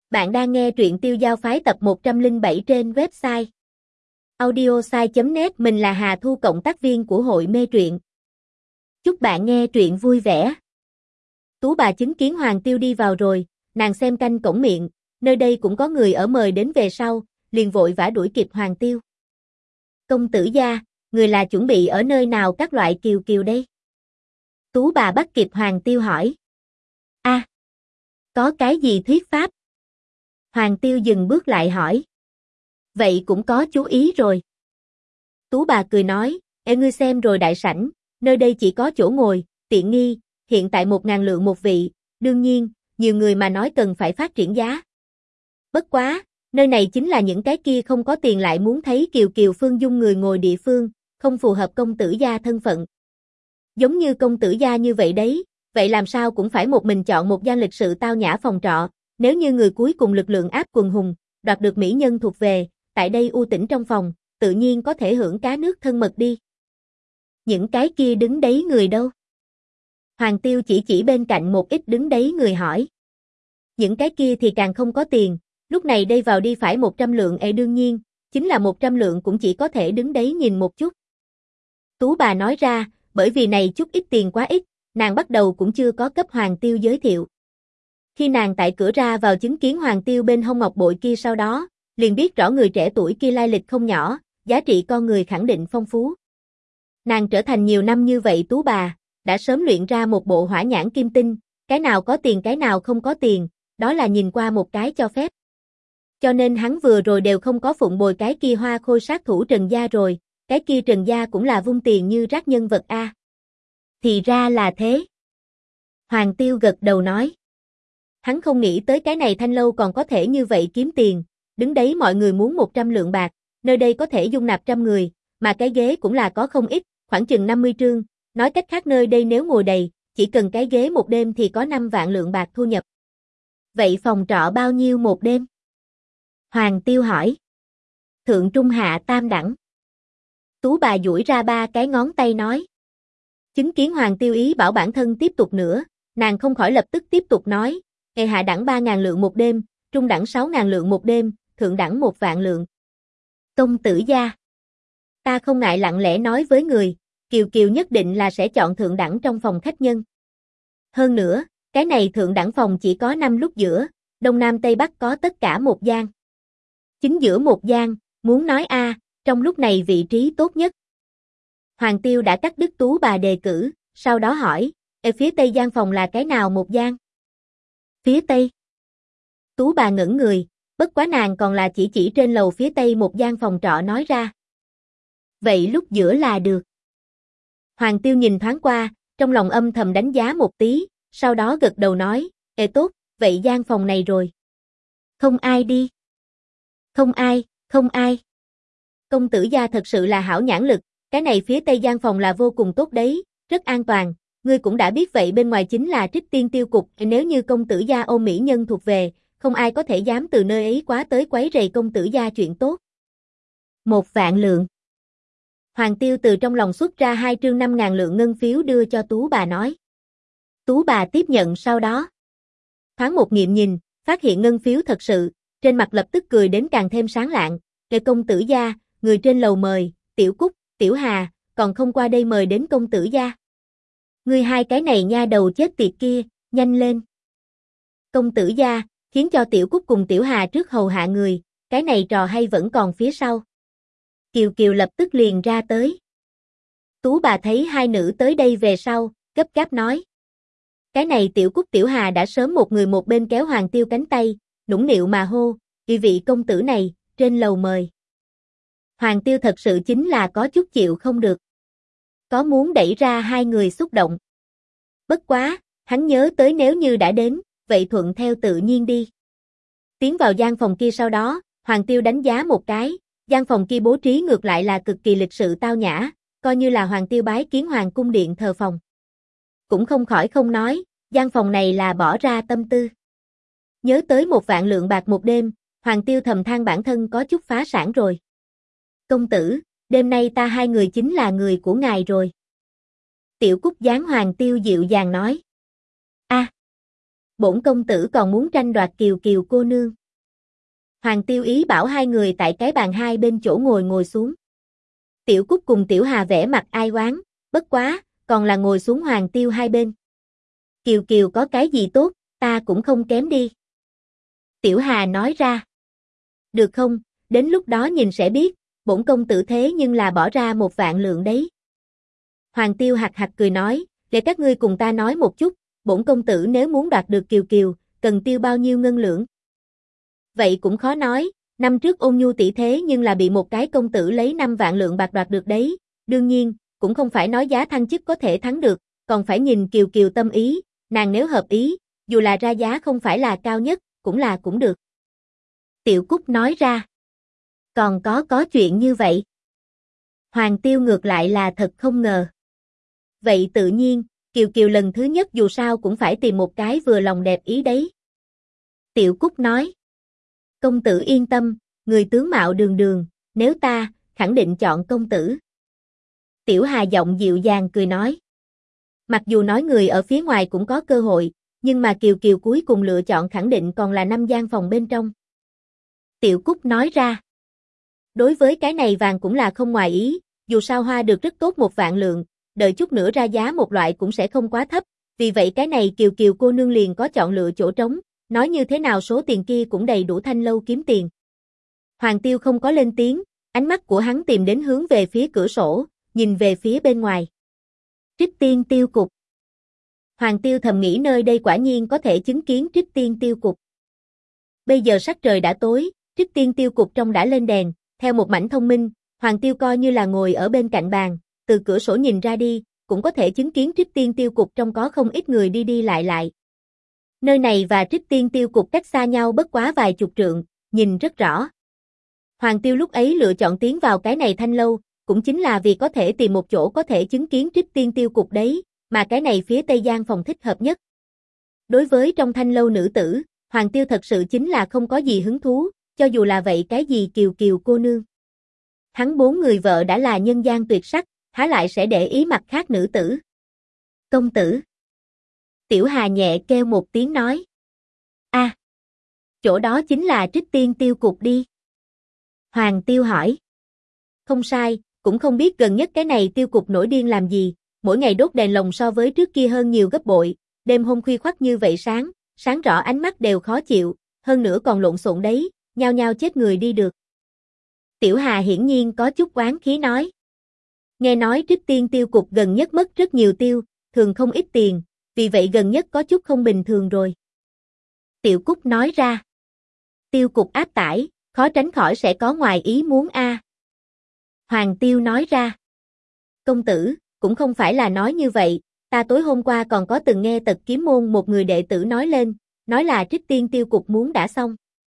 Bạn đang nghe truyện Tiêu Giao Phái tập 107 trên website audiosai.net. Mình là Hà Thu, cộng tác viên của hội mê truyện. Chúc bạn nghe truyện vui vẻ. Tú bà chứng kiến Hoàng Tiêu đi vào rồi, nàng xem canh cổng miệng, nơi đây cũng có người ở mời đến về sau, liền vội vã đuổi kịp Hoàng Tiêu. Công tử gia, người là chuẩn bị ở nơi nào các loại kiều kiều đây? Tú bà bắt kịp Hoàng Tiêu hỏi. Có cái gì thuyết pháp? Hoàng Tiêu dừng bước lại hỏi. Vậy cũng có chú ý rồi. Tú bà cười nói, ngươi xem rồi đại sảnh, nơi đây chỉ có chỗ ngồi, tiện nghi, hiện tại 1.000 lượng một vị, đương nhiên, nhiều người mà nói cần phải phát triển giá. Bất quá, nơi này chính là những cái kia không có tiền lại muốn thấy kiều kiều phương dung người ngồi địa phương, không phù hợp công tử gia thân phận. Giống như công tử gia như vậy đấy, vậy làm sao cũng phải một mình chọn một gian lịch sự tao nhã phòng trọ, nếu như người cuối cùng lực lượng áp quần hùng, đoạt được mỹ nhân thuộc về, tại đây u tĩnh trong phòng, tự nhiên có thể hưởng cá nước thân mật đi. Những cái kia đứng đấy người đâu? Hoàng Tiêu chỉ bên cạnh một ít đứng đấy người hỏi. Những cái kia thì càng không có tiền, lúc này đây vào đi phải 100 lượng đương nhiên, chính là 100 lượng cũng chỉ có thể đứng đấy nhìn một chút. Tú bà nói ra, bởi vì này chút ít tiền quá ít, nàng bắt đầu cũng chưa có cấp Hoàng Tiêu giới thiệu. Khi nàng tại cửa ra vào chứng kiến Hoàng Tiêu bên hông ngọc bội kia sau đó, liền biết rõ người trẻ tuổi kia lai lịch không nhỏ, giá trị con người khẳng định phong phú. Nàng trở thành nhiều năm như vậy Tú bà, đã sớm luyện ra một bộ hỏa nhãn kim tinh, cái nào có tiền cái nào không có tiền, đó là nhìn qua một cái cho phép. Cho nên hắn vừa rồi đều không có phụng bồi cái kia hoa khôi sát thủ Trần Gia rồi, cái kia Trần Gia cũng là vung tiền như rác nhân vật a. Thì ra là thế. Hoàng Tiêu gật đầu nói. Hắn không nghĩ tới cái này thanh lâu còn có thể như vậy kiếm tiền, đứng đấy mọi người muốn 100 lượng bạc, nơi đây có thể dung nạp 100 người, mà cái ghế cũng là có không ít, khoảng chừng 50 trương, nói cách khác nơi đây nếu ngồi đầy, chỉ cần cái ghế một đêm thì có 5 vạn lượng bạc thu nhập. Vậy phòng trọ bao nhiêu một đêm? Hoàng Tiêu hỏi. Thượng trung hạ tam đẳng. Tú bà duỗi ra 3 cái ngón tay nói. Chứng kiến Hoàng Tiêu ý bảo bản thân tiếp tục nữa, nàng không khỏi lập tức tiếp tục nói, hạ đẳng 3.000 lượng một đêm, trung đẳng 6.000 lượng một đêm, thượng đẳng 1 vạn lượng. Công tử gia, ta không ngại lặng lẽ nói với người, Kiều Kiều nhất định là sẽ chọn thượng đẳng trong phòng khách nhân. Hơn nữa, cái này thượng đẳng phòng chỉ có 5 lúc giữa, đông nam tây bắc có tất cả một gian. Chính giữa một gian, muốn nói trong lúc này vị trí tốt nhất. Hoàng Tiêu đã cắt đứt Tú bà đề cử, sau đó hỏi, phía tây gian phòng là cái nào một gian? Phía tây. Tú bà ngẩn người, bất quá nàng còn là chỉ trên lầu phía tây một gian phòng trọ nói ra. Vậy lúc giữa là được. Hoàng Tiêu nhìn thoáng qua, trong lòng âm thầm đánh giá một tí, sau đó gật đầu nói, tốt, vậy gian phòng này rồi. Không ai đi. Không ai, không ai. Công tử gia thật sự là hảo nhãn lực, cái này phía tây gian phòng là vô cùng tốt đấy, rất an toàn, ngươi cũng đã biết vậy bên ngoài chính là Trích Tiên tiêu cục, nếu như công tử gia ôm mỹ nhân thuộc về, không ai có thể dám từ nơi ấy quá tới quấy rầy công tử gia chuyện tốt. 1 vạn lượng. Hoàng Tiêu từ trong lòng xuất ra 2 trương 5.000 lượng ngân phiếu đưa cho Tú bà nói. Tú bà tiếp nhận sau đó. Thoáng một nghiệm nhìn, phát hiện ngân phiếu thật sự, trên mặt lập tức cười đến càng thêm sáng lạng, công tử gia, người trên lầu mời, Tiểu Cúc, Tiểu Hà, còn không qua đây mời đến công tử gia. Ngươi hai cái này nha đầu chết tiệt kia, nhanh lên. Công tử gia, khiến cho Tiểu Cúc cùng Tiểu Hà trước hầu hạ người, cái này trò hay vẫn còn phía sau. Kiều Kiều lập tức liền ra tới. Tú bà thấy hai nữ tới đây về sau, gấp gáp nói. Cái này Tiểu Cúc Tiểu Hà đã sớm một người một bên kéo Hoàng Tiêu cánh tay, nũng nịu mà hô, vị công tử này, trên lầu mời. Hoàng Tiêu thật sự chính là có chút chịu không được. Có muốn đẩy ra hai người xúc động. Bất quá, hắn nhớ tới nếu như đã đến, vậy thuận theo tự nhiên đi. Tiến vào gian phòng kia sau đó, Hoàng Tiêu đánh giá một cái, gian phòng kia bố trí ngược lại là cực kỳ lịch sự tao nhã, coi như là Hoàng Tiêu bái kiến Hoàng cung điện thờ phòng. Cũng không khỏi không nói, gian phòng này là bỏ ra tâm tư. Nhớ tới 1 vạn lượng bạc một đêm, Hoàng Tiêu thầm than bản thân có chút phá sản rồi. Công tử, đêm nay ta hai người chính là người của ngài rồi. Tiểu Cúc dáng Hoàng Tiêu dịu dàng nói. Bổn công tử còn muốn tranh đoạt Kiều Kiều cô nương. Hoàng Tiêu ý bảo hai người tại cái bàn hai bên chỗ ngồi xuống. Tiểu Cúc cùng Tiểu Hà vẽ mặt ai oán, bất quá, còn là ngồi xuống Hoàng Tiêu hai bên. Kiều Kiều có cái gì tốt, ta cũng không kém đi. Tiểu Hà nói ra. Được không, đến lúc đó nhìn sẽ biết, bổn công tử thế nhưng là bỏ ra 1.000.000 đấy. Hoàng Tiêu hạc hạc cười nói, để các ngươi cùng ta nói một chút, bổn công tử nếu muốn đoạt được Kiều Kiều, cần tiêu bao nhiêu ngân lượng? Vậy cũng khó nói, năm trước Ôn Nhu tỷ thế nhưng là bị một cái công tử lấy 5.000.000 bạc đoạt được đấy, đương nhiên, cũng không phải nói giá thăng chức có thể thắng được, còn phải nhìn Kiều Kiều tâm ý, nàng nếu hợp ý, dù là ra giá không phải là cao nhất, cũng được. Tiểu Cúc nói ra. Còn có chuyện như vậy. Hoàng Tiêu ngược lại là thật không ngờ. Vậy tự nhiên, Kiều Kiều lần thứ nhất dù sao cũng phải tìm một cái vừa lòng đẹp ý đấy. Tiểu Cúc nói. Công tử yên tâm, người tướng mạo đường đường, nếu ta, khẳng định chọn công tử. Tiểu Hà giọng dịu dàng cười nói. Mặc dù nói người ở phía ngoài cũng có cơ hội, nhưng mà Kiều Kiều cuối cùng lựa chọn khẳng định còn là 5 gian phòng bên trong. Tiểu Cúc nói ra. Đối với cái này vàng cũng là không ngoài ý, dù sao hoa được rất tốt 1.000.000, đợi chút nữa ra giá một loại cũng sẽ không quá thấp, vì vậy cái này Kiều Kiều cô nương liền có chọn lựa chỗ trống, nói như thế nào số tiền kia cũng đầy đủ Thanh lâu kiếm tiền. Hoàng Tiêu không có lên tiếng, ánh mắt của hắn tìm đến hướng về phía cửa sổ, nhìn về phía bên ngoài. Trích Tiên Tiêu Cục. Hoàng Tiêu thầm nghĩ nơi đây quả nhiên có thể chứng kiến Trích Tiên Tiêu Cục. Bây giờ sắc trời đã tối, Trích Tiên Tiêu Cục trong đã lên đèn, theo một mảnh thông minh, Hoàng Tiêu coi như là ngồi ở bên cạnh bàn, từ cửa sổ nhìn ra đi, cũng có thể chứng kiến Trích Tiên Tiêu Cục trong có không ít người đi đi lại. Nơi này và Trích Tiên Tiêu Cục cách xa nhau bất quá vài chục trượng, nhìn rất rõ. Hoàng Tiêu lúc ấy lựa chọn tiến vào cái này thanh lâu, cũng chính là vì có thể tìm một chỗ có thể chứng kiến Trích Tiên Tiêu Cục đấy, mà cái này phía Tây Giang phòng thích hợp nhất. Đối với trong thanh lâu nữ tử, Hoàng Tiêu thật sự chính là không có gì hứng thú, cho dù là vậy cái gì Kiều Kiều cô nương. Hắn 4 người vợ đã là nhân gian tuyệt sắc, há lại sẽ để ý mặt khác nữ tử. Công tử. Tiểu Hà nhẹ kêu một tiếng nói. Chỗ đó chính là Trích Tiên Tiêu Cục đi. Hoàng Tiêu hỏi. Không sai, cũng không biết gần nhất cái này tiêu cục nổi điên làm gì, mỗi ngày đốt đèn lồng so với trước kia hơn nhiều gấp bội, đêm hôm khuya khoắt như vậy sáng rõ ánh mắt đều khó chịu, hơn nữa còn lộn xộn đấy, nhao nhao chết người đi được. Tiểu Hà hiển nhiên có chút oán khí nói. Nghe nói Trích Tiên Tiêu Cục gần nhất mất rất nhiều tiêu, thường không ít tiền, vì vậy gần nhất có chút không bình thường rồi. Tiểu Cúc nói ra. Tiêu cục áp tải, khó tránh khỏi sẽ có ngoài ý muốn a. Hoàng Tiêu nói ra. Công tử, cũng không phải là nói như vậy, ta tối hôm qua còn có từng nghe Tật Kiếm Môn một người đệ tử nói lên, nói là Trích Tiên Tiêu Cục muốn đã xong.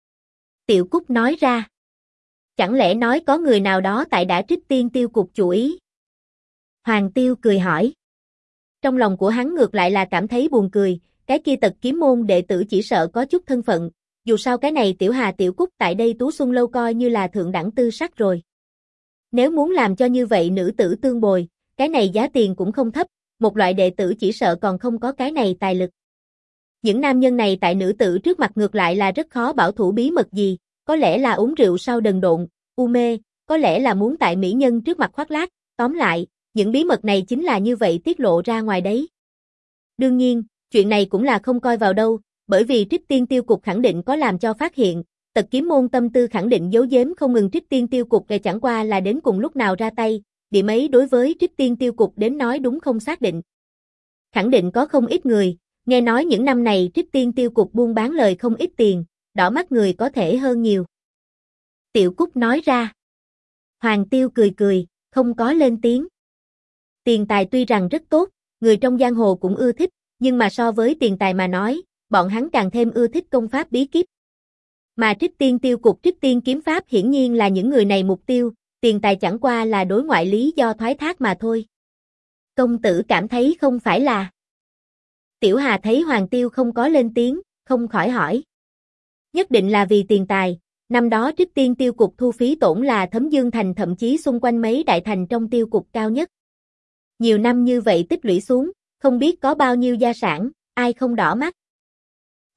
Tiểu Cúc nói ra. Chẳng lẽ nói có người nào đó tại đã Trích Tiên Tiêu Cục chủ ý? Hoàng Tiêu cười hỏi. Trong lòng của hắn ngược lại là cảm thấy buồn cười, cái kia Tật Kiếm Môn đệ tử chỉ sợ có chút thân phận, dù sao cái này Tiểu Hà Tiểu Cúc tại đây Tú Xuân Lâu coi như là thượng đẳng tư sắc rồi. Nếu muốn làm cho như vậy nữ tử tương bồi, cái này giá tiền cũng không thấp, một loại đệ tử chỉ sợ còn không có cái này tài lực. Những nam nhân này tại nữ tử trước mặt ngược lại là rất khó bảo thủ bí mật gì, có lẽ là uống rượu sau đần độn, u mê, có lẽ là muốn tại mỹ nhân trước mặt khoác lác, tóm lại, những bí mật này chính là như vậy tiết lộ ra ngoài đấy. Đương nhiên, chuyện này cũng là không coi vào đâu, bởi vì Trích Tiên Tiêu Cục khẳng định có làm cho phát hiện, Tật Kiếm Môn tâm tư khẳng định giấu giếm không ngừng Trích Tiên Tiêu Cục chẳng qua là đến cùng lúc nào ra tay, điểm ấy đối với Trích Tiên Tiêu Cục đến nói đúng không xác định. Khẳng định có không ít người, nghe nói những năm này Trích Tiên Tiêu Cục buôn bán lời không ít tiền, đỏ mắt người có thể hơn nhiều. Tiểu Cúc nói ra. Hoàng Tiêu cười, không có lên tiếng. Tiền tài tuy rằng rất tốt, người trong giang hồ cũng ưa thích, nhưng mà so với tiền tài mà nói, bọn hắn càng thêm ưa thích công pháp bí kíp. Mà Trích Tiên Tiêu Cục Trích Tiên Kiếm Pháp hiển nhiên là những người này mục tiêu, tiền tài chẳng qua là đối ngoại lý do thoái thác mà thôi. Công tử cảm thấy không phải là. Tiểu Hà thấy Hoàng Tiêu không có lên tiếng, không khỏi hỏi. Nhất định là vì tiền tài, năm đó Trích Tiên Tiêu Cục thu phí tổn là Thấm Dương Thành thậm chí xung quanh mấy đại thành trong tiêu cục cao nhất. Nhiều năm như vậy tích lũy xuống, không biết có bao nhiêu gia sản, ai không đỏ mắt.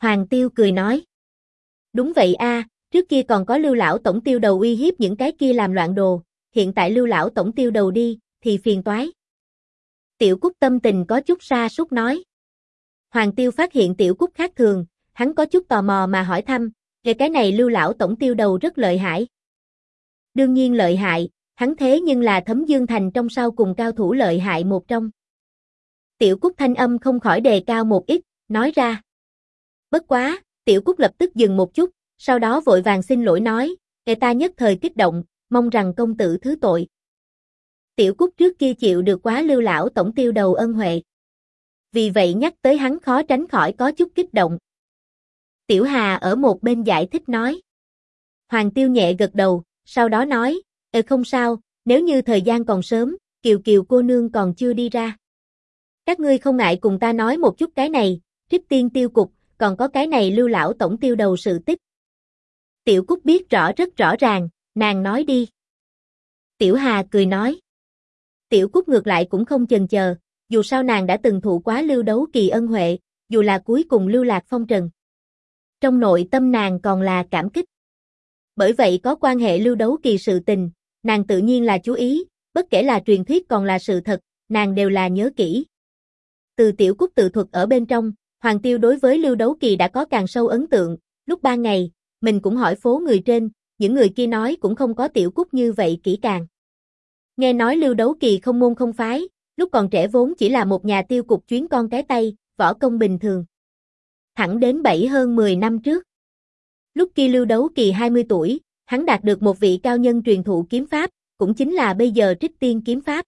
Hoàng Tiêu cười nói. Đúng vậy a, trước kia còn có Lưu lão tổng tiêu đầu uy hiếp những cái kia làm loạn đồ, hiện tại Lưu lão tổng tiêu đầu đi, thì phiền toái. Tiểu Cúc tâm tình có chút sa sút nói. Hoàng Tiêu phát hiện Tiểu Cúc khác thường, hắn có chút tò mò mà hỏi thăm, về cái này Lưu lão tổng tiêu đầu rất lợi hại. Đương nhiên lợi hại, hắn thế nhưng là Thấm Dương Thành trong sau cùng cao thủ lợi hại một trong. Tiểu Cúc thanh âm không khỏi đề cao một ít, nói ra. Bất quá, Tiểu Cúc lập tức dừng một chút, sau đó vội vàng xin lỗi nói, người ta nhất thời kích động, mong rằng công tử thứ tội. Tiểu Cúc trước kia chịu được quá Lưu lão tổng tiêu đầu ân huệ. Vì vậy nhắc tới hắn khó tránh khỏi có chút kích động. Tiểu Hà ở một bên giải thích nói. Hoàng Tiêu nhẹ gật đầu, sau đó nói, không sao, nếu như thời gian còn sớm, Kiều Kiều cô nương còn chưa đi ra. Các ngươi không ngại cùng ta nói một chút cái này, Trích Tiên tiêu cục, còn có cái này Lưu lão tổng tiêu đầu sự tích. Tiểu Cúc biết rất rõ ràng, nàng nói đi. Tiểu Hà cười nói. Tiểu Cúc ngược lại cũng không chần chờ, dù sao nàng đã từng thụ quá Lưu Đấu Kỳ ân huệ, dù là cuối cùng lưu lạc phong trần. Trong nội tâm nàng còn là cảm kích. Bởi vậy có quan hệ Lưu Đấu Kỳ sự tình, nàng tự nhiên là chú ý, bất kể là truyền thuyết còn là sự thật, nàng đều là nhớ kỹ. Từ Tiểu Cúc tự thuật ở bên trong, Hoàng Tiêu đối với Lưu Đấu Kỳ đã có càng sâu ấn tượng, lúc 3 ngày, mình cũng hỏi phố người trên, những người kia nói cũng không có Tiểu Cúc như vậy kỹ càng. Nghe nói Lưu Đấu Kỳ không môn không phái, lúc còn trẻ vốn chỉ là một nhà tiêu cục chuyến con cái tay, võ công bình thường. Thẳng đến hơn 10 năm trước. Lúc kia Lưu Đấu Kỳ 20 tuổi, hắn đạt được một vị cao nhân truyền thụ kiếm pháp, cũng chính là bây giờ Trích Tiên kiếm pháp.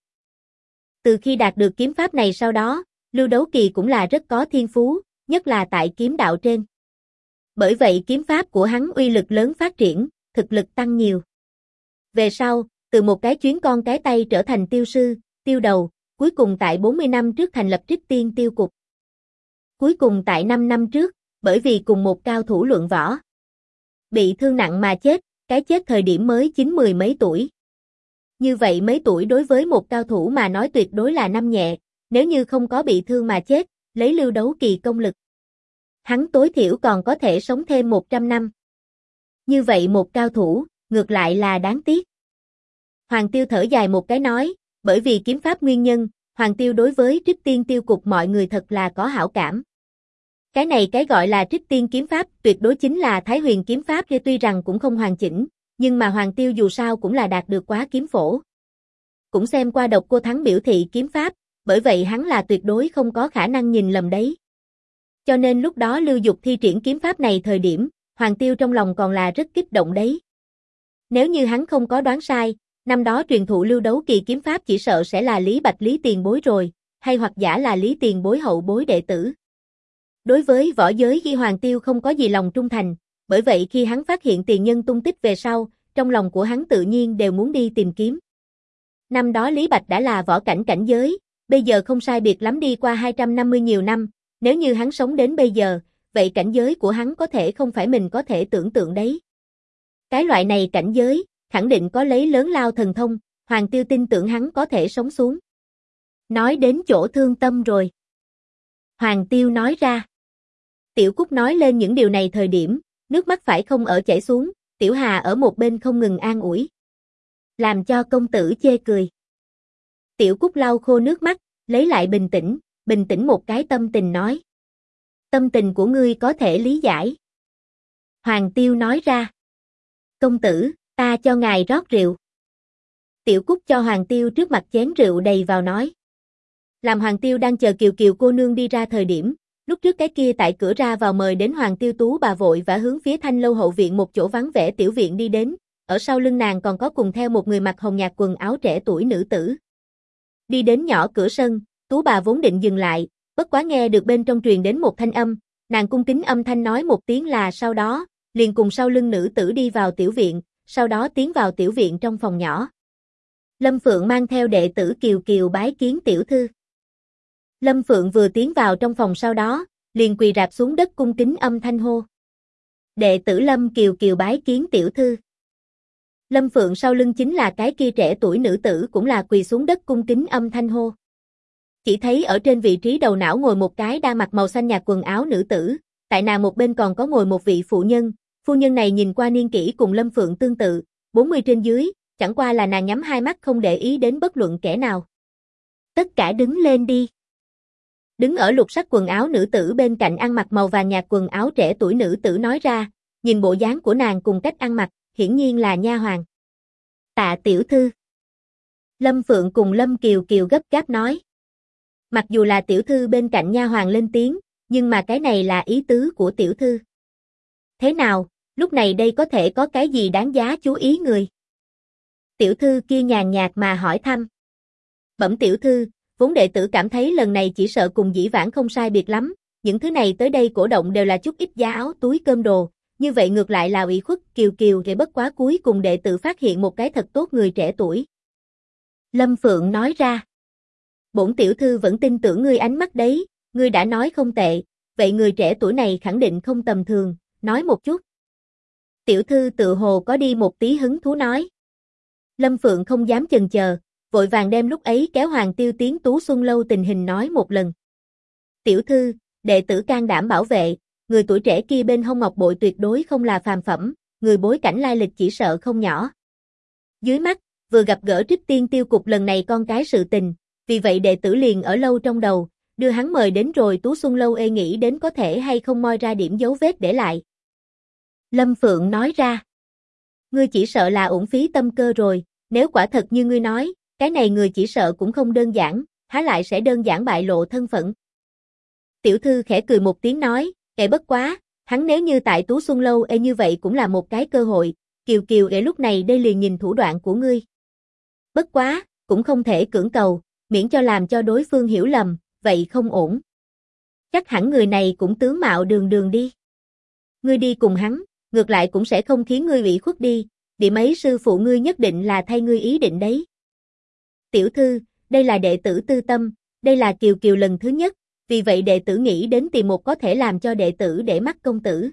Từ khi đạt được kiếm pháp này sau đó, Lưu Đấu Kỳ cũng là rất có thiên phú, nhất là tại kiếm đạo trên. Bởi vậy kiếm pháp của hắn uy lực lớn phát triển, thực lực tăng nhiều. Về sau, từ một cái chuyến con cái tay trở thành tiêu sư, tiêu đầu, cuối cùng tại 40 năm trước thành lập Trích Tiên tiêu cục. Cuối cùng tại 5 năm trước, bởi vì cùng một cao thủ luận võ, bị thương nặng mà chết, cái chết thời điểm mới 90 mấy tuổi. Như vậy mấy tuổi đối với một cao thủ mà nói tuyệt đối là năm nhẹ, nếu như không có bị thương mà chết, lấy Lưu Đấu Kỳ công lực, hắn tối thiểu còn có thể sống thêm 100 năm. Như vậy một cao thủ, ngược lại là đáng tiếc. Hoàng Tiêu thở dài một cái nói, bởi vì kiếm pháp nguyên nhân, Hoàng Tiêu đối với Trích Tiên tiêu cục mọi người thật là có hảo cảm. Cái này cái gọi là Trích Tiên kiếm pháp tuyệt đối chính là Thái Huyền kiếm pháp, tuy rằng cũng không hoàn chỉnh, nhưng mà Hoàng Tiêu dù sao cũng là đạt được quá kiếm phổ. Cũng xem qua Độc Cô Thắng biểu thị kiếm pháp, bởi vậy hắn là tuyệt đối không có khả năng nhìn lầm đấy. Cho nên lúc đó Lưu Dục thi triển kiếm pháp này thời điểm, Hoàng Tiêu trong lòng còn là rất kích động đấy. Nếu như hắn không có đoán sai, năm đó truyền thụ Lưu Đấu Kỳ kiếm pháp chỉ sợ sẽ là Lý Bạch Lý tiền bối rồi, hay hoặc giả là Lý tiền bối hậu bối đệ tử. Đối với võ giới khi Hoàng Tiêu không có gì lòng trung thành, bởi vậy khi hắn phát hiện tiền nhân tung tích về sau, trong lòng của hắn tự nhiên đều muốn đi tìm kiếm. Năm đó Lý Bạch đã là võ cảnh cảnh giới, bây giờ không sai biệt lắm đi qua 250 nhiều năm, nếu như hắn sống đến bây giờ, vậy cảnh giới của hắn có thể không phải mình có thể tưởng tượng đấy. Cái loại này cảnh giới, khẳng định có lấy lớn lao thần thông, Hoàng Tiêu tin tưởng hắn có thể sống xuống. Nói đến chỗ thương tâm rồi. Hoàng Tiêu nói ra. Tiểu Cúc nói lên những điều này thời điểm, nước mắt phải không ở chảy xuống, Tiểu Hà ở một bên không ngừng an ủi. Làm cho công tử chê cười. Tiểu Cúc lau khô nước mắt, lấy lại bình tĩnh một cái tâm tình nói. Tâm tình của ngươi có thể lý giải. Hoàng Tiêu nói ra. Công tử, ta cho ngài rót rượu. Tiểu Cúc cho Hoàng Tiêu trước mặt chén rượu đầy vào nói. Làm Hoàng Tiêu đang chờ Kiều Kiều cô nương đi ra thời điểm, lúc trước cái kia tại cửa ra vào mời đến Hoàng Tiêu tú bà vội và hướng phía Thanh lâu hậu viện một chỗ vắng vẻ tiểu viện đi đến, ở sau lưng nàng còn có cùng theo một người mặc hồng nhạt quần áo trẻ tuổi nữ tử. Đi đến nhỏ cửa sân, tú bà vốn định dừng lại, bất quá nghe được bên trong truyền đến một thanh âm, nàng cung kính âm thanh nói một tiếng là sau đó, liền cùng sau lưng nữ tử đi vào tiểu viện, sau đó tiến vào tiểu viện trong phòng nhỏ. Lâm Phượng mang theo đệ tử Kiều Kiều bái kiến tiểu thư. Lâm Phượng vừa tiến vào trong phòng sau đó, liền quỳ rạp xuống đất cung kính âm thanh hô. Đệ tử Lâm Kiều Kiều bái kiến tiểu thư. Lâm Phượng sau lưng chính là cái kia trẻ tuổi nữ tử cũng là quỳ xuống đất cung kính âm thanh hô. Chỉ thấy ở trên vị trí đầu não ngồi một cái đang mặc màu xanh nhạt quần áo nữ tử, tại nàng một bên còn có ngồi một vị phụ nhân, phu nhân này nhìn qua niên kỷ cùng Lâm Phượng tương tự, 40 trên dưới, chẳng qua là nàng nhắm hai mắt không để ý đến bất luận kẻ nào. Tất cả đứng lên đi. Đứng ở lục sắc quần áo nữ tử bên cạnh ăn mặc màu vàng nhạt quần áo trẻ tuổi nữ tử nói ra, nhìn bộ dáng của nàng cùng cách ăn mặc, hiển nhiên là nha hoàn. Tạ tiểu thư. Lâm Phượng cùng Lâm Kiều Kiều gấp gáp nói. Mặc dù là tiểu thư bên cạnh nha hoàn lên tiếng, nhưng mà cái này là ý tứ của tiểu thư. Thế nào, lúc này đây có thể có cái gì đáng giá chú ý người? Tiểu thư kia nhàn nhạt mà hỏi thăm. Bẩm tiểu thư, vốn đệ tử cảm thấy lần này chỉ sợ cùng dĩ vãng không sai biệt lắm, những thứ này tới đây cổ động đều là chút ít giá áo túi cơm đồ, như vậy ngược lại là ủy khuất Kiều Kiều để bất quá cuối cùng đệ tử phát hiện một cái thật tốt người trẻ tuổi. Lâm Phượng nói ra. Bổn tiểu thư vẫn tin tưởng ngươi ánh mắt đấy, ngươi đã nói không tệ, vậy người trẻ tuổi này khẳng định không tầm thường, nói một chút. Tiểu thư tự hồ có đi một tí hứng thú nói. Lâm Phượng không dám chần chờ, vội vàng đem lúc ấy kéo Hoàng Tiêu tiến Tú Xuân Lâu tình hình nói một lần. Tiểu thư, đệ tử can đảm bảo vệ, người tuổi trẻ kia bên hông ngọc bội tuyệt đối không là phàm phẩm, người bối cảnh lai lịch chỉ sợ không nhỏ. Dưới mắt, vừa gặp gỡ Trích Tiên Tiêu Cục lần này con cái sự tình, vì vậy đệ tử liền ở lâu trong đầu, đưa hắn mời đến rồi Tú Xuân Lâu nghĩ đến có thể hay không moi ra điểm dấu vết để lại. Lâm Phượng nói ra. Ngươi chỉ sợ là uổng phí tâm cơ rồi, nếu quả thật như ngươi nói, cái này người chỉ sợ cũng không đơn giản, há lại sẽ đơn giản bại lộ thân phận. Tiểu thư khẽ cười một tiếng nói, bất quá, hắn nếu như tại Tú Xuân Lâu như vậy cũng là một cái cơ hội, Kiều Kiều lúc này đây liền nhìn thủ đoạn của ngươi. Bất quá, cũng không thể cưỡng cầu, miễn cho làm cho đối phương hiểu lầm, vậy không ổn. Chắc hẳn người này cũng tướng mạo đường đường đi. Ngươi đi cùng hắn, ngược lại cũng sẽ không khiến ngươi ủy khuất đi, điểm ấy sư phụ ngươi nhất định là thay ngươi ý định đấy. Tiểu thư, đây là đệ tử tư tâm, đây là Kiều Kiều lần thứ nhất, vì vậy đệ tử nghĩ đến tìm một có thể làm cho đệ tử để mắt công tử.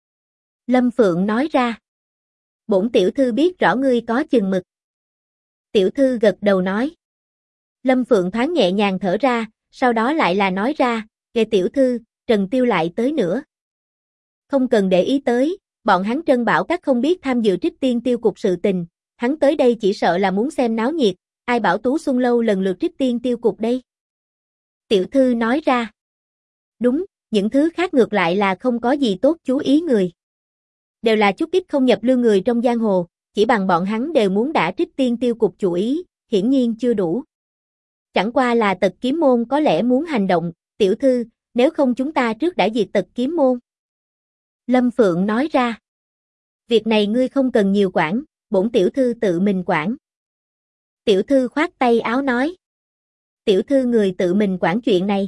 Lâm Phượng nói ra. Bổn tiểu thư biết rõ ngươi có chừng mực. Tiểu thư gật đầu nói. Lâm Phượng thoáng nhẹ nhàng thở ra, sau đó lại là nói ra, kệ tiểu thư, Trần Tiêu lại tới nữa. Không cần để ý tới, bọn hắn Trân Bảo các không biết tham dự Trích Tiên Tiêu Cục sự tình, hắn tới đây chỉ sợ là muốn xem náo nhiệt, ai bảo Tú Xuân Lâu lần lượt Trích Tiên Tiêu Cục đây. Tiểu thư nói ra. Đúng, những thứ khác ngược lại là không có gì tốt chú ý người. Đều là chút ít không nhập lưu người trong giang hồ, chỉ bằng bọn hắn đều muốn đã Trích Tiên Tiêu Cục chủ ý, hiển nhiên chưa đủ. Chẳng qua là Tật Kiếm Môn có lẽ muốn hành động, tiểu thư, nếu không chúng ta trước đã diệt Tật Kiếm Môn. Lâm Phượng nói ra. Việc này ngươi không cần nhiều quản, bổn tiểu thư tự mình quản. Tiểu thư khoát tay áo nói. Tiểu thư người tự mình quản chuyện này.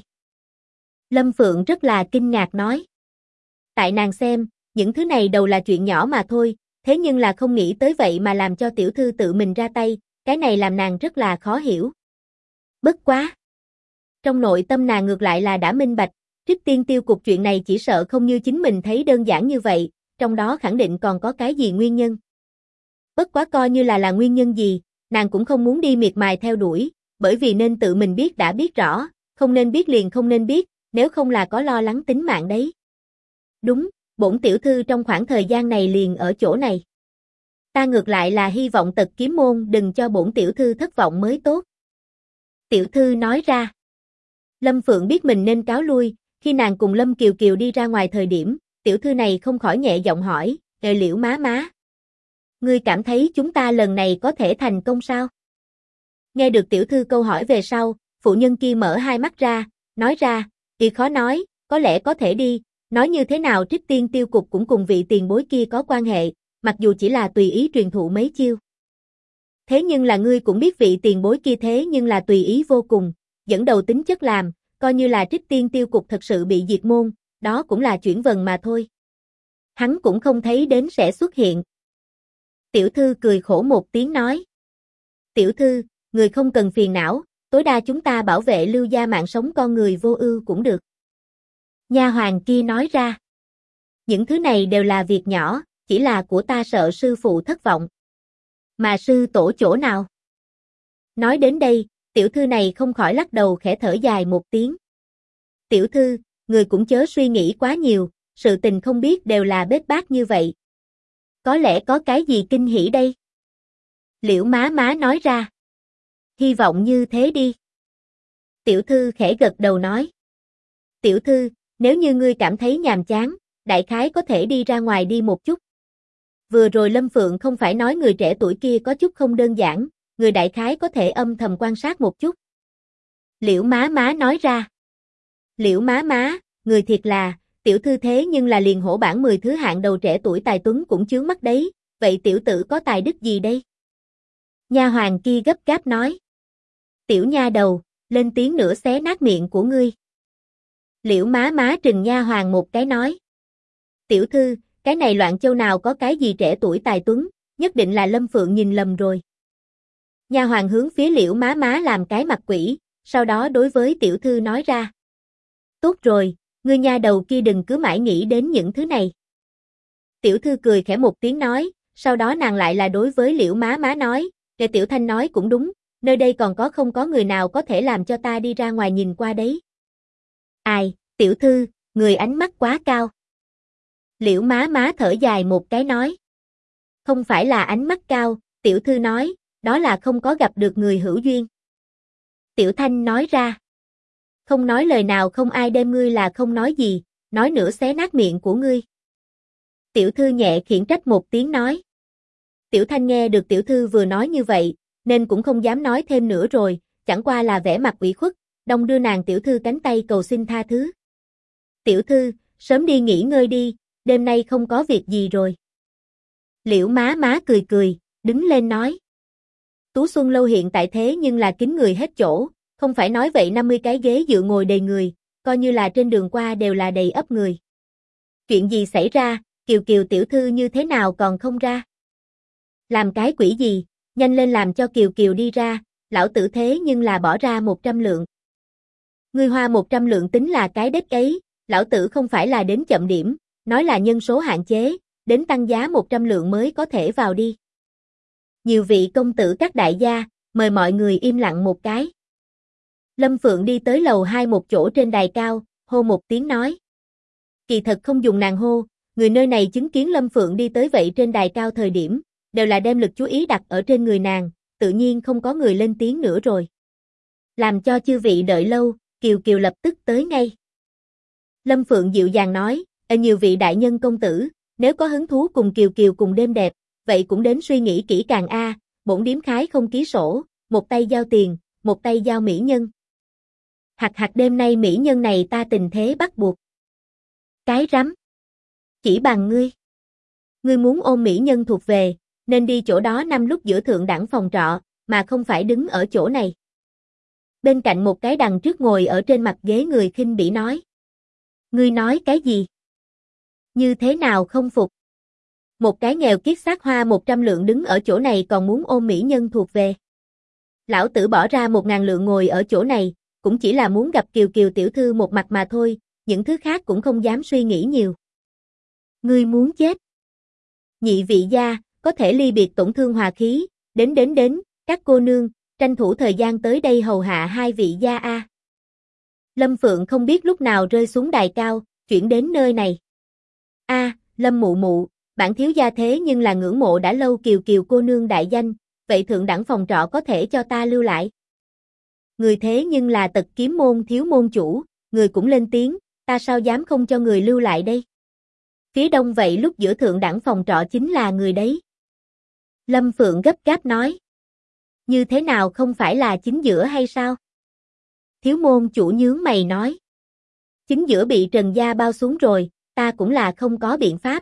Lâm Phượng rất là kinh ngạc nói. Tại nàng xem, những thứ này đầu là chuyện nhỏ mà thôi, thế nhưng là không nghĩ tới vậy mà làm cho tiểu thư tự mình ra tay, cái này làm nàng rất là khó hiểu. Bất quá. Trong nội tâm nàng ngược lại là đã minh bạch, Trích Tiên Tiêu Cục chuyện này chỉ sợ không như chính mình thấy đơn giản như vậy, trong đó khẳng định còn có cái gì nguyên nhân. Bất quá coi như là nguyên nhân gì, nàng cũng không muốn đi miệt mài theo đuổi, bởi vì nên tự mình biết đã biết rõ, không nên biết liền không nên biết, nếu không là có lo lắng tính mạng đấy. Đúng, bổn tiểu thư trong khoảng thời gian này liền ở chỗ này. Ta ngược lại là hy vọng Tật Kiếm Môn đừng cho bổn tiểu thư thất vọng mới tốt. Tiểu thư nói ra. Lâm Phượng biết mình nên cáo lui, khi nàng cùng Lâm Kiều Kiều đi ra ngoài thời điểm, tiểu thư này không khỏi nhẹ giọng hỏi, Liễu má má. Ngươi cảm thấy chúng ta lần này có thể thành công sao? Nghe được tiểu thư câu hỏi về sau, phụ nhân kia mở hai mắt ra, nói ra, khó nói, có lẽ có thể đi, nói như thế nào Trích Tiên Tiêu Cục cũng cùng vị tiền bối kia có quan hệ, mặc dù chỉ là tùy ý truyền thụ mấy chiêu. Thế nhưng là ngươi cũng biết vị tiền bối kia thế nhưng là tùy ý vô cùng, dẫn đầu tính chất làm, coi như là Trích Tiên Tiêu Cục thật sự bị diệt môn, đó cũng là chuyển vần mà thôi. Hắn cũng không thấy đến sẽ xuất hiện. Tiểu thư cười khổ một tiếng nói. Tiểu thư, người không cần phiền não, tối đa chúng ta bảo vệ Lưu gia mạng sống con người vô ưu cũng được. Nha hoàn kia nói ra. Những thứ này đều là việc nhỏ, chỉ là của ta sợ sư phụ thất vọng. Mà sư tổ chỗ nào? Nói đến đây, tiểu thư này không khỏi lắc đầu khẽ thở dài một tiếng. Tiểu thư, người cũng chớ suy nghĩ quá nhiều, sự tình không biết đều là bết bát như vậy. Có lẽ có cái gì kinh hỉ đây? Liễu má má nói ra. Hy vọng như thế đi. Tiểu thư khẽ gật đầu nói. Tiểu thư, nếu như ngươi cảm thấy nhàm chán, đại khái có thể đi ra ngoài đi một chút. Vừa rồi Lâm Phượng không phải nói người trẻ tuổi kia có chút không đơn giản, người đại khái có thể âm thầm quan sát một chút. Liễu má má nói ra. Liễu má má, người thiệt là, tiểu thư thế nhưng là liền hổ bảng 10 thứ hạng đầu trẻ tuổi tài tuấn cũng chướng mắt đấy, vậy tiểu tử có tài đức gì đây? Nha hoàng kia gấp gáp nói. Tiểu nha đầu, lên tiếng nữa xé nát miệng của ngươi. Liễu má má trừng nha hoàng một cái nói. Tiểu thư, cái này loạn châu nào có cái gì trẻ tuổi tài tuấn, nhất định là Lâm Phượng nhìn lầm rồi. Nha hoàng hướng phía Liễu má má làm cái mặt quỷ, sau đó đối với tiểu thư nói ra. Tốt rồi, ngươi nha đầu kia đừng cứ mãi nghĩ đến những thứ này. Tiểu thư cười khẽ một tiếng nói, sau đó nàng lại là đối với Liễu má má nói, để Tiểu Thanh nói cũng đúng, nơi đây còn không có người nào có thể làm cho ta đi ra ngoài nhìn qua đấy. Ai, tiểu thư, người ánh mắt quá cao. Liễu má má thở dài một cái nói. Không phải là ánh mắt cao, tiểu thư nói, đó là không có gặp được người hữu duyên. Tiểu Thanh nói ra. Không nói lời nào không ai đem ngươi là không nói gì, nói nữa xé nát miệng của ngươi. Tiểu thư nhẹ khiển trách một tiếng nói. Tiểu Thanh nghe được tiểu thư vừa nói như vậy, nên cũng không dám nói thêm nữa rồi, chẳng qua là vẻ mặt ủy khuất, đong đưa nàng tiểu thư cánh tay cầu xin tha thứ. Tiểu thư, sớm đi nghỉ ngơi đi, đêm nay không có việc gì rồi. Liễu má má cười cười, đứng lên nói. Tú Xuân Lâu hiện tại thế nhưng là kín người hết chỗ, không phải nói vậy 50 cái ghế dựa ngồi đầy người, coi như là trên đường qua đều là đầy ắp người. Chuyện gì xảy ra, Kiều Kiều tiểu thư như thế nào còn không ra? Làm cái quỷ gì, nhanh lên làm cho Kiều Kiều đi ra, lão tử thế nhưng là bỏ ra 100 lượng. Ngươi hoa 100 lượng tính là cái đếch ấy, lão tử không phải là đến chậm điểm, nói là nhân số hạn chế, đến tăng giá 100 lượng mới có thể vào đi. Nhiều vị công tử các đại gia, mời mọi người im lặng một cái. Lâm Phượng đi tới lầu 2 một chỗ trên đài cao, hô một tiếng nói. Kỳ thật không dùng nàng hô, người nơi này chứng kiến Lâm Phượng đi tới vậy trên đài cao thời điểm, đều là đem lực chú ý đặt ở trên người nàng, tự nhiên không có người lên tiếng nữa rồi. Làm cho chư vị đợi lâu, Kiều Kiều lập tức tới ngay. Lâm Phượng dịu dàng nói, nhiều vị đại nhân công tử, nếu có hứng thú cùng Kiều Kiều cùng đêm đẹp, vậy cũng đến suy nghĩ kỹ càng a, bổn điếm khái không ký sổ, một tay giao tiền, một tay giao mỹ nhân. Hạt đêm nay mỹ nhân này ta tình thế bắt buộc. Cái rắm. Chỉ bằng ngươi. Ngươi muốn ôm mỹ nhân thuộc về, nên đi chỗ đó năm lúc giữa thượng đẳng phòng trọ, mà không phải đứng ở chỗ này. Bên cạnh một cái đằng trước ngồi ở trên mặt ghế người khinh bỉ nói. Ngươi nói cái gì? Như thế nào không phục? Một cái nghèo kiết xác hoa 100 lượng đứng ở chỗ này còn muốn ôm mỹ nhân thuộc về. Lão tử bỏ ra 1.000 lượng ngồi ở chỗ này, cũng chỉ là muốn gặp Kiều Kiều tiểu thư một mặt mà thôi, những thứ khác cũng không dám suy nghĩ nhiều. Ngươi muốn chết. Nhị vị gia, có thể ly biệt tổn thương hòa khí, đến, các cô nương, tranh thủ thời gian tới đây hầu hạ hai vị gia a. Lâm Phượng không biết lúc nào rơi xuống đài cao, chuyển đến nơi này. A, Lâm mụ mụ, bản thiếu gia thế nhưng là ngưỡng mộ đã lâu Kiều Kiều cô nương đại danh, vậy thượng đẳng phòng trọ có thể cho ta lưu lại. Người thế nhưng là Tật Kiếm môn thiếu môn chủ, người cũng lên tiếng, ta sao dám không cho người lưu lại đây. Phía đông vậy lúc giữa thượng đẳng phòng trọ chính là người đấy. Lâm Phượng gấp gáp nói. Như thế nào không phải là chính giữa hay sao? Thiếu môn chủ nhướng mày nói. Chính giữa bị Trần gia bao xuống rồi, ta cũng là không có biện pháp.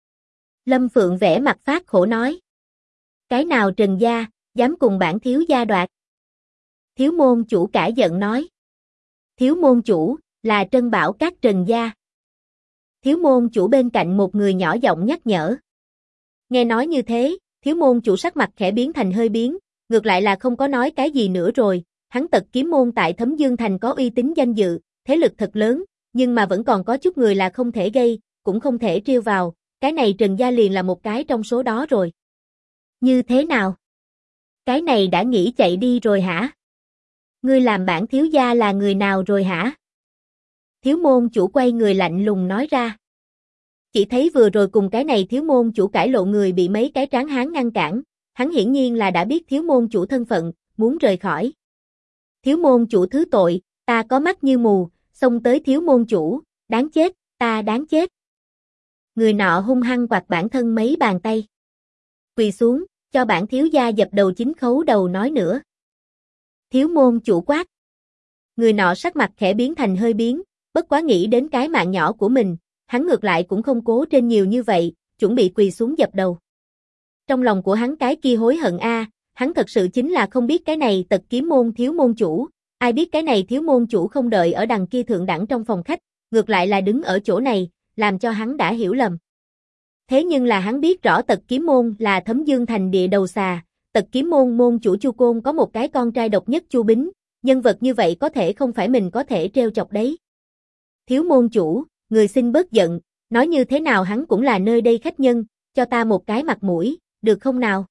Lâm Phượng vẽ mặt phát khổ nói. Cái nào Trần gia, dám cùng bản thiếu gia đoạt? Thiếu môn chủ cả giận nói. Thiếu môn chủ, là Trân Bảo các Trần gia. Thiếu môn chủ bên cạnh một người nhỏ giọng nhắc nhở. Nghe nói như thế, thiếu môn chủ sắc mặt khẽ biến thành hơi biến, ngược lại là không có nói cái gì nữa rồi, hắn Tật Kiếm môn tại Thấm Dương Thành có uy tín danh dự, thế lực thật lớn, nhưng mà vẫn còn có chút người là không thể gây, cũng không thể trêu vào, cái này Trần gia liền là một cái trong số đó rồi. Như thế nào? Cái này đã nghĩ chạy đi rồi hả? Ngươi làm bản thiếu gia là người nào rồi hả? Thiếu môn chủ quay người lạnh lùng nói ra. Chỉ thấy vừa rồi cùng cái này thiếu môn chủ cãi lộn người bị mấy cái tráng hán ngăn cản, hắn hiển nhiên là đã biết thiếu môn chủ thân phận, muốn rời khỏi. Thiếu môn chủ thứ tội, ta có mắt như mù, xông tới thiếu môn chủ, đáng chết, ta đáng chết. Người nọ hung hăng quạt bản thân mấy bàn tay. Quỳ xuống, cho bản thiếu gia dập đầu chính khấu đầu nói nữa. Thiếu môn chủ quát. Người nọ sắc mặt khẽ biến thành hơi biến, bất quá nghĩ đến cái mạng nhỏ của mình, hắn ngược lại cũng không cố trên nhiều như vậy, chuẩn bị quỳ xuống dập đầu. Trong lòng của hắn cái kia hối hận hắn thật sự chính là không biết cái này Tật Kiếm môn thiếu môn chủ, ai biết cái này thiếu môn chủ không đợi ở đằng kia thượng đẳng trong phòng khách, ngược lại là đứng ở chỗ này, làm cho hắn đã hiểu lầm. Thế nhưng là hắn biết rõ Tật Kiếm môn là Thấm Dương thành địa đầu xà, Tật Kiếm môn môn chủ Chu Côn có một cái con trai độc nhất Chu Bính, nhân vật như vậy có thể không phải mình có thể trêu chọc đấy. Thiếu môn chủ, người xin bớt giận, nói như thế nào hắn cũng là nơi đây khách nhân, cho ta một cái mặt mũi, được không nào?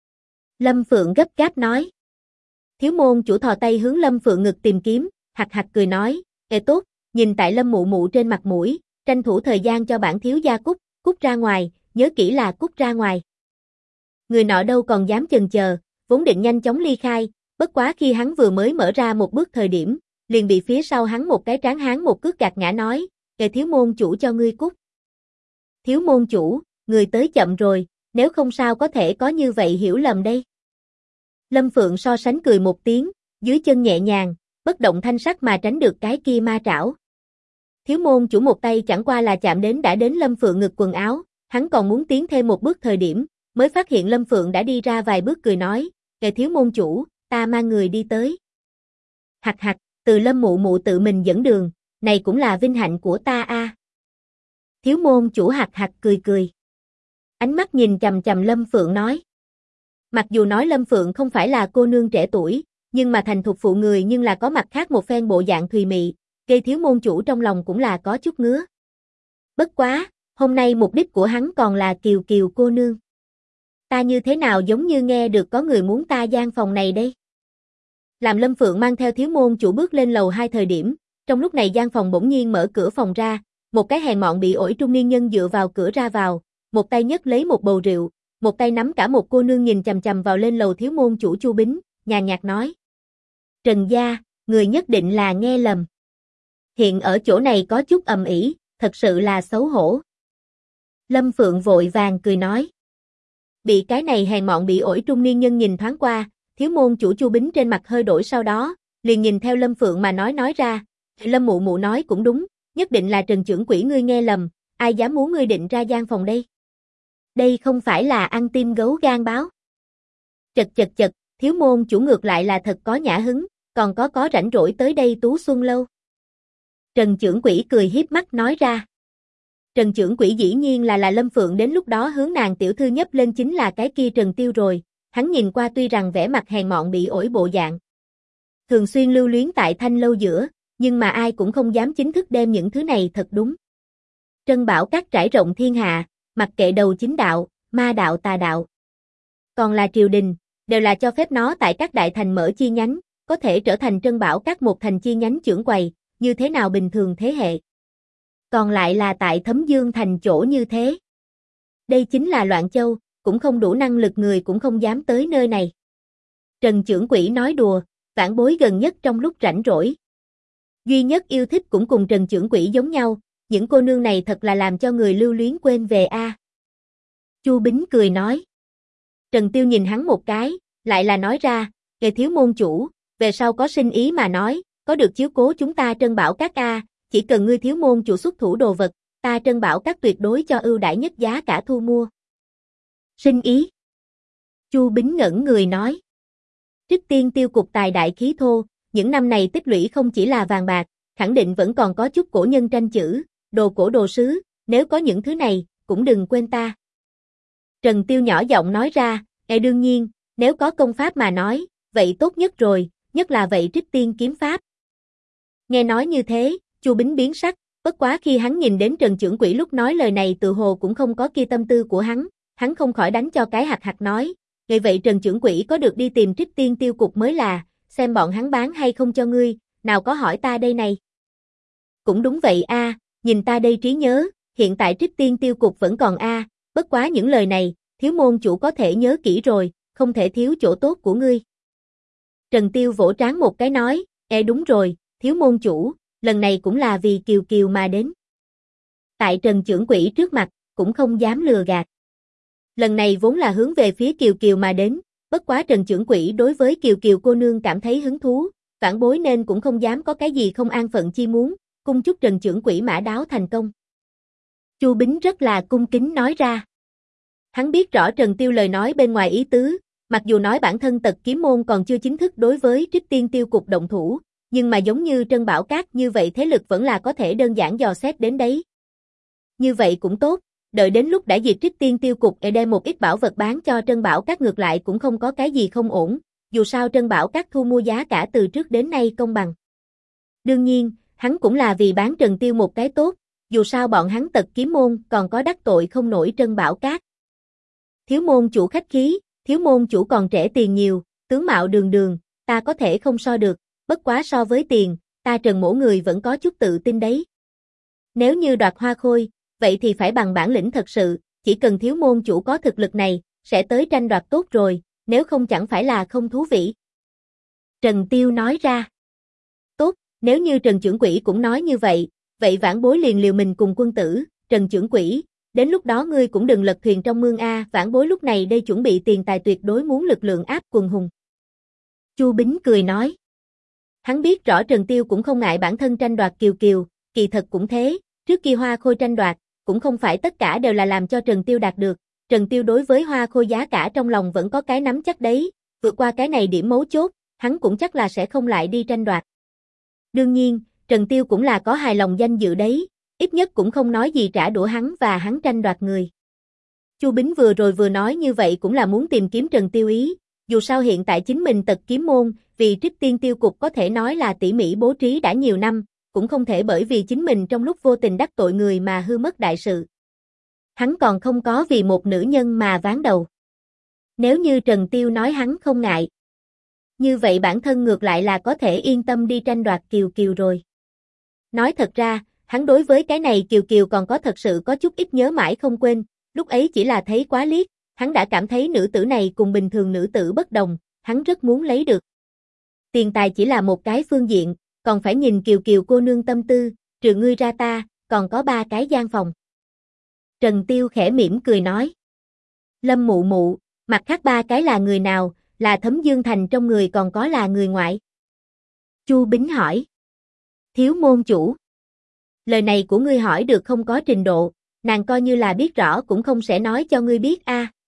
Lâm Phượng gấp gáp nói. Thiếu môn chủ thò tay hướng Lâm Phượng ngực tìm kiếm, hạc hạc cười nói, tốt, nhìn tại Lâm mụ mụ trên mặt mũi, tranh thủ thời gian cho bản thiếu gia cút ra ngoài, nhớ kỹ là cút ra ngoài. Người nọ đâu còn dám chần chờ, vốn định nhanh chóng ly khai, bất quá khi hắn vừa mới mở ra một bước thời điểm, liền bị phía sau hắn một cái tráng hán một cước gạt ngã nói, thiếu môn chủ cho ngươi cút. Thiếu môn chủ, người tới chậm rồi, nếu không sao có thể có như vậy hiểu lầm đây. Lâm Phượng so sánh cười một tiếng, dưới chân nhẹ nhàng, bất động thanh sắc mà tránh được cái kia ma trảo. Thiếu môn chủ một tay chẳng qua là chạm đến đã đến Lâm Phượng ngực quần áo, hắn còn muốn tiến thêm một bước thời điểm, mới phát hiện Lâm Phượng đã đi ra vài bước cười nói, thiếu môn chủ, ta mang người đi tới. Hạc hạc, từ Lâm mụ mụ tự mình dẫn đường, này cũng là vinh hạnh của ta Thiếu môn chủ hạc hạc cười cười. Ánh mắt nhìn chằm chằm Lâm Phượng nói. Mặc dù nói Lâm Phượng không phải là cô nương trẻ tuổi, nhưng mà thành thục phụ người nhưng là có mặt khác một phen bộ dạng thùy mị, gây thiếu môn chủ trong lòng cũng là có chút ngứa. Bất quá, hôm nay mục đích của hắn còn là Kiều Kiều cô nương. Ta như thế nào giống như nghe được có người muốn ta gian phòng này đây? Làm Lâm Phượng mang theo thiếu môn chủ bước lên lầu 2 thời điểm, trong lúc này gian phòng bỗng nhiên mở cửa phòng ra, một cái hèn mọn bị ổi trung niên nhân dựa vào cửa ra vào, một tay nhấc lấy một bầu rượu, một tay nắm cả một cô nương nhìn chằm chằm vào lên lầu thiếu môn chủ Chu Bính, nhàn nhạt nói. Trần gia, người nhất định là nghe lầm. Hiện ở chỗ này có chút ầm ĩ, thật sự là xấu hổ. Lâm Phượng vội vàng cười nói. Bị cái này hèn mọn bị ổi trung niên nhân nhìn thoáng qua, thiếu môn chủ Chu Bính trên mặt hơi đổi sau đó, liền nhìn theo Lâm Phượng mà nói ra, Lâm mụ mụ nói cũng đúng, nhất định là Trần trưởng quỹ ngươi nghe lầm, ai dám muốn ngươi định ra gian phòng đây? Đây không phải là ăn tim gấu gan báo. Chật, thiếu môn chủ ngược lại là thật có nhã hứng, còn có rảnh rỗi tới đây Tú Xuân lâu. Trần trưởng quỹ cười hiếp mắt nói ra. Trần trưởng quỹ dĩ nhiên là Lâm Phượng đến lúc đó hướng nàng tiểu thư nhấp lên chính là cái kia Trần Tiêu rồi, hắn nhìn qua tuy rằng vẻ mặt hèn mọn bị ổi bộ dạng. Thường xuyên lưu luyến tại thanh lâu giữa, nhưng mà ai cũng không dám chính thức đem những thứ này thật đúng. Trân bảo các trải rộng thiên hạ, mặc kệ đầu chính đạo, ma đạo tà đạo. Còn là triều đình, đều là cho phép nó tại các đại thành mở chi nhánh, có thể trở thành trân bảo các một thành chi nhánh trưởng quầy, như thế nào bình thường thế hệ. Còn lại là tại Thấm Dương thành chỗ như thế. Đây chính là loạn châu, cũng không đủ năng lực người cũng không dám tới nơi này. Trần trưởng quỹ nói đùa, vãn bối gần nhất trong lúc rảnh rỗi. Duy nhất yêu thích cũng cùng Trần trưởng quỹ giống nhau, những cô nương này thật là làm cho người lưu luyến quên về Chu Bính cười nói. Trần Tiêu nhìn hắn một cái, lại là nói ra, thiếu môn chủ, về sau có sinh ý mà nói, có được chiếu cố chúng ta Trân Bảo Các chỉ cần ngươi thiếu môn chủ xuất thủ đồ vật, ta Trân Bảo Các tuyệt đối cho ưu đãi nhất giá cả thu mua. Sinh ý. Chu Bính ngẩn người nói. Trích Tiên Tiêu cục tài đại khí thô, những năm này tích lũy không chỉ là vàng bạc, khẳng định vẫn còn có chút cổ nhân tranh chữ, đồ cổ đồ sứ, nếu có những thứ này, cũng đừng quên ta. Trần Tiêu nhỏ giọng nói ra, đương nhiên, nếu có công pháp mà nói, vậy tốt nhất rồi, nhất là vậy Trích Tiên kiếm pháp. Nghe nói như thế, Chu Bính biến sắc, bất quá khi hắn nhìn đến Trần trưởng quỹ lúc nói lời này tự hồ cũng không có kia tâm tư của hắn không khỏi đánh cho cái hạc hạc nói, vậy Trần trưởng quỹ có được đi tìm Trích Tiên Tiêu cục mới là, xem bọn hắn bán hay không cho ngươi, nào có hỏi ta đây này. Cũng đúng vậy nhìn ta đây trí nhớ, hiện tại Trích Tiên Tiêu Cục vẫn còn bất quá những lời này, thiếu môn chủ có thể nhớ kỹ rồi, không thể thiếu chỗ tốt của ngươi. Trần Tiêu vỗ trán một cái nói, đúng rồi, thiếu môn chủ, lần này cũng là vì Kiều Kiều mà đến. Tại Trần Chưởng Quỹ trước mặt, cũng không dám lừa gạt. Lần này vốn là hướng về phía Kiều Kiều mà đến, bất quá Trần Chưởng Quỹ đối với Kiều Kiều cô nương cảm thấy hứng thú, vãn bối nên cũng không dám có cái gì không an phận chi muốn, cung chúc Trần Chưởng Quỹ mã đáo thành công. Chu Bính rất là cung kính nói ra. Hắn biết rõ Trần Tiêu lời nói bên ngoài ý tứ, mặc dù nói bản thân Tật Kiếm Môn còn chưa chính thức đối với Trích Tiên Tiêu Cục động thủ, nhưng mà giống như Trân Bảo Các như vậy thế lực vẫn là có thể đơn giản dò xét đến đấy. Như vậy cũng tốt, đợi đến lúc đã diệt Trích Tiên Tiêu Cục đem một ít bảo vật bán cho Trân Bảo Các ngược lại cũng không có cái gì không ổn, dù sao Trân Bảo Các thu mua giá cả từ trước đến nay công bằng. Đương nhiên, hắn cũng là vì bán Trần Tiêu một cái tốt, dù sao bọn hắn Tật Kiếm Môn còn có đắc tội không nổi Trân Bảo Các. Thiếu môn chủ khách khí, thiếu môn chủ còn trẻ tiền nhiều, tướng mạo đường đường, ta có thể không so được, bất quá so với tiền, ta Trần mỗ người vẫn có chút tự tin đấy. Nếu như đoạt hoa khôi, vậy thì phải bằng bản lĩnh thật sự, chỉ cần thiếu môn chủ có thực lực này, sẽ tới tranh đoạt tốt rồi, nếu không chẳng phải là không thú vị. Trần Tiêu nói ra. Tốt, nếu như Trần Chưởng Quỹ cũng nói như vậy, vậy vãn bối liền liều mình cùng quân tử, Trần Chưởng Quỹ, đến lúc đó ngươi cũng đừng lật thuyền trong mương vãn bối lúc này đây chuẩn bị tiền tài tuyệt đối muốn lực lượng áp quần hùng. Chu Bính cười nói. Hắn biết rõ Trần Tiêu cũng không ngại bản thân tranh đoạt Kiều Kiều, kỳ thật cũng thế, trước kia hoa khôi tranh đoạt, cũng không phải tất cả đều là làm cho Trần Tiêu đạt được, Trần Tiêu đối với hoa khôi giá cả trong lòng vẫn có cái nắm chắc đấy, vượt qua cái này điểm mấu chốt, hắn cũng chắc là sẽ không lại đi tranh đoạt. Đương nhiên, Trần Tiêu cũng là có hài lòng danh dự đấy, ít nhất cũng không nói gì trả đũa hắn và hắn tranh đoạt người. Chu Bính vừa rồi vừa nói như vậy cũng là muốn tìm kiếm Trần Tiêu ý, dù sao hiện tại chính mình Tật Kiếm Môn, vì Trích Tiên Tiêu Cục có thể nói là tỉ mỉ bố trí đã nhiều năm, cũng không thể bởi vì chính mình trong lúc vô tình đắc tội người mà hư mất đại sự. Hắn còn không có vì một nữ nhân mà ván đầu. Nếu như Trần Tiêu nói hắn không ngại, như vậy bản thân ngược lại là có thể yên tâm đi tranh đoạt Kiều Kiều rồi. Nói thật ra, hắn đối với cái này Kiều Kiều còn có thật sự có chút ít nhớ mãi không quên, lúc ấy chỉ là thấy quá liếc, hắn đã cảm thấy nữ tử này cùng bình thường nữ tử bất đồng, hắn rất muốn lấy được. Tiền tài chỉ là một cái phương diện, còn phải nhìn Kiều Kiều cô nương tâm tư, trừ ngươi ra ta, còn có 3 cái gian phòng. Trần Tiêu khẽ mỉm cười nói. Lâm mụ mụ, mặt khác 3 cái là người nào, là Thấm Dương Thành trong người còn có là người ngoại? Chu Bính hỏi. Thiếu môn chủ. Lời này của ngươi hỏi được không có trình độ, nàng coi như là biết rõ cũng không sẽ nói cho ngươi biết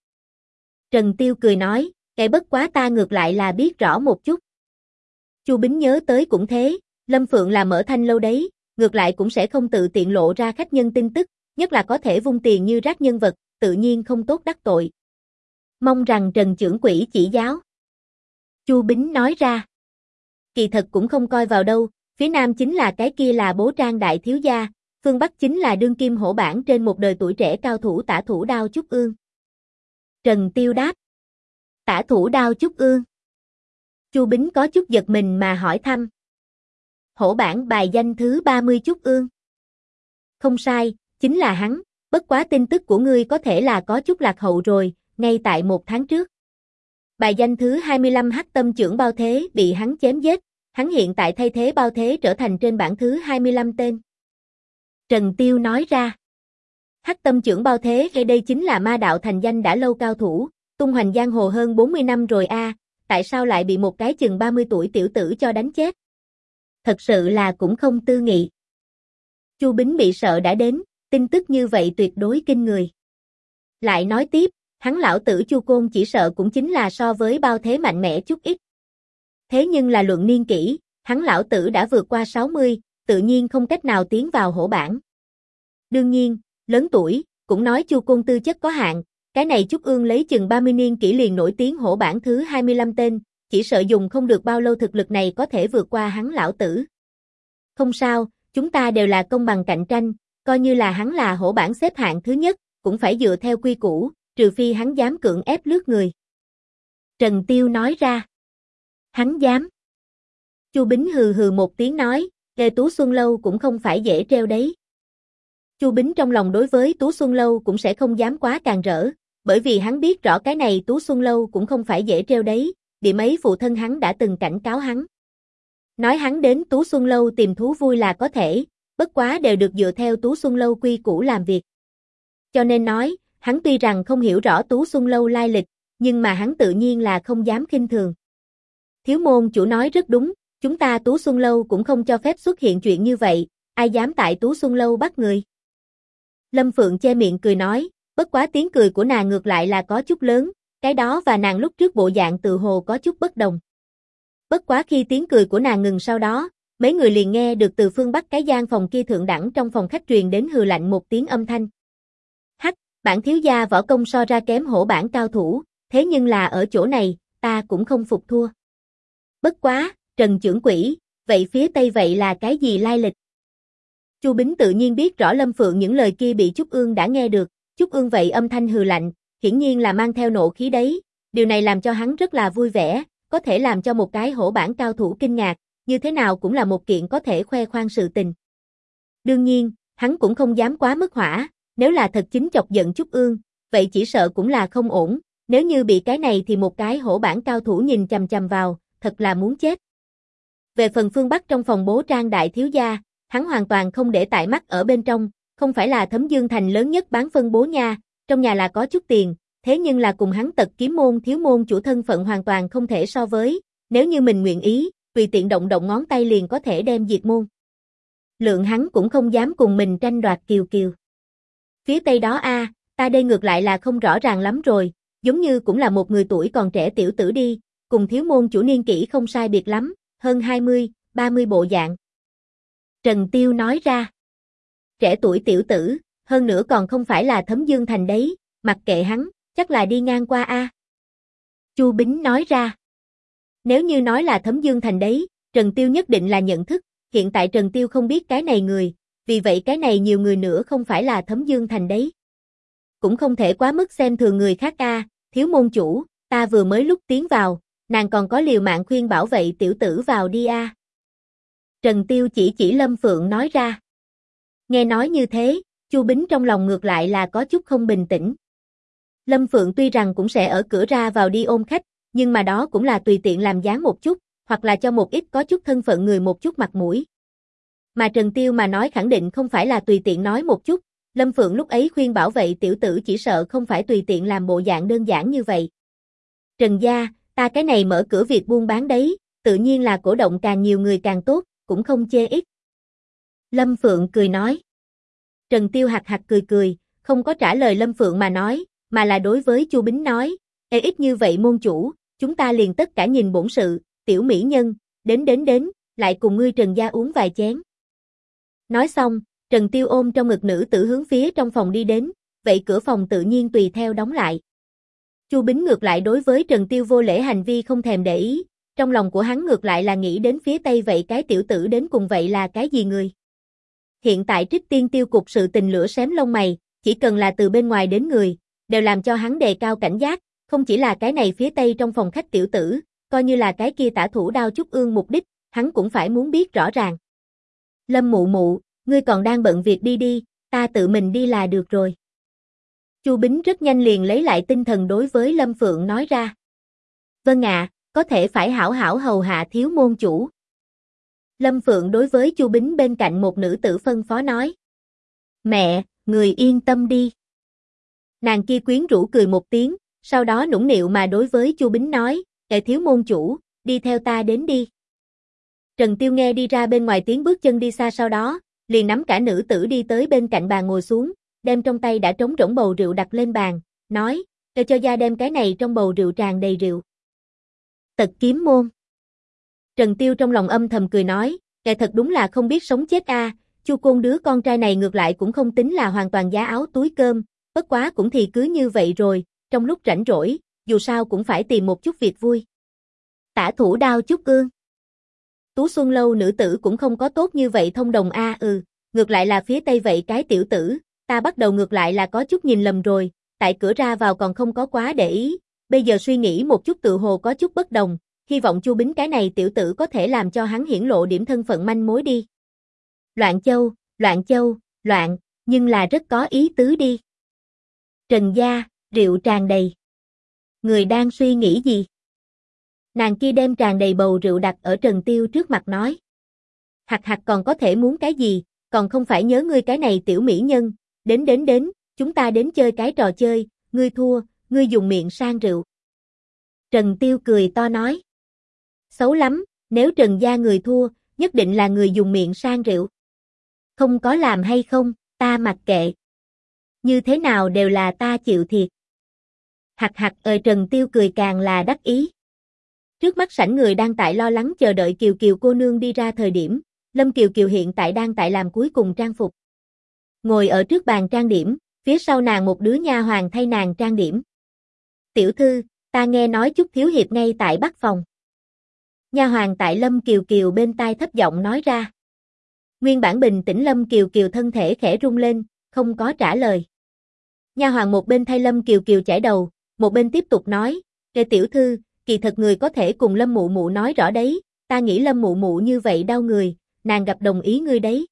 Trần Tiêu cười nói, cái bất quá ta ngược lại là biết rõ một chút. Chu Bính nhớ tới cũng thế, Lâm Phượng là mở thanh lâu đấy, ngược lại cũng sẽ không tự tiện lộ ra khách nhân tin tức, nhất là có thể vung tiền như rác nhân vật, tự nhiên không tốt đắc tội. Mong rằng Trần Chưởng Quỹ chỉ giáo. Chu Bính nói ra. Kỳ thật cũng không coi vào đâu, phía nam chính là cái kia là Bố Trang đại thiếu gia, phương bắc chính là đương kim hổ bảng trên một đời tuổi trẻ cao thủ Tả Thủ Đao Trúc Ương. Trần Tiêu đáp. Tả Thủ Đao Trúc Ương. Chu Bính có chút giật mình mà hỏi thăm. Hổ bảng bài danh thứ 30 Trúc Ương. Không sai, chính là hắn, bất quá tin tức của ngươi có thể là có chút lạc hậu rồi, ngay tại 1 tháng trước. Bài danh thứ 25 Hắc Tâm Chưởng Bao Thế bị hắn chém giết, hắn hiện tại thay thế Bao Thế trở thành trên bảng thứ 25 tên. Trần Tiêu nói ra. Hắc Tâm Chưởng Bao Thế hay đây chính là ma đạo thành danh đã lâu cao thủ, tung hoành giang hồ hơn 40 năm rồi tại sao lại bị một cái chừng 30 tuổi tiểu tử cho đánh chết? Thật sự là cũng không tư nghị. Chu Bính bị sợ đã đến, tin tức như vậy tuyệt đối kinh người. Lại nói tiếp, hắn lão tử Chu Côn chỉ sợ cũng chính là so với Bao Thế mạnh mẽ chút ít. Thế nhưng là luận niên kỷ, hắn lão tử đã vượt qua 60, tự nhiên không cách nào tiến vào hổ bảng. Đương nhiên, lớn tuổi, cũng nói Chu Côn tư chất có hạn, cái này Trúc Ương lấy chừng 30 niên kỷ liền nổi tiếng hổ bảng thứ 25 tên, chỉ sợ dùng không được bao lâu thực lực này có thể vượt qua hắn lão tử. Không sao, chúng ta đều là công bằng cạnh tranh, coi như là hắn là hổ bảng xếp hạng thứ nhất, cũng phải dựa theo quy củ, trừ phi hắn dám cưỡng ép lướt người. Trần Tiêu nói ra. Hắn dám. Chu Bính hừ hừ một tiếng nói, Tú Xuân Lâu cũng không phải dễ treo đấy. Chu Bính trong lòng đối với Tú Xuân Lâu cũng sẽ không dám quá càng rỡ, bởi vì hắn biết rõ cái này Tú Xuân Lâu cũng không phải dễ trêu đấy, điểm ấy phụ thân hắn đã từng cảnh cáo hắn. Nói hắn đến Tú Xuân Lâu tìm thú vui là có thể, bất quá đều được dựa theo Tú Xuân Lâu quy củ làm việc. Cho nên nói, hắn tuy rằng không hiểu rõ Tú Xuân Lâu lai lịch, nhưng mà hắn tự nhiên là không dám khinh thường. Thiếu môn chủ nói rất đúng, chúng ta Tú Xuân Lâu cũng không cho phép xuất hiện chuyện như vậy, ai dám tại Tú Xuân Lâu bắt người. Lâm Phượng che miệng cười nói, bất quá tiếng cười của nàng ngược lại là có chút lớn, cái đó và nàng lúc trước bộ dạng tự hồ có chút bất đồng. Bất quá khi tiếng cười của nàng ngừng sau đó, mấy người liền nghe được từ phương bắc cái gian phòng kia thượng đẳng trong phòng khách truyền đến hừ lạnh một tiếng âm thanh. Hắc, bản thiếu gia võ công so ra kém hổ bản cao thủ, thế nhưng là ở chỗ này, ta cũng không phục thua. Bất quá, Trần trưởng quỹ, vậy phía Tây vậy là cái gì lai lịch? Chu Bính tự nhiên biết rõ Lâm Phượng những lời kia bị Trúc Ương đã nghe được, Trúc Ương vậy âm thanh hừ lạnh, hiển nhiên là mang theo nộ khí đấy, điều này làm cho hắn rất là vui vẻ, có thể làm cho một cái hổ bản cao thủ kinh ngạc, như thế nào cũng là một kiện có thể khoe khoang sự tình. Đương nhiên, hắn cũng không dám quá mức hỏa, nếu là thật chính chọc giận Trúc Ương, vậy chỉ sợ cũng là không ổn, nếu như bị cái này thì một cái hổ bản cao thủ nhìn chằm chằm vào, thật là muốn chết. Về phần phương Bắc trong phòng bố trang đại thiếu gia, hắn hoàn toàn không để tại mắt ở bên trong, không phải là Thấm Dương Thành lớn nhất bán phân bố nha, trong nhà là có chút tiền, thế nhưng là cùng hắn Tật Kiếm môn thiếu môn chủ thân phận hoàn toàn không thể so với, nếu như mình nguyện ý, tùy tiện động động ngón tay liền có thể đem diệt môn. Lượng hắn cũng không dám cùng mình tranh đoạt kiều kiều. Phía Tây đó ta đây ngược lại là không rõ ràng lắm rồi, giống như cũng là một người tuổi còn trẻ tiểu tử đi, cùng thiếu môn chủ niên kỷ không sai biệt lắm, hơn 20, 30 bộ dạng. Trần Tiêu nói ra. Trẻ tuổi tiểu tử, hơn nữa còn không phải là Thấm Dương Thành đấy, mặc kệ hắn, chắc là đi ngang qua Chu Bính nói ra. Nếu như nói là Thấm Dương Thành đấy, Trần Tiêu nhất định là nhận thức, hiện tại Trần Tiêu không biết cái này người, vì vậy cái này nhiều người nữa không phải là Thấm Dương Thành đấy. Cũng không thể quá mức xem thường người khác thiếu môn chủ, ta vừa mới lúc tiến vào, nàng còn có liều mạng khuyên bảo vậy tiểu tử vào đi Trần Tiêu chỉ Lâm Phượng nói ra. Nghe nói như thế, Chu Bính trong lòng ngược lại là có chút không bình tĩnh. Lâm Phượng tuy rằng cũng sẽ ở cửa ra vào đi ôm khách, nhưng mà đó cũng là tùy tiện làm dáng một chút, hoặc là cho một ít có chút thân phận người một chút mặt mũi. Mà Trần Tiêu mà nói khẳng định không phải là tùy tiện nói một chút, Lâm Phượng lúc ấy khuyên bảo vậy tiểu tử chỉ sợ không phải tùy tiện làm bộ dạng đơn giản như vậy. Trần gia, ta cái này mở cửa việc buôn bán đấy, tự nhiên là cổ động càng nhiều người càng tốt, cũng không chê ít. Lâm Phượng cười nói. Trần Tiêu hạc hạc cười, không có trả lời Lâm Phượng mà nói, mà là đối với Chu Bính nói, ít như vậy môn chủ, chúng ta liền tất cả nhìn bổn sự, tiểu mỹ nhân, đến, lại cùng ngươi Trần gia uống vài chén. Nói xong, Trần Tiêu ôm trong ngực nữ tử hướng phía trong phòng đi đến, vậy cửa phòng tự nhiên tùy theo đóng lại. Chu Bính ngược lại đối với Trần Tiêu vô lễ hành vi không thèm để ý, trong lòng của hắn ngược lại là nghĩ đến phía Tây vậy cái tiểu tử đến cùng vậy là cái gì người. Hiện tại Trích Tiên tiêu cục sự tình lửa xém lông mày, chỉ cần là từ bên ngoài đến người, đều làm cho hắn đề cao cảnh giác, không chỉ là cái này phía Tây trong phòng khách tiểu tử, coi như là cái kia tả thủ đao Trúc Ương mục đích, hắn cũng phải muốn biết rõ ràng. Lâm mụ mụ, ngươi còn đang bận việc đi, ta tự mình đi là được rồi. Chu Bính rất nhanh liền lấy lại tinh thần đối với Lâm Phượng nói ra. Vâng có thể phải hảo hảo hầu hạ thiếu môn chủ. Lâm Phượng đối với Chu Bính bên cạnh một nữ tử phân phó nói. Mẹ, người yên tâm đi. Nàng kia quyến rũ cười một tiếng, sau đó nũng nịu mà đối với Chu Bính nói, thiếu môn chủ, đi theo ta đến đi. Trần Tiêu nghe đi ra bên ngoài tiếng bước chân đi xa sau đó, liền nắm cả nữ tử đi tới bên cạnh bàn ngồi xuống, đem trong tay đã trống rỗng bầu rượu đặt lên bàn, nói, cho gia đem cái này trong bầu rượu tràn đầy rượu. Tật Kiếm môn. Trần Tiêu trong lòng âm thầm cười nói, thật đúng là không biết sống chết Chu Côn đứa con trai này ngược lại cũng không tính là hoàn toàn giá áo túi cơm, bất quá cũng thì cứ như vậy rồi, trong lúc rảnh rỗi, dù sao cũng phải tìm một chút việc vui. Tả thủ đao Trúc Ương. Tú Xuân Lâu nữ tử cũng không có tốt như vậy thông đồng ngược lại là phía Tây vậy cái tiểu tử, ta bắt đầu ngược lại là có chút nhìn lầm rồi, tại cửa ra vào còn không có quá để ý, bây giờ suy nghĩ một chút tự hồ có chút bất đồng, hy vọng Chu Bính cái này tiểu tử có thể làm cho hắn hiển lộ điểm thân phận manh mối đi. Loạn châu, nhưng là rất có ý tứ đi. Trần gia, rượu tràn đầy. Người đang suy nghĩ gì? Nàng kia đem tràn đầy bầu rượu đặt ở Trần Tiêu trước mặt nói. Hạc hạc còn có thể muốn cái gì, còn không phải nhớ ngươi cái này tiểu mỹ nhân, đến, chúng ta đến chơi cái trò chơi, ngươi thua, ngươi dùng miệng sang rượu. Trần Tiêu cười to nói. Xấu lắm, nếu Trần gia người thua, nhất định là người dùng miệng sang rượu. Không có làm hay không, ta mặc kệ. Như thế nào đều là ta chịu thiệt. Hạc hạc Trần Tiêu cười càng là đắc ý. Trước mắt sảnh người đang tại lo lắng chờ đợi Kiều Kiều cô nương đi ra thời điểm, Lâm Kiều Kiều hiện tại đang tại làm cuối cùng trang phục. Ngồi ở trước bàn trang điểm, phía sau nàng một đứa nha hoàn thay nàng trang điểm. Tiểu thư, ta nghe nói Chúc thiếu hiệp ngay tại Bắc phòng. Nha hoàn tại Lâm Kiều Kiều bên tai thấp giọng nói ra. Nguyên bản bình tĩnh Lâm Kiều Kiều thân thể khẽ rung lên, không có trả lời. Nha hoàn một bên thay Lâm Kiều Kiều chải đầu, một bên tiếp tục nói, "Kệ tiểu thư, kỳ thật người có thể cùng Lâm mụ mụ nói rõ đấy, ta nghĩ Lâm mụ mụ như vậy đau người, nàng gặp đồng ý ngươi đấy."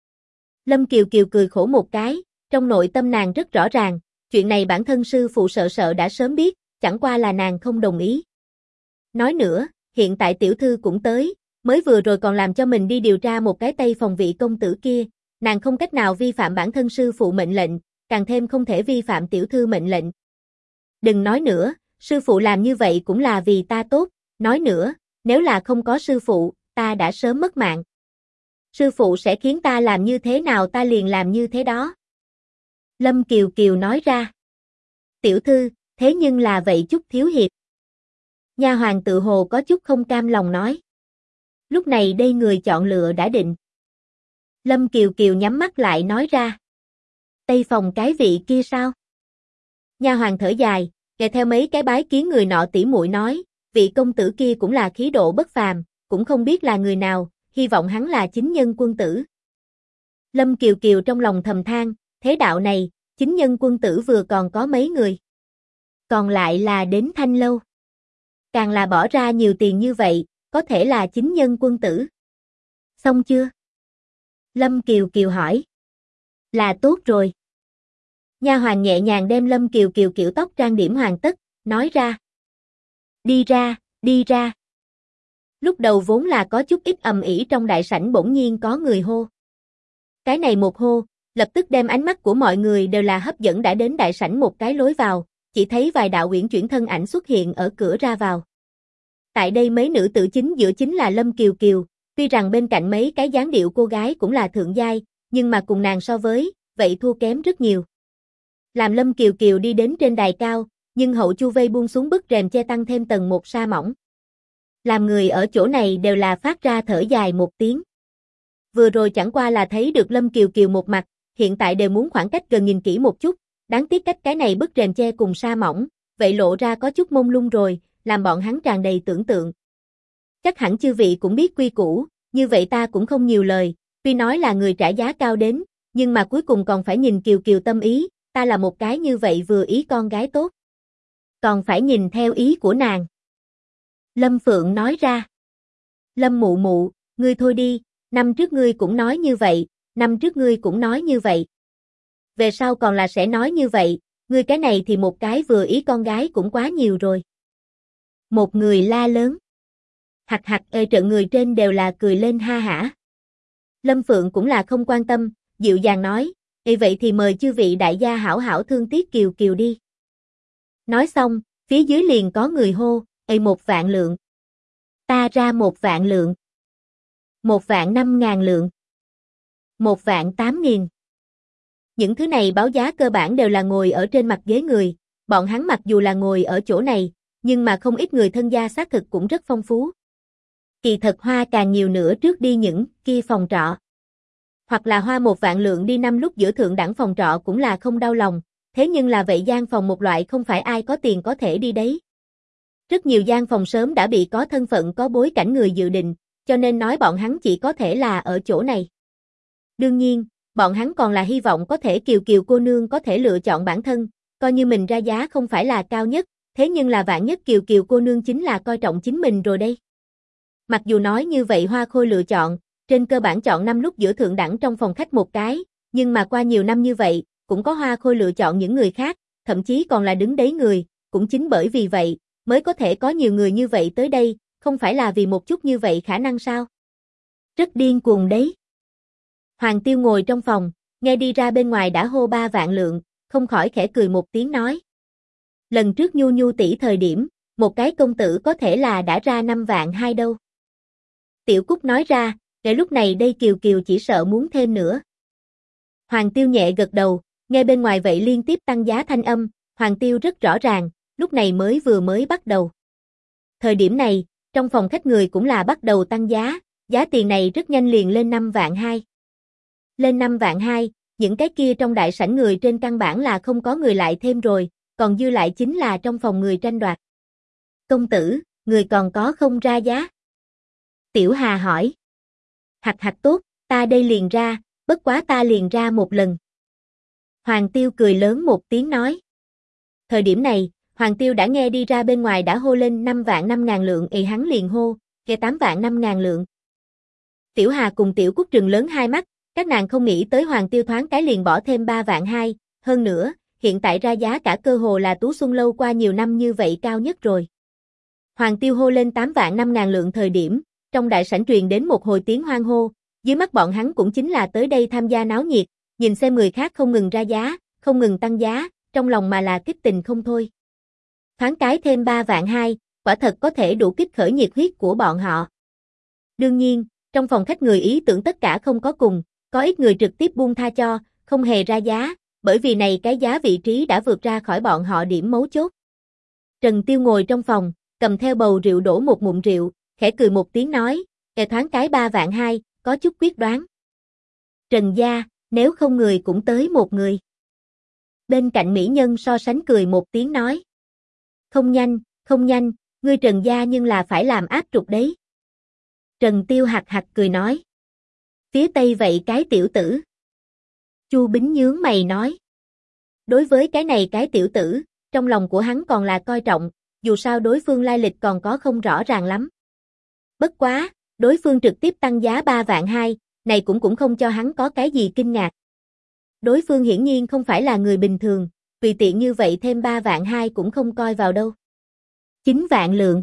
Lâm Kiều Kiều cười khổ một cái, trong nội tâm nàng rất rõ ràng, chuyện này bản thân sư phụ sợ đã sớm biết, chẳng qua là nàng không đồng ý. Nói nữa, hiện tại tiểu thư cũng tới, mới vừa rồi còn làm cho mình đi điều tra một cái Tây phòng vị công tử kia, nàng không cách nào vi phạm bản thân sư phụ mệnh lệnh, càng thêm không thể vi phạm tiểu thư mệnh lệnh. Đừng nói nữa, sư phụ làm như vậy cũng là vì ta tốt, nói nữa, nếu là không có sư phụ, ta đã sớm mất mạng. Sư phụ sẽ khiến ta làm như thế nào ta liền làm như thế đó. Lâm Kiều Kiều nói ra. Tiểu thư, thế nhưng là vậy Chúc thiếu hiệp. Nha hoàn tự hồ có chút không cam lòng nói. Lúc này đây người chọn lựa đã định. Lâm Kiều Kiều nhắm mắt lại nói ra. Tây phòng cái vị kia sao? Nha hoàn thở dài, kèm theo mấy cái bái kiến người nọ tỉ muội nói, vị công tử kia cũng là khí độ bất phàm, cũng không biết là người nào, hy vọng hắn là chính nhân quân tử. Lâm Kiều Kiều trong lòng thầm than, thế đạo này, chính nhân quân tử vừa còn có mấy người. Còn lại là đến Thanh lâu. Càng là bỏ ra nhiều tiền như vậy, có thể là chính nhân quân tử. Xong chưa? Lâm Kiều Kiều hỏi. Là tốt rồi. Nha hoàn nhẹ nhàng đem Lâm Kiều Kiều kiểu tóc trang điểm hoàn tất, nói ra. Đi ra, đi ra. Lúc đầu vốn là có chút ít ầm ĩ trong đại sảnh bỗng nhiên có người hô. Cái này một hô, lập tức đem ánh mắt của mọi người đều là hấp dẫn đã đến đại sảnh một cái lối vào, chỉ thấy vài đạo uyển chuyển thân ảnh xuất hiện ở cửa ra vào. Tại đây mấy nữ tử chính giữa chính là Lâm Kiều Kiều, tuy rằng bên cạnh mấy cái dáng điệu cô gái cũng là thượng giai, nhưng mà cùng nàng so với, vậy thua kém rất nhiều. Làm Lâm Kiều Kiều đi đến trên đài cao, nhưng hậu chu vây buông xuống bức rèm che tăng thêm tầng một sa mỏng. Làm người ở chỗ này đều là phát ra thở dài một tiếng. Vừa rồi chẳng qua là thấy được Lâm Kiều Kiều một mặt, hiện tại đều muốn khoảng cách gần nhìn kỹ một chút, đáng tiếc cách cái này bức rèm che cùng sa mỏng, vậy lộ ra có chút mông lung rồi, làm bọn hắn tràn đầy tưởng tượng. Chắc hẳn chư vị cũng biết quy củ, như vậy ta cũng không nhiều lời, tuy nói là người trả giá cao đến, nhưng mà cuối cùng còn phải nhìn Kiều Kiều tâm ý, ta là một cái như vậy vừa ý con gái tốt. Còn phải nhìn theo ý của nàng. Lâm Phượng nói ra. Lâm mụ mụ, ngươi thôi đi, năm trước ngươi cũng nói như vậy, năm trước ngươi cũng nói như vậy. Về sau còn là sẽ nói như vậy, ngươi cái này thì một cái vừa ý con gái cũng quá nhiều rồi. Một người la lớn. Hạc hạc trận người trên đều là cười lên ha hả. Lâm Phượng cũng là không quan tâm, dịu dàng nói, vậy thì mời chư vị đại gia hảo hảo thương tiếc Kiều Kiều đi. Nói xong, phía dưới liền có người hô, 1.000 lượng. Ta ra 1.000 lượng. 1.500.000 lượng. 1.800.000. Những thứ này báo giá cơ bản đều là ngồi ở trên mặt ghế người, bọn hắn mặc dù là ngồi ở chỗ này, nhưng mà không ít người thân gia xác thực cũng rất phong phú. Kỳ thật hoa càng nhiều nữa trước đi những kia phòng trọ. Hoặc là hoa 1.000 lượng đi năm lúc giữa thượng đẳng phòng trọ cũng là không đau lòng, thế nhưng là vậy gian phòng một loại không phải ai có tiền có thể đi đấy. Rất nhiều gian phòng sớm đã bị có thân phận có bối cảnh người dự định, cho nên nói bọn hắn chỉ có thể là ở chỗ này. Đương nhiên, bọn hắn còn là hy vọng có thể Kiều Kiều cô nương có thể lựa chọn bản thân, coi như mình ra giá không phải là cao nhất, thế nhưng là vạn nhất Kiều Kiều cô nương chính là coi trọng chính mình rồi đây. Mặc dù nói như vậy Hoa Khôi lựa chọn, trên cơ bản chọn năm lúc giữa thượng đẳng trong phòng khách một cái, nhưng mà qua nhiều năm như vậy, cũng có Hoa Khôi lựa chọn những người khác, thậm chí còn là đứng đấy người, cũng chính bởi vì vậy, mới có thể có nhiều người như vậy tới đây, không phải là vì một chút như vậy khả năng sao? Rất điên cuồng đấy. Hoàng Tiêu ngồi trong phòng, nghe đi ra bên ngoài đã hô 3 vạn lượng, không khỏi khẽ cười một tiếng nói. Lần trước Nhu Nhu tỷ thời điểm, một cái công tử có thể là đã ra 5 vạn 2 đâu. Tiểu Cúc nói ra, để lúc này đây Kiều Kiều chỉ sợ muốn thêm nữa. Hoàng Tiêu nhẹ gật đầu, nghe bên ngoài vậy liên tiếp tăng giá thanh âm, Hoàng Tiêu rất rõ ràng, lúc này mới bắt đầu. Thời điểm này, trong phòng khách người cũng là bắt đầu tăng giá tiền này rất nhanh liền lên 5 vạn 2. Lên 5 vạn 2, những cái kia trong đại sảnh người trên căn bản là không có người lại thêm rồi, còn dư lại chính là trong phòng người tranh đoạt. Công tử, người còn có không ra giá? Tiểu Hà hỏi. Hạch tốt, ta đây liền ra, bất quá ta liền ra một lần. Hoàng Tiêu cười lớn một tiếng nói. Thời điểm này, Hoàng Tiêu đã nghe đi ra bên ngoài đã hô lên 5 vạn 5 ngàn lượng, hắn liền hô, kể 8 vạn 5 ngàn lượng. Tiểu Hà cùng Tiểu Cúc trừng lớn hai mắt, các nàng không nghĩ tới Hoàng Tiêu thoáng cái liền bỏ thêm 3 vạn 2, hơn nữa, hiện tại ra giá cả cơ hồ là Tú Xuân Lâu qua nhiều năm như vậy cao nhất rồi. Hoàng Tiêu hô lên 8 vạn 5 ngàn lượng thời điểm, trong đại sảnh truyền đến một hồi tiếng hoan hô, dưới mắt bọn hắn cũng chính là tới đây tham gia náo nhiệt, nhìn xem người khác không ngừng ra giá, không ngừng tăng giá, trong lòng mà là kích tình không thôi. Thoáng cái thêm 3 vạn 2, quả thật có thể đủ kích khởi nhiệt huyết của bọn họ. Đương nhiên, trong phòng khách người ý tưởng tất cả không có cùng, có ít người trực tiếp buông tha cho, không hề ra giá, bởi vì này cái giá vị trí đã vượt ra khỏi bọn họ điểm mấu chốt. Trần Tiêu ngồi trong phòng, cầm theo bầu rượu đổ một ngụm rượu, khẽ cười một tiếng nói, thoáng cái 3 vạn 2, có chút quyết đoán. Trần gia, nếu không người cũng tới một người. Bên cạnh mỹ nhân so sánh cười một tiếng nói. Không nhanh, ngươi Trần gia nhưng là phải làm áp trục đấy. Trần Tiêu hạc cười nói. Phía Tây vậy cái tiểu tử. Chu Bính nhướng mày nói. Đối với cái này cái tiểu tử, trong lòng của hắn còn là coi trọng, dù sao đối phương lai lịch còn có không rõ ràng lắm. Bất quá, đối phương trực tiếp tăng giá 3 vạn 2, này cũng không cho hắn có cái gì kinh ngạc. Đối phương hiển nhiên không phải là người bình thường, tùy tiện như vậy thêm 3 vạn 2 cũng không coi vào đâu. 9 vạn lượng.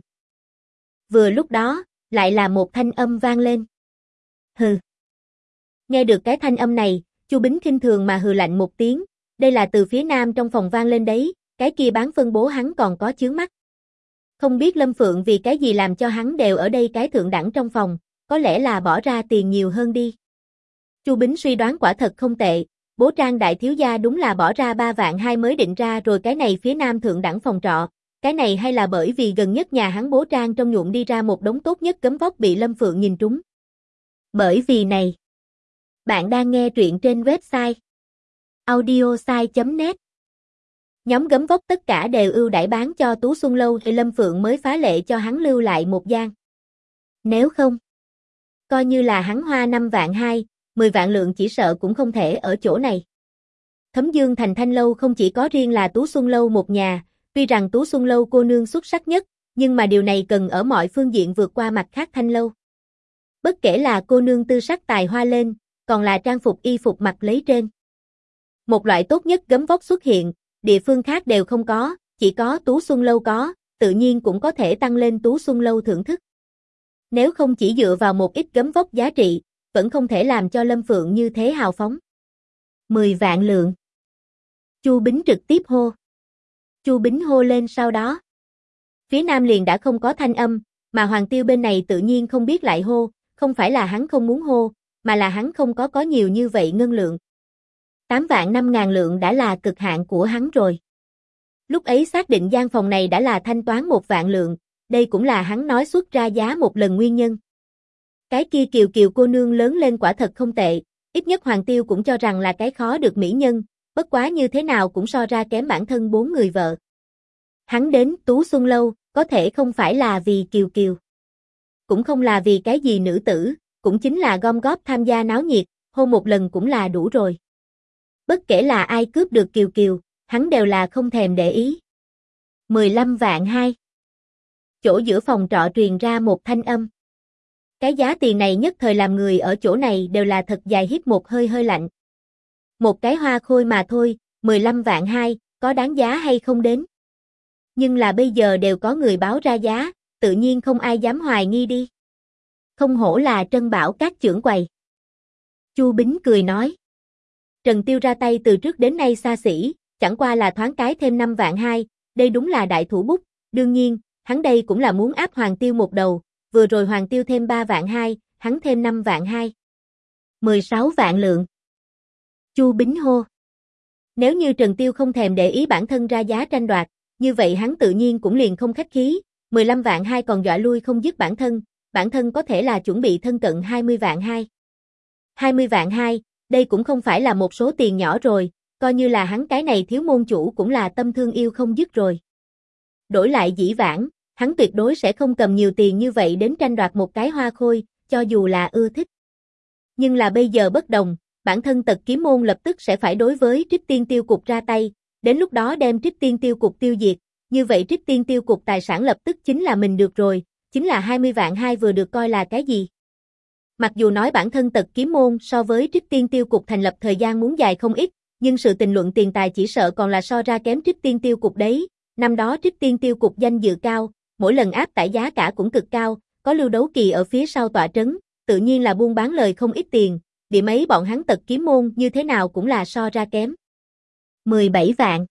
Vừa lúc đó, lại là một thanh âm vang lên. Hừ. Nghe được cái thanh âm này, Chu Bính khinh thường mà hừ lạnh một tiếng, đây là từ phía nam trong phòng vang lên đấy, cái kia bán phân bố hắn còn có chướng mắt. Không biết Lâm Phượng vì cái gì làm cho hắn đều ở đây cái thượng đẳng trong phòng, có lẽ là bỏ ra tiền nhiều hơn đi. Chu Bính suy đoán quả thật không tệ, Bố Trang đại thiếu gia đúng là bỏ ra 3 vạn 2 mới định ra rồi cái này phía nam thượng đẳng phòng trọ, cái này hay là bởi vì gần nhất nhà hắn Bố Trang trong nhuộm đi ra một đống tốt nhất gấm vóc bị Lâm Phượng nhìn trúng. Bởi vì này, bạn đang nghe truyện trên website audiosai.net. Nhóm gấm vóc tất cả đều ưu đãi bán cho Tú Xuân Lâu thì Lâm Phượng mới phá lệ cho hắn lưu lại một gian. Nếu không, coi như là hắn hoa 5 vạn 2, 10 vạn lượng chỉ sợ cũng không thể ở chỗ này. Thấm Dương Thành Thanh Lâu không chỉ có riêng là Tú Xuân Lâu một nhà, tuy rằng Tú Xuân Lâu cô nương xuất sắc nhất, nhưng mà điều này cần ở mọi phương diện vượt qua mặt khác Thanh Lâu. Bất kể là cô nương tư sắc tài hoa lên, còn là trang phục y phục mặc lấy trên. Một loại tốt nhất gấm vóc xuất hiện, địa phương khác đều không có, chỉ có Tú Xuân Lâu có, tự nhiên cũng có thể tăng lên Tú Xuân Lâu thưởng thức. Nếu không chỉ dựa vào một ít gấm vóc giá trị, vẫn không thể làm cho Lâm Phượng như thế hào phóng. 10 vạn lượng. Chu Bính trực tiếp hô. Chu Bính hô lên sau đó. Phía nam liền đã không có thanh âm, mà Hoàng Tiêu bên này tự nhiên không biết lại hô, không phải là hắn không muốn hô, mà là hắn không có nhiều như vậy ngân lượng. 8 vạn 5 ngàn lượng đã là cực hạn của hắn rồi. Lúc ấy xác định gian phòng này đã là thanh toán 1 vạn lượng, đây cũng là hắn nói xuất ra giá một lần nguyên nhân. Cái kia Kiều Kiều cô nương lớn lên quả thật không tệ, ít nhất Hoàng Tiêu cũng cho rằng là cái khó được mỹ nhân, bất quá như thế nào cũng so ra kém bản thân 4 người vợ. Hắn đến Tú Xuân Lâu, có thể không phải là vì Kiều Kiều. Cũng không là vì cái gì nữ tử, cũng chính là gom góp tham gia náo nhiệt, hôn một lần cũng là đủ rồi. Bất kể là ai cướp được Kiều Kiều, hắn đều là không thèm để ý. 15 vạn 2. Chỗ giữa phòng trọ truyền ra một thanh âm. Cái giá tiền này nhất thời làm người ở chỗ này đều là thật dài hít một hơi hơi lạnh. Một cái hoa khôi mà thôi, 15 vạn hai, có đáng giá hay không đến? Nhưng là bây giờ đều có người báo ra giá, tự nhiên không ai dám hoài nghi đi. Không hổ là Trân Bảo các trưởng quầy. Chu Bính cười nói. Trần Tiêu ra tay từ trước đến nay xa xỉ, chẳng qua là thoáng cái thêm 5 vạn hai, đây đúng là đại thủ bút, đương nhiên, hắn đây cũng là muốn áp Hoàng Tiêu một đầu, vừa rồi Hoàng Tiêu thêm 3 vạn hai, hắn thêm 5 vạn hai. 16 vạn lượng. Chu Bính hô. Nếu như Trần Tiêu không thèm để ý bản thân ra giá tranh đoạt, như vậy hắn tự nhiên cũng liền không khách khí, 15 vạn hai còn dọa lui không dứt bản thân có thể là chuẩn bị thân cận 20 vạn hai. 20 vạn hai, đây cũng không phải là một số tiền nhỏ rồi, coi như là hắn cái này thiếu môn chủ cũng là tâm thương yêu không dứt rồi. Đổi lại dĩ vãng, hắn tuyệt đối sẽ không cầm nhiều tiền như vậy đến tranh đoạt một cái hoa khôi, cho dù là ưa thích. Nhưng là bây giờ bất đồng, bản thân Tật Kiếm Môn lập tức sẽ phải đối với Trích Tiên Tiêu Cục ra tay, đến lúc đó đem Trích Tiên Tiêu Cục tiêu diệt, như vậy Trích Tiên Tiêu Cục tài sản lập tức chính là mình được rồi, chính là 20 vạn hai vừa được coi là cái gì. Mặc dù nói bản thân Tật Kiếm Môn so với Trích Tiên Tiêu Cục thành lập thời gian muốn dài không ít, nhưng sự tình luận tiền tài chỉ sợ còn là so ra kém Trích Tiên Tiêu Cục đấy, năm đó Trích Tiên Tiêu Cục danh dự cao, mỗi lần áp tải giá cả cũng cực cao, có Lưu Đấu Kỳ ở phía sau tọa trấn, tự nhiên là buôn bán lời không ít tiền, điểm ấy bọn hắn Tật Kiếm Môn như thế nào cũng là so ra kém. 17 vạn.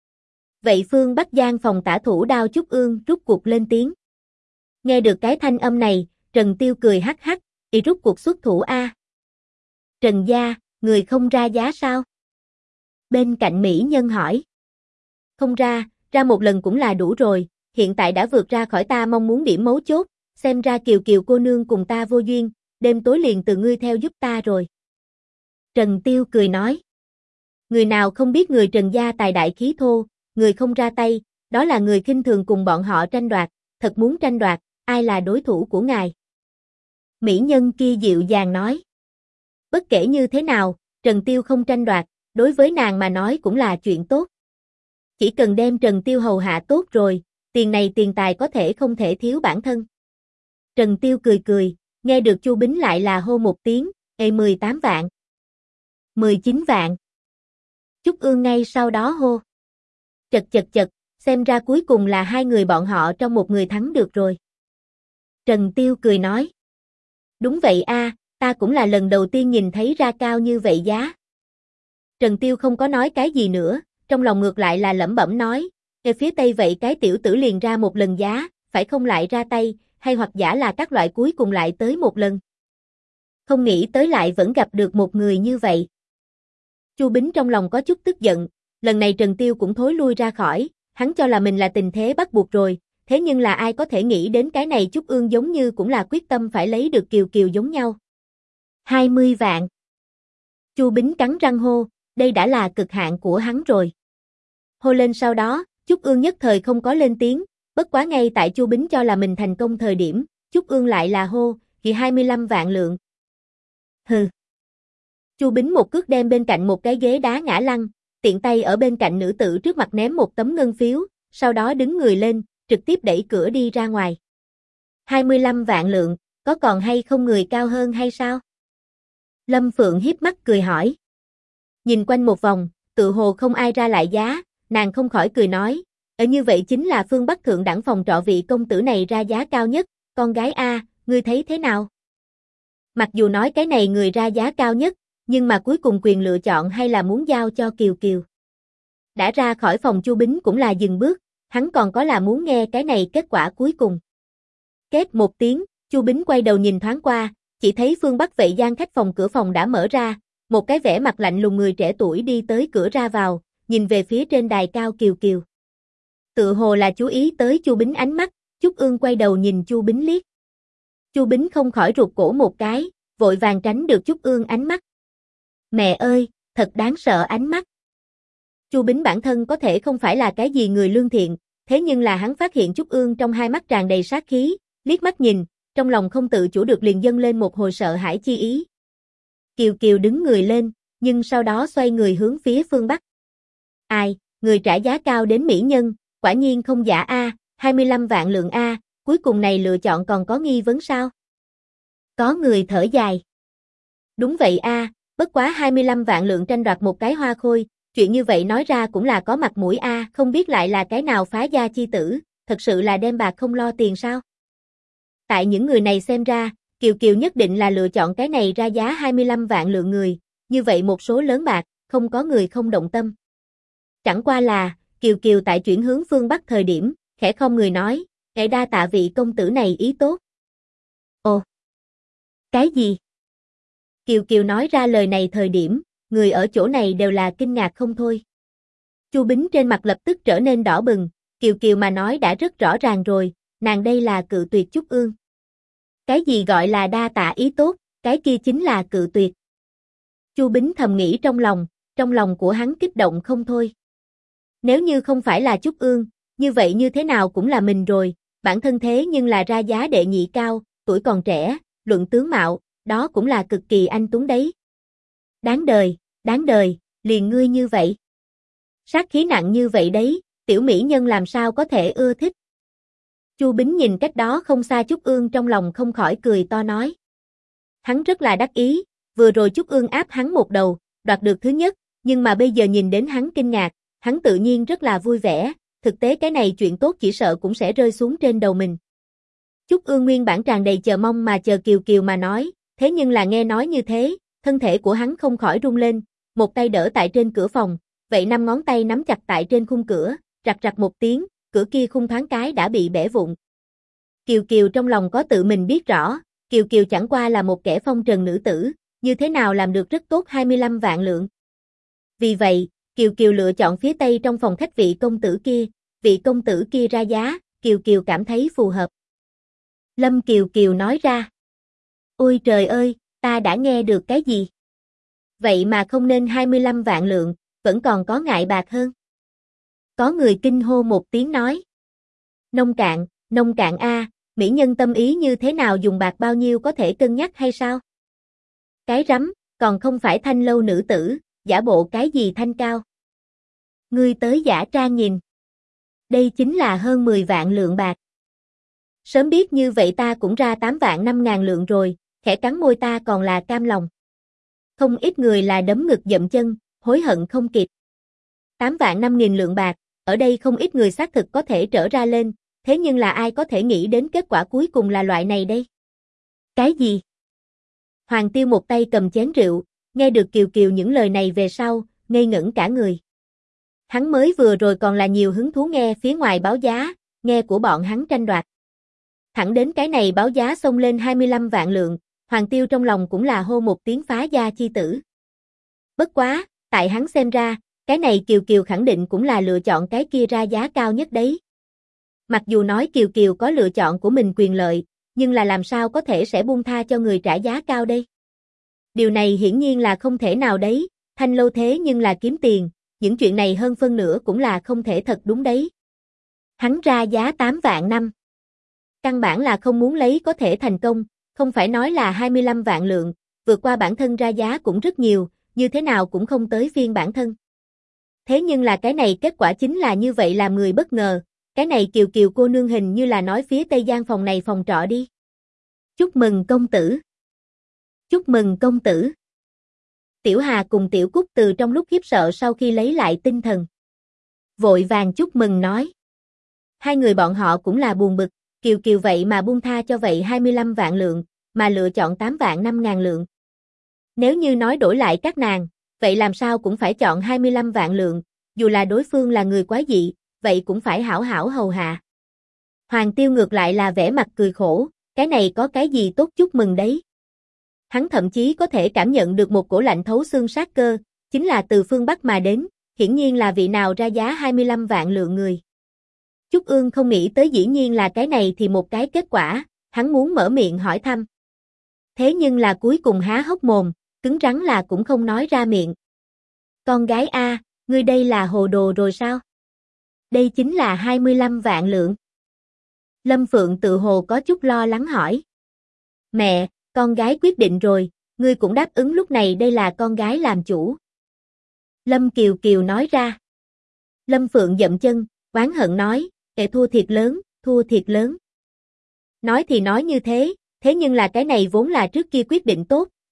Vậy Phương Bắc Giang phòng tả thủ Đao Chúc Ương rút cuộc lên tiếng. Nghe được cái thanh âm này, Trần Tiêu cười hắc hắc, y rút cuộc xuất thủ a. Trần gia, người không ra giá sao? Bên cạnh mỹ nhân hỏi. Không ra, ra một lần cũng là đủ rồi, hiện tại đã vượt ra khỏi ta mong muốn điểm mấu chốt, xem ra Kiều Kiều cô nương cùng ta vô duyên, đêm tối liền từ ngươi theo giúp ta rồi. Trần Tiêu cười nói. Người nào không biết người Trần gia tài đại khí thô, người không ra tay, đó là người khinh thường cùng bọn họ tranh đoạt, thật muốn tranh đoạt, ai là đối thủ của ngài? Mỹ nhân kia dịu dàng nói. Bất kể như thế nào, Trần Tiêu không tranh đoạt, đối với nàng mà nói cũng là chuyện tốt. Chỉ cần đem Trần Tiêu hầu hạ tốt rồi, tiền này tiền tài có thể không thể thiếu bản thân. Trần Tiêu cười cười, nghe được Chu Bính lại là hô một tiếng, 18 vạn. 19 vạn. Chúc Ương ngay sau đó hô. Chật, xem ra cuối cùng là hai người bọn họ trong một người thắng được rồi. Trần Tiêu cười nói. Đúng vậy a, ta cũng là lần đầu tiên nhìn thấy ra cao như vậy giá. Trần Tiêu không có nói cái gì nữa, trong lòng ngược lại là lẩm bẩm nói, phía Tây vậy cái tiểu tử liền ra một lần giá, phải không lại ra tay, hay hoặc giả là các loại cuối cùng lại tới một lần. Không nghĩ tới lại vẫn gặp được một người như vậy. Chu Bính trong lòng có chút tức giận, lần này Trần Tiêu cũng thối lui ra khỏi, hắn cho là mình là tình thế bắt buộc rồi, thế nhưng là ai có thể nghĩ đến cái này Chúc Ương giống như cũng là quyết tâm phải lấy được Kiều Kiều giống nhau. 20 vạn. Chu Bính cắn răng hô, đây đã là cực hạn của hắn rồi. Hô lên sau đó, Chúc Ương nhất thời không có lên tiếng, bất quá ngay tại Chu Bính cho là mình thành công thời điểm, Chúc Ương lại là hô, thì 25 vạn lượng. Hừ. Chu Bính một cước đem bên cạnh một cái ghế đá ngã lăn, tiện tay ở bên cạnh nữ tử trước mặt ném một tấm ngân phiếu, sau đó đứng người lên, trực tiếp đẩy cửa đi ra ngoài. 25 vạn lượng, có còn hay không người cao hơn hay sao? Lâm Phượng hiếp mắt cười hỏi. Nhìn quanh một vòng, tự hồ không ai ra lại giá, nàng không khỏi cười nói, ở như vậy chính là phương Bắc thượng đẳng phòng trọ vị công tử này ra giá cao nhất, con gái a, ngươi thấy thế nào? Mặc dù nói cái này người ra giá cao nhất, nhưng mà cuối cùng quyền lựa chọn hay là muốn giao cho Kiều Kiều. Đã ra khỏi phòng Chu Bính cũng là dừng bước, hắn còn có là muốn nghe cái này kết quả cuối cùng. Kết một tiếng, Chu Bính quay đầu nhìn thoáng qua, chỉ thấy phương Bắc vệ gian khách phòng cửa phòng đã mở ra, một cái vẻ mặt lạnh lùng người trẻ tuổi đi tới cửa ra vào, nhìn về phía trên đài cao Kiều Kiều. Tự hồ là chú ý tới Chu Bính ánh mắt, Chúc Ương quay đầu nhìn Chu Bính liếc. Chu Bính không khỏi rụt cổ một cái, vội vàng tránh được Chúc Ương ánh mắt. Mẹ ơi, thật đáng sợ ánh mắt. Chu Bính bản thân có thể không phải là cái gì người lương thiện, thế nhưng là hắn phát hiện Chúc Ương trong hai mắt tràn đầy sát khí, liếc mắt nhìn, trong lòng không tự chủ được liền dâng lên một hồi sợ hãi chi ý. Kiều Kiều đứng người lên, nhưng sau đó xoay người hướng phía phương Bắc. Ai, người trả giá cao đến mỹ nhân, quả nhiên không giả a, 25 vạn lượng a, cuối cùng này lựa chọn còn có nghi vấn sao? Có người thở dài. Đúng vậy a, Bất quá 25 vạn lượng tranh đoạt một cái hoa khôi, chuyện như vậy nói ra cũng là có mặt mũi a, không biết lại là cái nào phá gia chi tử, thật sự là đem bạc không lo tiền sao? Tại những người này xem ra, Kiều Kiều nhất định là lựa chọn cái này ra giá 25 vạn lượng người, như vậy một số lớn bạc, không có người không động tâm. Chẳng qua là, Kiều Kiều tại chuyển hướng phương Bắc thời điểm, khẽ không người nói, "Ngài đa tạ vị công tử này ý tốt." Ồ, cái gì? Kiều Kiều nói ra lời này thời điểm, người ở chỗ này đều là kinh ngạc không thôi. Chu Bính trên mặt lập tức trở nên đỏ bừng, Kiều Kiều mà nói đã rất rõ ràng rồi, nàng đây là cự tuyệt Trúc Ương. Cái gì gọi là đa tạ ý tốt, cái kia chính là cự tuyệt. Chu Bính thầm nghĩ trong lòng của hắn kích động không thôi. Nếu như không phải là Trúc Ương, như vậy như thế nào cũng là mình rồi, bản thân thế nhưng là ra giá đệ nhị cao, tuổi còn trẻ, luận tướng mạo, đó cũng là cực kỳ anh tuấn đấy. Đáng đời, liền ngươi như vậy. Sát khí nặng như vậy đấy, tiểu mỹ nhân làm sao có thể ưa thích. Chu Bính nhìn cách đó không xa Trúc Ương trong lòng không khỏi cười to nói. Hắn rất là đắc ý, vừa rồi Trúc Ương áp hắn một đầu, đoạt được thứ nhất, nhưng mà bây giờ nhìn đến hắn kinh ngạc, hắn tự nhiên rất là vui vẻ, thực tế cái này chuyện tốt chỉ sợ cũng sẽ rơi xuống trên đầu mình. Trúc Ương nguyên bản tràn đầy chờ mong mà chờ Kiều Kiều mà nói, thế nhưng là nghe nói như thế, thân thể của hắn không khỏi rung lên, một tay đỡ tại trên cửa phòng, vậy 5 ngón tay nắm chặt tại trên khung cửa, rặt rặt một tiếng, cửa kia khung thoáng cái đã bị bẻ vụn. Kiều Kiều trong lòng có tự mình biết rõ, Kiều Kiều chẳng qua là một kẻ phong trần nữ tử, như thế nào làm được rất tốt 25 vạn lượng. Vì vậy, Kiều Kiều lựa chọn phía tây trong phòng khách vị công tử kia ra giá, Kiều Kiều cảm thấy phù hợp. Lâm Kiều Kiều nói ra. Ôi trời ơi, ta đã nghe được cái gì? Vậy mà không nên 25 vạn lượng, vẫn còn có ngại bạc hơn. Có người kinh hô một tiếng nói. Nông cạn a, mỹ nhân tâm ý như thế nào dùng bạc bao nhiêu có thể cân nhắc hay sao? Cái rắm, còn không phải thanh lâu nữ tử, giả bộ cái gì thanh cao. Ngươi tới giả trang nhìn. Đây chính là hơn 10 vạn lượng bạc. Sớm biết như vậy ta cũng ra 8 vạn 5 ngàn lượng rồi, khẽ cắn môi ta còn là cam lòng. Không ít người là đấm ngực dậm chân, hối hận không kịp. 8 vạn 5 nghìn lượng bạc, ở đây không ít người xác thực có thể trở ra lên, thế nhưng là ai có thể nghĩ đến kết quả cuối cùng là loại này đây? Cái gì? Hoàng Tiêu một tay cầm chén rượu, nghe được Kiều Kiều những lời này về sau, ngây ngẩn cả người. Hắn mới vừa rồi còn là nhiều hứng thú nghe phía ngoài báo giá, nghe của bọn hắn tranh đoạt. Thẳng đến cái này báo giá xông lên 25 vạn lượng, Hoàng Tiêu trong lòng cũng là hô một tiếng phá gia chi tử. Bất quá, tại hắn xem ra, cái này Kiều Kiều khẳng định cũng là lựa chọn cái kia ra giá cao nhất đấy. Mặc dù nói Kiều Kiều có lựa chọn của mình quyền lợi, nhưng là làm sao có thể sẽ buông tha cho người trả giá cao đây? Điều này hiển nhiên là không thể nào đấy, thanh lâu thế nhưng là kiếm tiền, những chuyện này hơn phân nửa cũng là không thể thật đúng đấy. Hắn ra giá 8 vạn năm. Căn bản là không muốn lấy có thể thành công, không phải nói là 25 vạn lượng, vượt qua bản thân ra giá cũng rất nhiều, như thế nào cũng không tới phiên bản thân. Thế nhưng là cái này kết quả chính là như vậy làm người bất ngờ, cái này Kiều Kiều cô nương hình như là nói phía tây gian phòng này phòng trọ đi. Chúc mừng công tử. Chúc mừng công tử. Tiểu Hà cùng Tiểu Cúc từ trong lúc khiếp sợ sau khi lấy lại tinh thần. Vội vàng chúc mừng nói. Hai người bọn họ cũng là buồn bực, Kiều Kiều vậy mà buông tha cho vậy 25 vạn lượng, mà lựa chọn 8 vạn 5 ngàn lượng. Nếu như nói đổi lại các nàng, vậy làm sao cũng phải chọn 25 vạn lượng, dù là đối phương là người quái dị, vậy cũng phải hảo hảo hầu hạ. Hoàng Tiêu ngược lại là vẻ mặt cười khổ, cái này có cái gì tốt chúc mừng đấy. Hắn thậm chí có thể cảm nhận được một cổ lạnh thấu xương sát cơ, chính là từ phương Bắc mà đến, hiển nhiên là vị nào ra giá 25 vạn lượng người. Trúc Ương không nghĩ tới dĩ nhiên là cái này thì một cái kết quả, hắn muốn mở miệng hỏi thăm. Thế nhưng là cuối cùng há hốc mồm, cứng rắn là cũng không nói ra miệng. Con gái a, ngươi đây là hồ đồ rồi sao? Đây chính là 25 vạn lượng. Lâm Phượng tự hồ có chút lo lắng hỏi. Mẹ, con gái quyết định rồi, ngươi cũng đáp ứng lúc này đây là con gái làm chủ. Lâm Kiều Kiều nói ra. Lâm Phượng dậm chân, oán hận nói, thua thiệt lớn, thua thiệt lớn. Nói thì nói như thế nhưng là cái này vốn là trước kia quyết định tốt,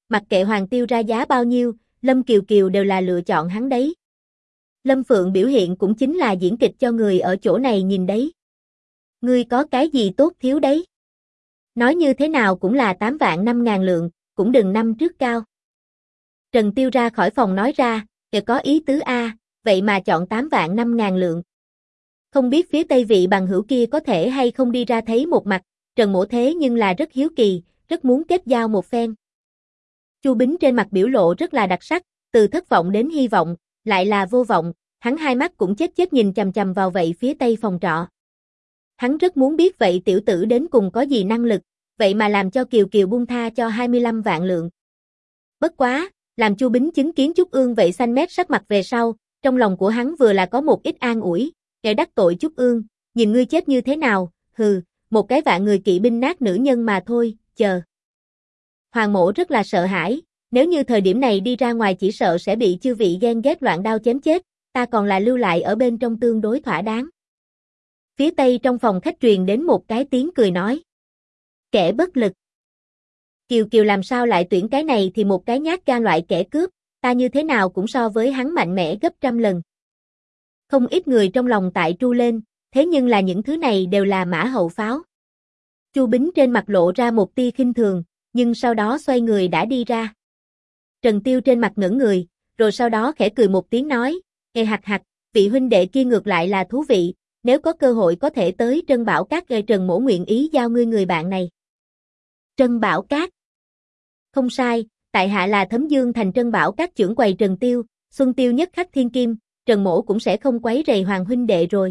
mặc kệ Hoàng Tiêu ra giá bao nhiêu, Lâm Kiều Kiều đều là lựa chọn hắn đấy. Lâm Phượng biểu hiện cũng chính là diễn kịch cho người ở chỗ này nhìn đấy. Ngươi có cái gì tốt thiếu đấy? Nói như thế nào cũng là 8 vạn 5.000 lượng, cũng đừng năm trước cao. Trần Tiêu ra khỏi phòng nói ra, có ý tứ a, vậy mà chọn 8 vạn 5.000 lượng. Không biết phía Tây vị bằng hữu kia có thể hay không đi ra thấy một mặt, Trần Mỗ thế nhưng là rất hiếu kỳ, rất muốn kết giao một phen. Chu Bính trên mặt biểu lộ rất là đặc sắc, từ thất vọng đến hy vọng, lại là vô vọng, hắn hai mắt cũng chết nhìn chằm chằm vào vậy phía Tây phòng trọ. Hắn rất muốn biết vậy tiểu tử đến cùng có gì năng lực, vậy mà làm cho Kiều Kiều buông tha cho 25 vạn lượng. Bất quá, làm Chu Bính chứng kiến Trúc Ương vậy xanh mét sắc mặt về sau, trong lòng của hắn vừa là có một ít an ủi, kẻ đắc tội Trúc Ương, nhìn ngươi chết như thế nào, hừ, một cái vạn người kỵ binh nát nữ nhân mà thôi, chờ. Hoàng Mỗ rất là sợ hãi, nếu như thời điểm này đi ra ngoài chỉ sợ sẽ bị chư vị ghen ghét loạn đao chém chết, ta còn là lưu lại ở bên trong tương đối thỏa đáng. Phía Tây trong phòng khách truyền đến một cái tiếng cười nói. Kẻ bất lực. Kiều Kiều làm sao lại tuyển cái này thì một cái nhát gan loại kẻ cướp, ta như thế nào cũng so với hắn mạnh mẽ gấp trăm lần. Không ít người trong lòng tại tru lên, thế nhưng là những thứ này đều là mã hậu pháo. Chu Bính trên mặt lộ ra một tia khinh thường, nhưng sau đó xoay người đã đi ra. Trần Tiêu trên mặt ngẩn người, rồi sau đó khẽ cười một tiếng nói, hạt hạt, vị huynh đệ kia ngược lại là thú vị, nếu có cơ hội có thể tới Trân Bảo Các, Trần Mỗ nguyện ý giao ngươi người bạn này. Trân Bảo Các. Không sai, tại hạ là Thấm Dương thành Trân Bảo Các trưởng quầy Trần Tiêu, Xuân Tiêu nhất khắc thiên kim, Trần Mỗ cũng sẽ không quấy rầy Hoàng huynh đệ rồi.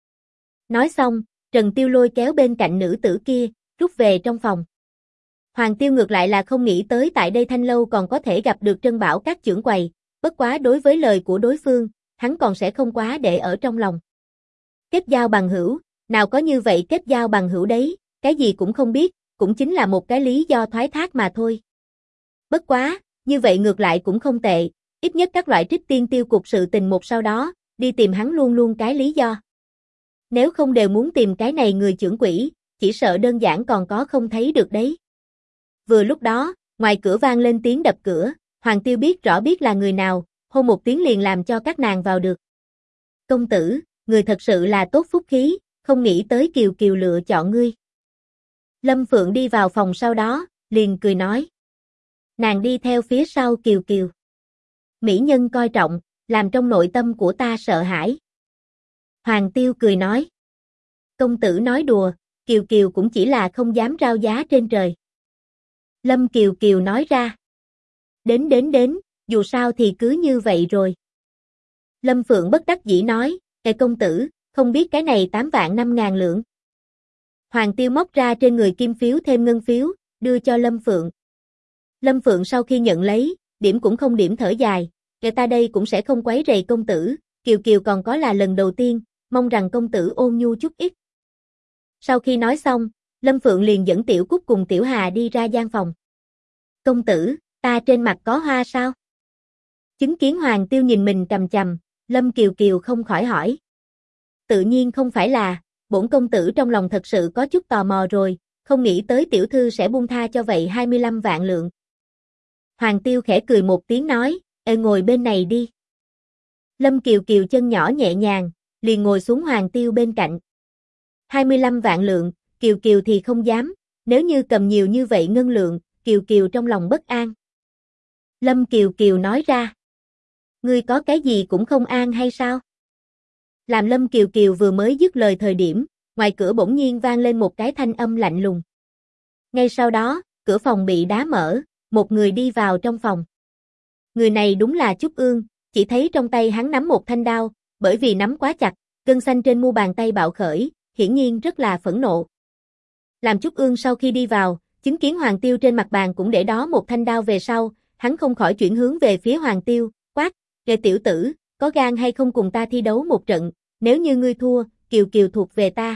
Nói xong, Trần Tiêu lôi kéo bên cạnh nữ tử kia, rút về trong phòng. Hoàng Tiêu ngược lại là không nghĩ tới tại đây Thanh Lâu còn có thể gặp được Trân Bảo Các trưởng quầy, bất quá đối với lời của đối phương, hắn còn sẽ không quá để ở trong lòng. Kết giao bằng hữu, nào có như vậy kết giao bằng hữu đấy, cái gì cũng không biết, cũng chính là một cái lý do thoái thác mà thôi. Bất quá, như vậy ngược lại cũng không tệ, ít nhất các loại trích tiên tiêu cục sự tình một sau đó, đi tìm hắn luôn luôn cái lý do. Nếu không đều muốn tìm cái này người trưởng quỹ, chỉ sợ đơn giản còn có không thấy được đấy. Vừa lúc đó, ngoài cửa vang lên tiếng đập cửa, Hoàng Tiêu biết rõ biết là người nào, hô một tiếng liền làm cho các nàng vào được. Công tử, người thật sự là tốt phúc khí, không nghĩ tới Kiều Kiều lựa chọn ngươi. Lâm Phượng đi vào phòng sau đó, liền cười nói. Nàng đi theo phía sau Kiều Kiều. Mỹ nhân coi trọng, làm trong nội tâm của ta sợ hãi. Hoàng Tiêu cười nói. Công tử nói đùa, Kiều Kiều cũng chỉ là không dám rao giá trên trời. Lâm Kiều Kiều nói ra. Đến, dù sao thì cứ như vậy rồi. Lâm Phượng bất đắc dĩ nói, công tử, không biết cái này 8 vạn 5.000 lượng. Hoàng Tiêu móc ra trên người kim phiếu thêm ngân phiếu, đưa cho Lâm Phượng. Lâm Phượng sau khi nhận lấy, điểm cũng không điểm thở dài, ta đây cũng sẽ không quấy rầy công tử, Kiều Kiều còn có là lần đầu tiên, mong rằng công tử ôn nhu chút ít. Sau khi nói xong, Lâm Phượng liền dẫn Tiểu Cúc cùng Tiểu Hà đi ra gian phòng. Công tử, ta trên mặt có hoa sao? Chứng kiến Hoàng Tiêu nhìn mình chằm chằm, Lâm Kiều Kiều không khỏi hỏi. Tự nhiên không phải là, bổn công tử trong lòng thật sự có chút tò mò rồi, không nghĩ tới tiểu thư sẽ buông tha cho vậy 25 vạn lượng. Hoàng Tiêu khẽ cười một tiếng nói, ngồi bên này đi. Lâm Kiều Kiều chân nhỏ nhẹ nhàng, liền ngồi xuống Hoàng Tiêu bên cạnh. 25 vạn lượng, Kiều Kiều thì không dám, nếu như cầm nhiều như vậy ngân lượng, Kiều Kiều trong lòng bất an. Lâm Kiều Kiều nói ra. Ngươi có cái gì cũng không an hay sao? Làm Lâm Kiều Kiều vừa mới dứt lời thời điểm, ngoài cửa bỗng nhiên vang lên một cái thanh âm lạnh lùng. Ngay sau đó, cửa phòng bị đá mở, một người đi vào trong phòng. Người này đúng là Trúc Ương, chỉ thấy trong tay hắn nắm một thanh đao, bởi vì nắm quá chặt, gân xanh trên mu bàn tay bạo khởi, hiển nhiên rất là phẫn nộ. Làm Trúc Ương sau khi đi vào, chứng kiến Hoàng Tiêu trên mặt bàn cũng để đó một thanh đao về sau, hắn không khỏi chuyển hướng về phía Hoàng Tiêu, quát, tiểu tử, có gan hay không cùng ta thi đấu một trận, nếu như ngươi thua, Kiều Kiều thuộc về ta.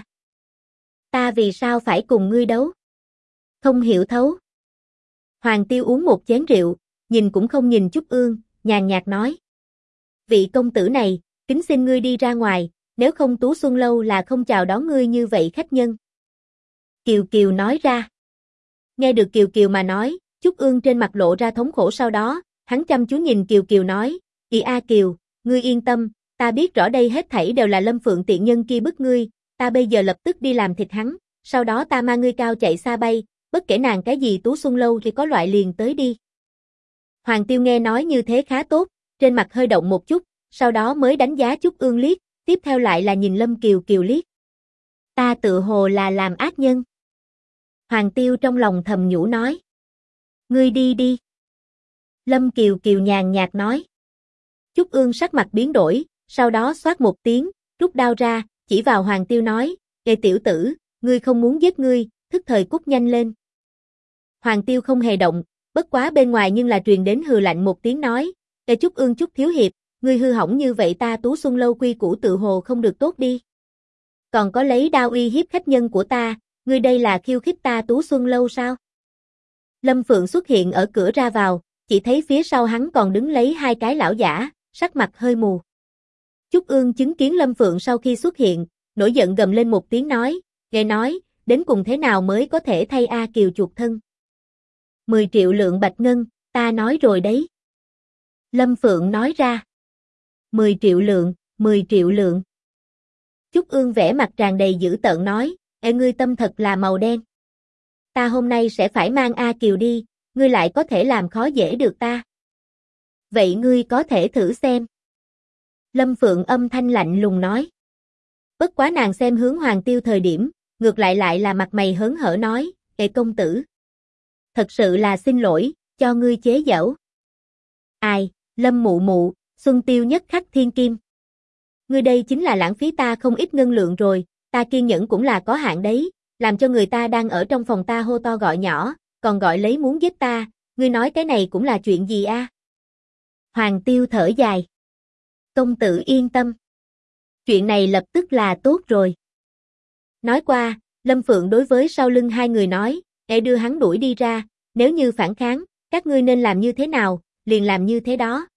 Ta vì sao phải cùng ngươi đấu? Không hiểu thấu. Hoàng Tiêu uống một chén rượu, nhìn cũng không nhìn Trúc Ương, nhàn nhạt nói. Vị công tử này, kính xin ngươi đi ra ngoài, nếu không Tú Xuân Lâu là không chào đón ngươi như vậy khách nhân. Kiều Kiều nói ra. Nghe được Kiều Kiều mà nói, Trúc Ương trên mặt lộ ra thống khổ sau đó, hắn chăm chú nhìn Kiều Kiều nói, A Kiều, ngươi yên tâm, ta biết rõ đây hết thảy đều là Lâm Phượng tiện nhân kia bức ngươi, ta bây giờ lập tức đi làm thịt hắn, sau đó ta mang ngươi cao chạy xa bay, bất kể nàng cái gì Tú Xuân Lâu thì có loại liền tới đi. Hoàng Tiêu nghe nói như thế khá tốt, trên mặt hơi động một chút, sau đó mới đánh giá Trúc Ương liếc, tiếp theo lại là nhìn Lâm Kiều Kiều liếc. Ta tự hồ là làm ác nhân. Hoàng Tiêu trong lòng thầm nhủ nói. Ngươi đi đi. Lâm Kiều Kiều nhàn nhạt nói. Trúc Ương sắc mặt biến đổi, sau đó xoát một tiếng, rút đao ra, chỉ vào Hoàng Tiêu nói, Ê tiểu tử, ngươi không muốn giết ngươi, thức thời cút nhanh lên. Hoàng Tiêu không hề động, bất quá bên ngoài nhưng là truyền đến hừ lạnh một tiếng nói, Ê Trúc Ương Trúc thiếu hiệp, ngươi hư hỏng như vậy ta Tú Xuân Lâu quy củ tự hồ không được tốt đi. Còn có lấy đao uy hiếp khách nhân của ta, ngươi đây là khiêu khích ta Tú Xuân Lâu sao? Lâm Phượng xuất hiện ở cửa ra vào, chỉ thấy phía sau hắn còn đứng lấy hai cái lão giả, sắc mặt hơi mù. Trúc Ương chứng kiến Lâm Phượng sau khi xuất hiện, nổi giận gầm lên một tiếng nói, nghe nói, đến cùng thế nào mới có thể thay A Kiều chuộc thân. 10 triệu lượng bạch ngân, ta nói rồi đấy. Lâm Phượng nói ra. 10 triệu lượng, 10 triệu lượng. Trúc Ương vẻ mặt tràn đầy dữ tợn nói, Ê ngươi tâm thật là màu đen. Ta hôm nay sẽ phải mang A Kiều đi, ngươi lại có thể làm khó dễ được ta. Vậy ngươi có thể thử xem. Lâm Phượng âm thanh lạnh lùng nói. Bất quá nàng xem hướng Hoàng Tiêu thời điểm, ngược lại là mặt mày hớn hở nói, Ê công tử. Thật sự là xin lỗi, cho ngươi chế giễu. Ai, Lâm mụ mụ, Xuân Tiêu nhất khắc thiên kim. Ngươi đây chính là lãng phí ta không ít ngân lượng rồi, ta kiên nhẫn cũng là có hạn đấy, làm cho người ta đang ở trong phòng ta hô to gọi nhỏ, còn gọi lấy muốn giết ta, ngươi nói cái này cũng là chuyện gì a? Hoàng Tiêu thở dài. Công tử yên tâm. Chuyện này lập tức là tốt rồi. Nói qua, Lâm Phượng đối với sau lưng hai người nói, để đưa hắn đuổi đi ra, nếu như phản kháng, các ngươi nên làm như thế nào, liền làm như thế đó.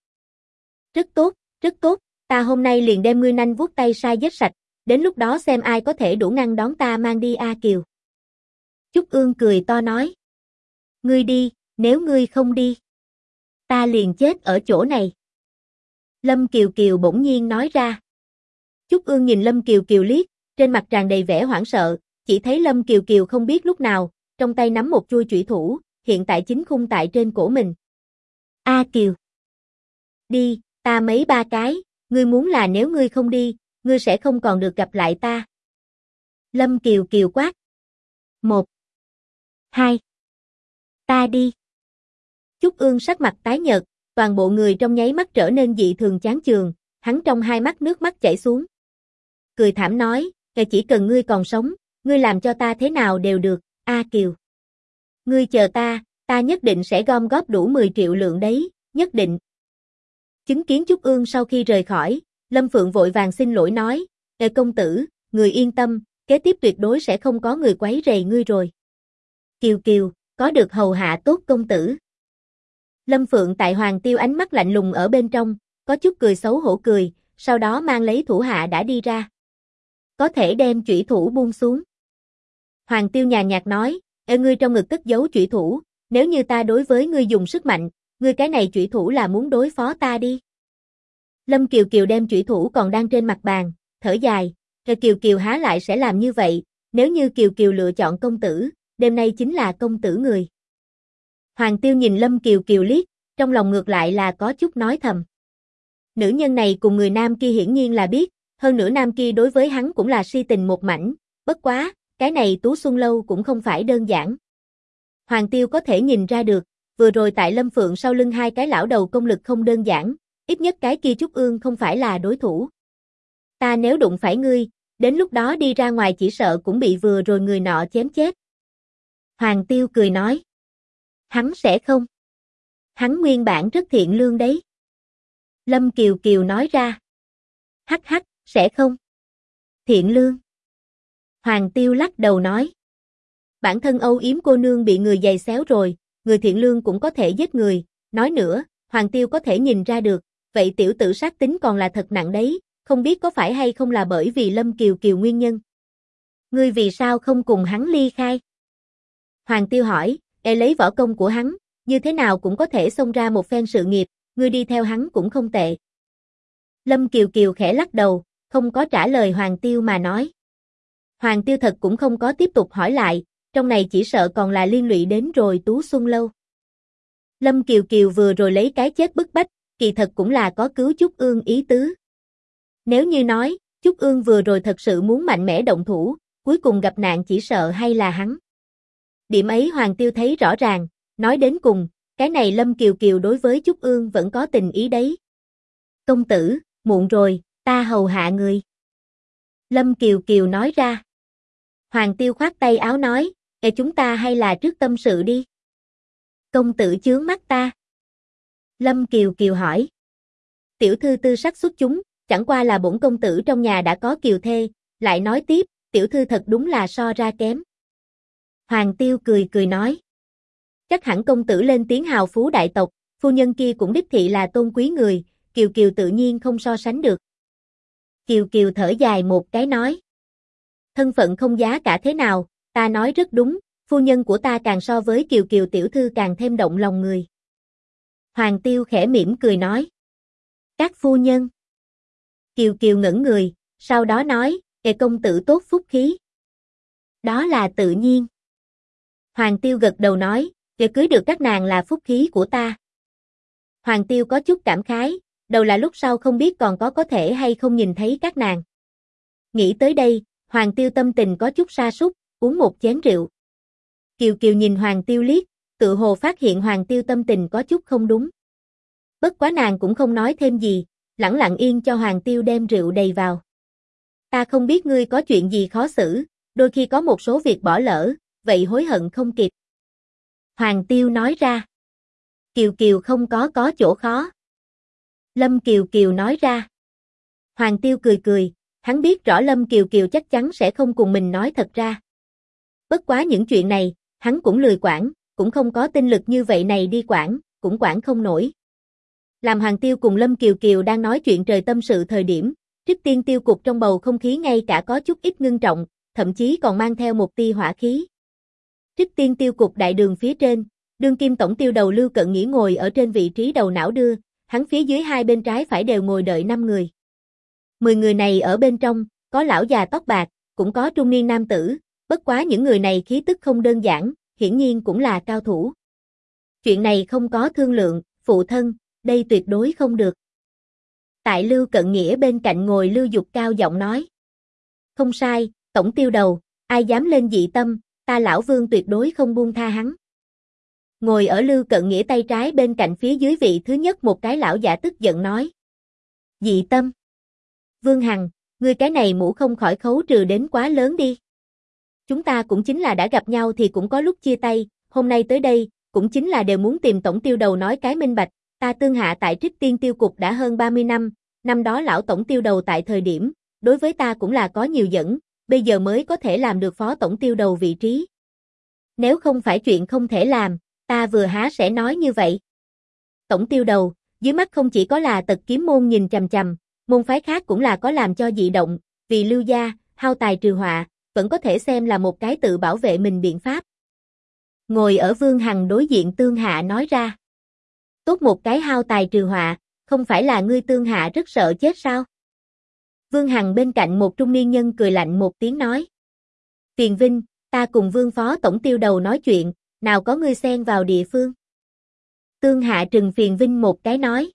Rất tốt, ta hôm nay liền đem ngươi nanh vuốt tay sai giết sạch, đến lúc đó xem ai có thể đủ ngăn đón ta mang đi A Kiều. Trúc Ương cười to nói. Ngươi đi, nếu ngươi không đi, ta liền chết ở chỗ này. Lâm Kiều Kiều bỗng nhiên nói ra. Trúc Ương nhìn Lâm Kiều Kiều liếc, trên mặt tràn đầy vẻ hoảng sợ, chỉ thấy Lâm Kiều Kiều không biết lúc nào, trong tay nắm một chuôi chủy thủ, hiện tại chính khung tại trên cổ mình. A Kiều. Đi, ta mấy ba cái, ngươi muốn là nếu ngươi không đi, ngươi sẽ không còn được gặp lại ta. Lâm Kiều Kiều quát. 1, 2. Ta đi. Trúc Ương sắc mặt tái nhợt, toàn bộ người trong nháy mắt trở nên dị thường chán chường, hắn trong hai mắt nước mắt chảy xuống. Cười thảm nói, chỉ cần ngươi còn sống, ngươi làm cho ta thế nào đều được, A Kiều. Ngươi chờ ta nhất định sẽ gom góp đủ 10 triệu lượng đấy, nhất định. Chứng kiến Trúc Ương sau khi rời khỏi, Lâm Phượng vội vàng xin lỗi nói, công tử, người yên tâm, kế tiếp tuyệt đối sẽ không có người quấy rầy ngươi rồi. Kiều Kiều, có được hầu hạ tốt công tử. Lâm Phượng tại Hoàng Tiêu ánh mắt lạnh lùng ở bên trong, có chút cười xấu hổ cười, sau đó mang lấy thủ hạ đã đi ra. Có thể đem chủy thủ buông xuống. Hoàng Tiêu nhàn nhạt nói, ngươi trong ngực cất giấu chủy thủ, nếu như ta đối với ngươi dùng sức mạnh, ngươi cái này chủy thủ là muốn đối phó ta đi. Lâm Kiều Kiều đem chủy thủ còn đang trên mặt bàn, thở dài, Kiều Kiều há lại sẽ làm như vậy, nếu như Kiều Kiều lựa chọn công tử, đêm nay chính là công tử người. Hoàng Tiêu nhìn Lâm Kiều Kiều liếc, trong lòng ngược lại là có chút nói thầm. Nữ nhân này cùng người nam kia hiển nhiên là biết, hơn nữa nam kia đối với hắn cũng là si tình một mảnh, bất quá, cái này Tú Xuân Lâu cũng không phải đơn giản. Hoàng Tiêu có thể nhìn ra được, vừa rồi tại Lâm Phượng sau lưng hai cái lão đầu công lực không đơn giản, ít nhất cái kia Trúc Ương không phải là đối thủ. Ta nếu đụng phải ngươi, đến lúc đó đi ra ngoài chỉ sợ cũng bị vừa rồi người nọ chém chết. Hoàng Tiêu cười nói. Hắn sẽ không. Hắn nguyên bản rất thiện lương đấy. Lâm Kiều Kiều nói ra. Hắc hắc, sẽ không. Thiện lương. Hoàng Tiêu lắc đầu nói. Bản thân âu yếm cô nương bị người giày xéo rồi, người thiện lương cũng có thể giết người. Nói nữa, Hoàng Tiêu có thể nhìn ra được, vậy tiểu tử sát tính còn là thật nặng đấy, không biết có phải hay không là bởi vì Lâm Kiều Kiều nguyên nhân. Ngươi vì sao không cùng hắn ly khai? Hoàng Tiêu hỏi, lấy võ công của hắn, như thế nào cũng có thể xông ra một phen sự nghiệp, ngươi đi theo hắn cũng không tệ. Lâm Kiều Kiều khẽ lắc đầu, không có trả lời Hoàng Tiêu mà nói. Hoàng Tiêu thật cũng không có tiếp tục hỏi lại, trong này chỉ sợ còn là liên lụy đến rồi Tú Xuân Lâu. Lâm Kiều Kiều vừa rồi lấy cái chết bức bách, kỳ thật cũng là có cứu Trúc Ương ý tứ. Nếu như nói, Trúc Ương vừa rồi thật sự muốn mạnh mẽ động thủ, cuối cùng gặp nạn chỉ sợ hay là hắn. Điểm ấy Hoàng Tiêu thấy rõ ràng, nói đến cùng, cái này Lâm Kiều Kiều đối với Trúc Ương vẫn có tình ý đấy. Công tử, muộn rồi, ta hầu hạ người. Lâm Kiều Kiều nói ra. Hoàng Tiêu khoát tay áo nói, chúng ta hay là trước tâm sự đi. Công tử chướng mắt ta. Lâm Kiều Kiều hỏi. Tiểu thư tư sắc xuất chúng, chẳng qua là bổn công tử trong nhà đã có kiều thê, lại nói tiếp, tiểu thư thật đúng là so ra kém. Hoàng Tiêu cười cười nói. Chắc hẳn công tử lên tiếng hào phú đại tộc, phu nhân kia cũng đích thị là tôn quý người, Kiều Kiều tự nhiên không so sánh được. Kiều Kiều thở dài một cái nói. Thân phận không giá cả thế nào, ta nói rất đúng, phu nhân của ta càng so với Kiều Kiều tiểu thư càng thêm động lòng người. Hoàng Tiêu khẽ mỉm cười nói. Các phu nhân. Kiều Kiều ngẩn người, sau đó nói, công tử tốt phúc khí. Đó là tự nhiên. Hoàng Tiêu gật đầu nói, cưới được các nàng là phúc khí của ta. Hoàng Tiêu có chút cảm khái, đầu là lúc sau không biết còn có thể hay không nhìn thấy các nàng. Nghĩ tới đây, Hoàng Tiêu tâm tình có chút sa sút, uống một chén rượu. Kiều Kiều nhìn Hoàng Tiêu liếc, tự hồ phát hiện Hoàng Tiêu tâm tình có chút không đúng. Bất quá nàng cũng không nói thêm gì, lẳng lặng yên cho Hoàng Tiêu đem rượu đầy vào. Ta không biết ngươi có chuyện gì khó xử, đôi khi có một số việc bỏ lỡ, vậy hối hận không kịp. Hoàng Tiêu nói ra. Kiều Kiều không có chỗ khó. Lâm Kiều Kiều nói ra. Hoàng Tiêu cười cười, hắn biết rõ Lâm Kiều Kiều chắc chắn sẽ không cùng mình nói thật ra. Bất quá những chuyện này, hắn cũng lười quản, cũng không có tinh lực như vậy này đi quản, cũng quản không nổi. Làm Hoàng Tiêu cùng Lâm Kiều Kiều đang nói chuyện trời tâm sự thời điểm, Trích Tiên Tiêu Cục trong bầu không khí ngay cả có chút ít ngưng trọng, thậm chí còn mang theo một tia hỏa khí. Trích Tiên Tiêu Cục đại đường phía trên, đương kim tổng tiêu đầu Lưu Cận Nghĩa ngồi ở trên vị trí đầu não đưa, hắn phía dưới hai bên trái phải đều ngồi đợi 5 người. 10 người này ở bên trong, có lão già tóc bạc, cũng có trung niên nam tử, bất quá những người này khí tức không đơn giản, hiển nhiên cũng là cao thủ. Chuyện này không có thương lượng, phụ thân, đây tuyệt đối không được. Tại Lưu Cận Nghĩa bên cạnh ngồi Lưu Dục cao giọng nói. Không sai, tổng tiêu đầu, ai dám lên dị tâm, ta lão Vương tuyệt đối không buông tha hắn. Ngồi ở Lưu Cận Nghĩa tay trái bên cạnh phía dưới vị thứ nhất một cái lão giả tức giận nói. Dị tâm. Vương Hằng, ngươi cái này mũ không khỏi khấu trừ đến quá lớn đi. Chúng ta cũng chính là đã gặp nhau thì cũng có lúc chia tay, hôm nay tới đây, cũng chính là đều muốn tìm tổng tiêu đầu nói cái minh bạch, ta tương hạ tại Trích Tiên Tiêu Cục đã hơn 30 năm, năm đó lão tổng tiêu đầu tại thời điểm, đối với ta cũng là có nhiều dẫn, bây giờ mới có thể làm được phó tổng tiêu đầu vị trí. Nếu không phải chuyện không thể làm, ta vừa há sẽ nói như vậy. Tổng tiêu đầu, dưới mắt không chỉ có là Tật Kiếm môn nhìn chằm chằm, môn phái khác cũng là có làm cho dị động, vì Lưu gia, hao tài trừ họa, vẫn có thể xem là một cái tự bảo vệ mình biện pháp. Ngồi ở Vương Hằng đối diện Tương Hạ nói ra. Tốt một cái hao tài trừ họa, không phải là ngươi Tương Hạ rất sợ chết sao? Vương Hằng bên cạnh một trung niên nhân cười lạnh một tiếng nói. Phiền Vinh, ta cùng Vương phó tổng tiêu đầu nói chuyện, nào có ngươi xen vào địa phương. Tương Hạ trừng Phiền Vinh một cái nói.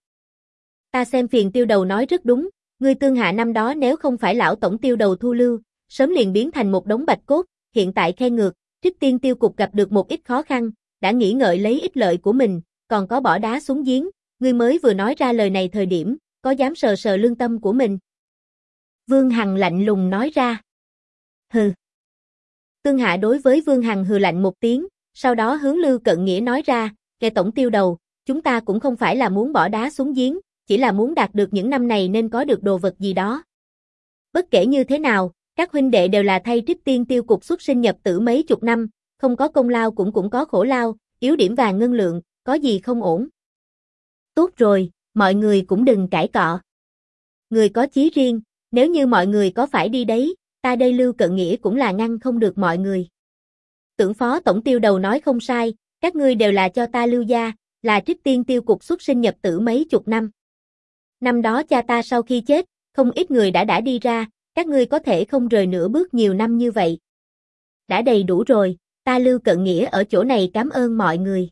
Ta xem Phiền tiêu đầu nói rất đúng, ngươi Tương Hạ năm đó nếu không phải lão tổng tiêu đầu thu lưu, sớm liền biến thành một đống bạch cốt, hiện tại khen ngược, Trích Tiên Tiêu Cục gặp được một ít khó khăn, đã nghĩ ngợi lấy ích lợi của mình, còn có bỏ đá xuống giếng, ngươi mới vừa nói ra lời này thời điểm, có dám sờ sờ lương tâm của mình. Vương Hằng lạnh lùng nói ra. Hừ. Tương Hạ đối với Vương Hằng hừ lạnh một tiếng, sau đó hướng Lưu Cận Nghĩa nói ra, nghe tổng tiêu đầu, chúng ta cũng không phải là muốn bỏ đá xuống giếng, chỉ là muốn đạt được những năm này nên có được đồ vật gì đó. Bất kể như thế nào, các huynh đệ đều là thay Trích Tiên Tiêu Cục xuất sinh nhập tử mấy chục năm, không có công lao cũng có khổ lao, yếu điểm vàng ngân lượng, có gì không ổn. Tốt rồi, mọi người cũng đừng cãi cọ. Người có chí riêng, nếu như mọi người có phải đi đấy, ta đây Lưu Cận Nghĩa cũng là ngăn không được mọi người. Tưởng phó tổng tiêu đầu nói không sai, Các ngươi đều là cho ta Lưu gia, là Trích Tiên Tiêu Cục xuất sinh nhập tử mấy chục năm. Năm đó cha ta sau khi chết, không ít người đã đi ra, các ngươi có thể không rời nửa bước nhiều năm như vậy. Đã đầy đủ rồi, ta Lưu Cận Nghĩa ở chỗ này cảm ơn mọi người.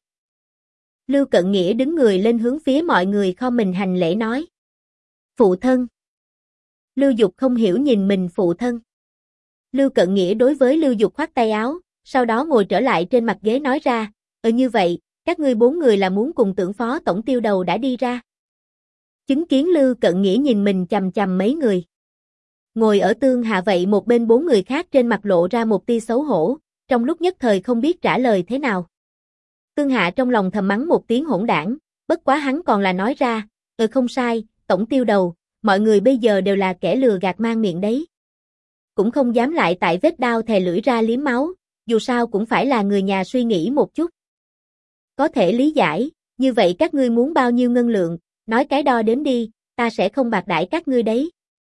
Lưu Cận Nghĩa đứng người lên hướng phía mọi người khom mình hành lễ nói. Phụ thân. Lưu Dục không hiểu nhìn mình phụ thân. Lưu Cận Nghĩa đối với Lưu Dục khoát tay áo, sau đó ngồi trở lại trên mặt ghế nói ra, như vậy, các ngươi 4 người là muốn cùng Tưởng Phó Tổng Tiêu Đầu đã đi ra. Chứng kiến Lưu Cận Nghĩa nhìn mình chằm chằm mấy người. Ngồi ở Tương Hạ vậy một bên 4 người khác trên mặt lộ ra một tia xấu hổ, trong lúc nhất thời không biết trả lời thế nào. Tương Hạ trong lòng thầm mắng một tiếng hỗn đảng, bất quá hắn còn là nói ra, không sai, Tổng Tiêu Đầu, mọi người bây giờ đều là kẻ lừa gạt mang miệng đấy. Cũng không dám lại tại vết đao thè lưỡi ra liếm máu, dù sao cũng phải là người nhà suy nghĩ một chút. Có thể lý giải, như vậy các ngươi muốn bao nhiêu ngân lượng, nói cái đo đếm đi, ta sẽ không bạc đãi các ngươi đấy.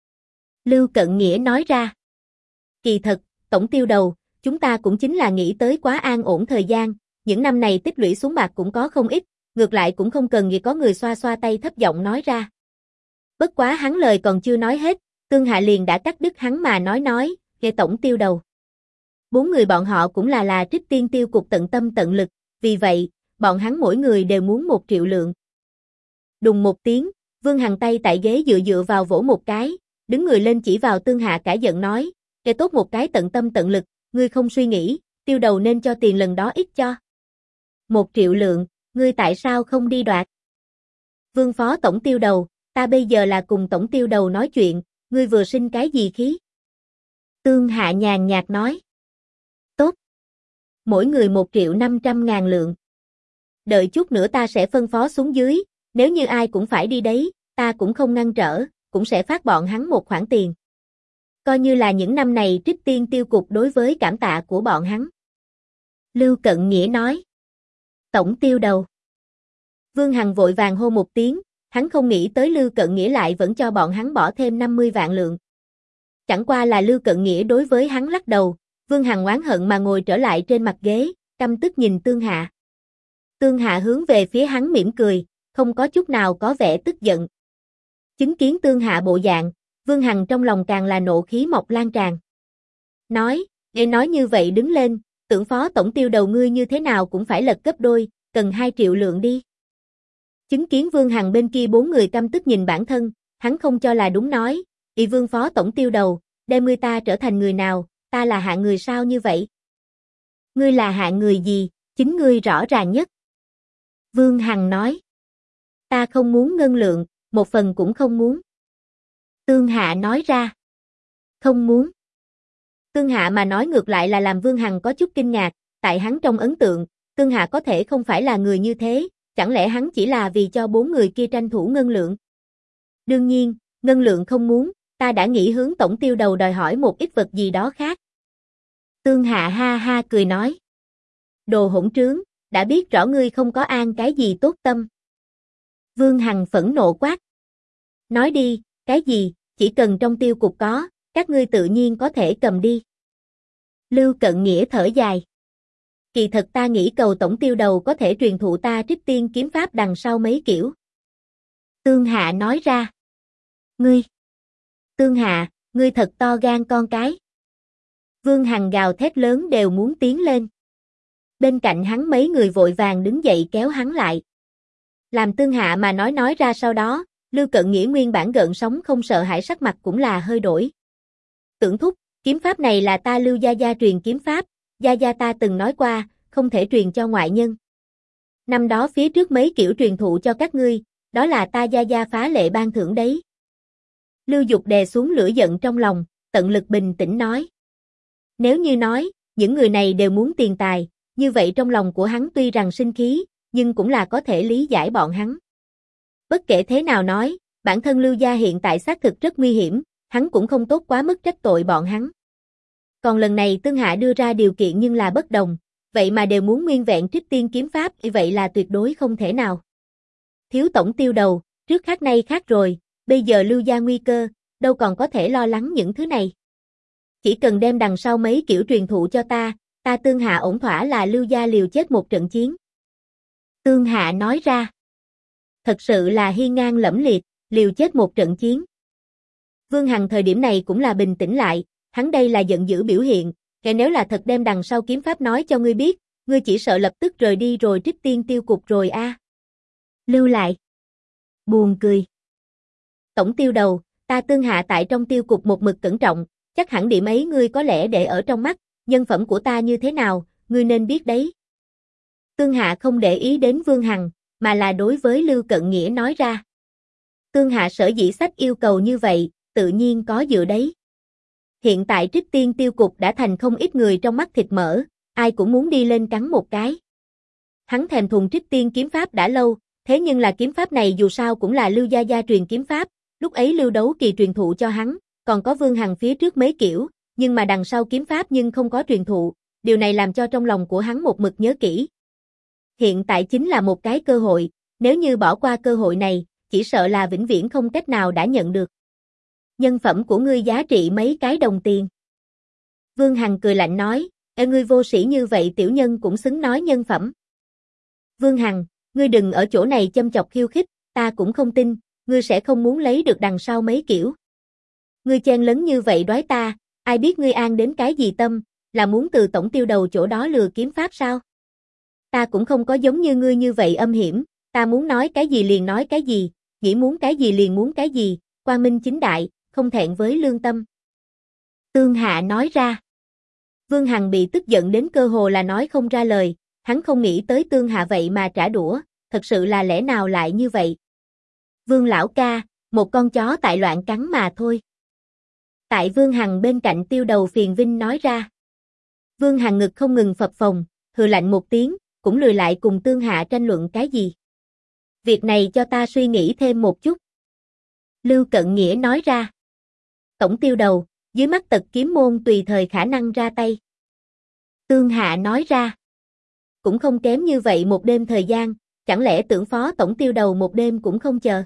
Lưu Cận Nghĩa nói ra. Kỳ thật, Tổng Tiêu Đầu, chúng ta cũng chính là nghĩ tới quá an ổn thời gian, những năm này tích lũy xuống bạc cũng có không ít, ngược lại cũng không cần gì có người xoa xoa tay thấp giọng nói ra. Bất quá hắn lời còn chưa nói hết, Tương Hạ liền đã cắt đứt hắn mà nói, nghe Tổng Tiêu Đầu. 4 người bọn họ cũng là Trích Tiên Tiêu Cục tận tâm tận lực, vì vậy, bọn hắn mỗi người đều muốn 1 triệu lượng. Đùng một tiếng, Vương Hằng tay tại ghế dựa vào vỗ một cái, đứng người lên chỉ vào Tương Hạ cả giận nói, kẻ tốt một cái tận tâm tận lực, ngươi không suy nghĩ, Tiêu Đầu nên cho tiền lần đó ít cho. 1 triệu lượng, ngươi tại sao không đi đoạt? Vương Phó Tổng Tiêu Đầu, ta bây giờ là cùng Tổng Tiêu Đầu nói chuyện, ngươi vừa sinh cái gì khí? Tương Hạ nhàn nhạt nói. Tốt. Mỗi người 1.500.000 lượng. Đợi chút nữa ta sẽ phân phó xuống dưới, nếu như ai cũng phải đi đấy, ta cũng không ngăn trở, cũng sẽ phát bọn hắn một khoản tiền. Coi như là những năm này Trích Tiên Tiêu Cục đối với cảm tạ của bọn hắn. Lưu Cận Nghĩa nói. Tổng Tiêu Đầu. Vương Hằng vội vàng hô một tiếng, hắn không nghĩ tới Lưu Cận Nghĩa lại vẫn cho bọn hắn bỏ thêm 50 vạn lượng. Chẳng qua là Lưu Cận Nghĩa đối với hắn lắc đầu, Vương Hằng oán hận mà ngồi trở lại trên mặt ghế, căm tức nhìn Tương Hạ. Tương Hạ hướng về phía hắn mỉm cười, không có chút nào có vẻ tức giận. Chứng kiến Tương Hạ bộ dạng, Vương Hằng trong lòng càng là nộ khí mọc lan tràn. Nói, để nói như vậy đứng lên, Tưởng Phó Tổng Tiêu Đầu ngươi như thế nào cũng phải lật gấp đôi, cần 2 triệu lượng đi. Chứng kiến Vương Hằng bên kia 4 người căm tức nhìn bản thân, hắn không cho là đúng nói, Vương Phó Tổng Tiêu Đầu, đem ngươi ta trở thành người nào, ta là hạng người sao như vậy? Ngươi là hạng người gì, chính ngươi rõ ràng nhất. Vương Hằng nói, ta không muốn ngân lượng, một phần cũng không muốn. Tương Hạ nói ra, không muốn. Tương Hạ mà nói ngược lại là làm Vương Hằng có chút kinh ngạc, tại hắn trong ấn tượng, Tương Hạ có thể không phải là người như thế, chẳng lẽ hắn chỉ là vì cho 4 người kia tranh thủ ngân lượng? Đương nhiên, ngân lượng không muốn, ta đã nghĩ hướng Tổng Tiêu Đầu đòi hỏi một ít vật gì đó khác. Tương Hạ ha ha cười nói. Đồ hỗn trướng, đã biết rõ ngươi không có an cái gì tốt tâm. Vương Hằng phẫn nộ quát. Nói đi, cái gì, chỉ cần trong Tiêu Cục có, các ngươi tự nhiên có thể cầm đi. Lưu Cận Nghĩa thở dài. Kỳ thật ta nghĩ cầu Tổng Tiêu Đầu có thể truyền thụ ta Trích Tiên kiếm pháp đằng sau mấy kiểu. Tương Hạ nói ra. Ngươi. Tương Hạ, ngươi thật to gan con cái. Vương Hằng gào thét lớn đều muốn tiến lên. Bên cạnh hắn mấy người vội vàng đứng dậy kéo hắn lại. Làm Tương Hạ mà nói ra sau đó, Lưu Cận Nghĩa nguyên bản gợn sóng không sợ hãi sắc mặt cũng là hơi đổi. Tưởng thúc, kiếm pháp này là ta Lưu gia gia truyền kiếm pháp, gia gia ta từng nói qua, không thể truyền cho ngoại nhân. Năm đó phía trước mấy kiểu truyền thụ cho các ngươi, đó là ta gia gia phá lệ ban thưởng đấy. Lưu Dục đè xuống lửa giận trong lòng, tận lực bình tĩnh nói. Nếu như nói, những người này đều muốn tiền tài, như vậy trong lòng của hắn tuy rằng sinh khí, nhưng cũng là có thể lý giải bọn hắn. Bất kể thế nào nói, bản thân Lưu gia hiện tại xác thực rất nguy hiểm, hắn cũng không tốt quá mức trách tội bọn hắn. Còn lần này Tương Hạ đưa ra điều kiện nhưng là bất đồng, vậy mà đều muốn nguyên vẹn Trích Tiên kiếm pháp, vậy là tuyệt đối không thể nào. Thiếu Tổng Tiêu Đầu, trước khác nay khác rồi, bây giờ Lưu gia nguy cơ, đâu còn có thể lo lắng những thứ này. Chỉ cần đem đằng sau mấy kiểu truyền thụ cho ta, ta Tương Hạ ổn thỏa là Lưu gia liều chết một trận chiến. Tương Hạ nói ra. Thật sự là hiên ngang lẫm liệt, liều chết một trận chiến. Vương Hằng thời điểm này cũng là bình tĩnh lại, hắn đây là giận dữ biểu hiện, kẻ nếu là thật đem đằng sau kiếm pháp nói cho ngươi biết, ngươi chỉ sợ lập tức rời đi rồi Trích Tiên Tiêu Cục rồi a. Lưu lại. Buồn cười. Tổng tiêu đầu, ta Tương Hạ tại trong tiêu cục một mực cẩn trọng, chắc hẳn điểm ấy ngươi có lẽ để ở trong mắt, nhân phẩm của ta như thế nào, ngươi nên biết đấy. Tương Hạ không để ý đến Vương Hằng, mà là đối với Lưu Cận Nghĩa nói ra. Tương Hạ sở dĩ sách yêu cầu như vậy, tự nhiên có dựa đấy. Hiện tại Trích Tiên Tiêu Cục đã thành không ít người trong mắt thịt mỡ, ai cũng muốn đi lên cắn một cái. Hắn thèm thuồng Trích Tiên kiếm pháp đã lâu, thế nhưng là kiếm pháp này dù sao cũng là Lưu gia gia truyền kiếm pháp, lúc ấy Lưu Đấu Kỳ truyền thụ cho hắn, còn có Vương Hằng phía trước mấy kiểu, nhưng mà đằng sau kiếm pháp nhưng không có truyền thụ, điều này làm cho trong lòng của hắn một mực nhớ kỹ. Hiện tại chính là một cái cơ hội, nếu như bỏ qua cơ hội này, chỉ sợ là vĩnh viễn không cách nào đã nhận được. Nhân phẩm của ngươi giá trị mấy cái đồng tiền. Vương Hằng cười lạnh nói, ngươi vô sĩ như vậy tiểu nhân cũng xứng nói nhân phẩm. Vương Hằng, ngươi đừng ở chỗ này châm chọc khiêu khích, ta cũng không tin, ngươi sẽ không muốn lấy được đằng sau mấy kiểu. Ngươi chen lấn như vậy đoái ta, ai biết ngươi an đến cái gì tâm, là muốn từ tổng tiêu đầu chỗ đó lừa kiếm pháp sao? Ta cũng không có giống như ngươi như vậy âm hiểm, ta muốn nói cái gì liền nói cái gì, nghĩ muốn cái gì liền muốn cái gì, quang minh chính đại, không thẹn với lương tâm. Tương Hạ nói ra. Vương Hằng bị tức giận đến cơ hồ là nói không ra lời, hắn không nghĩ tới Tương Hạ vậy mà trả đũa, thật sự là lẽ nào lại như vậy. Vương lão ca, một con chó tại loạn cắn mà thôi. Tại Vương Hằng bên cạnh tiêu đầu Phiền Vinh nói ra. Vương Hằng ngực không ngừng phập phồng, hừ lạnh một tiếng, cũng lười lại cùng Tương Hạ tranh luận cái gì. Việc này cho ta suy nghĩ thêm một chút. Lưu Cận Nghĩa nói ra. Tổng tiêu đầu, dưới mắt Tật Kiếm môn tùy thời khả năng ra tay. Tương Hạ nói ra. Cũng không kém như vậy một đêm thời gian, chẳng lẽ tưởng phó tổng tiêu đầu một đêm cũng không chờ.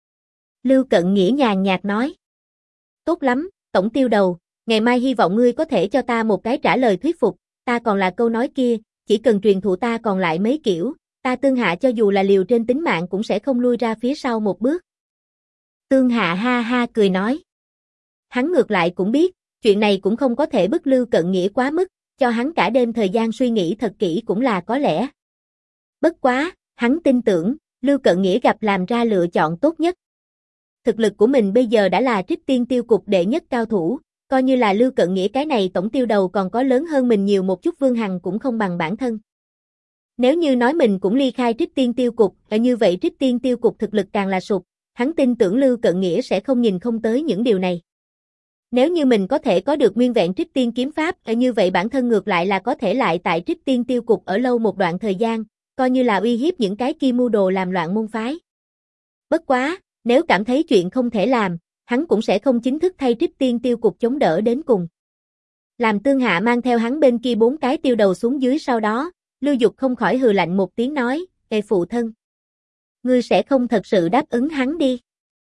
Lưu Cận Nghĩa nhàn nhạt nói. Tốt lắm, tổng tiêu đầu, ngày mai hy vọng ngươi có thể cho ta một cái trả lời thuyết phục, ta còn là câu nói kia, chỉ cần truyền thụ ta còn lại mấy kiểu, ta Tương Hạ cho dù là liều trên tính mạng cũng sẽ không lui ra phía sau một bước. Tương Hạ ha ha cười nói. Hắn ngược lại cũng biết, chuyện này cũng không có thể bức Lưu Cận Nghĩa quá mức, cho hắn cả đêm thời gian suy nghĩ thật kỹ cũng là có lẽ. Bất quá, hắn tin tưởng, Lưu Cận Nghĩa gặp làm ra lựa chọn tốt nhất. Thực lực của mình bây giờ đã là Trích Tiên Tiêu Cục đệ nhất cao thủ, coi như là Lưu Cận Nghĩa cái này tổng tiêu đầu còn có lớn hơn mình nhiều một chút, Vương Hằng cũng không bằng bản thân. Nếu như nói mình cũng ly khai Trích Tiên Tiêu Cục, như vậy Trích Tiên Tiêu Cục thực lực càng là sụt, hắn tin tưởng Lưu Cận Nghĩa sẽ không nhìn không tới những điều này. Nếu như mình có thể có được nguyên vẹn Trích Tiên kiếm pháp, như vậy bản thân ngược lại là có thể lại tại Trích Tiên Tiêu Cục ở lâu một đoạn thời gian, coi như là uy hiếp những cái kia mưu đồ làm loạn môn phái. Bất quá, nếu cảm thấy chuyện không thể làm, hắn cũng sẽ không chính thức thay Trích Tiên Tiêu Cục chống đỡ đến cùng. Làm Tương Hạ mang theo hắn bên kia 4 cái tiêu đầu xuống dưới sau đó, Lưu Dục không khỏi hừ lạnh một tiếng nói, "Ê phụ thân, ngươi sẽ không thật sự đáp ứng hắn đi."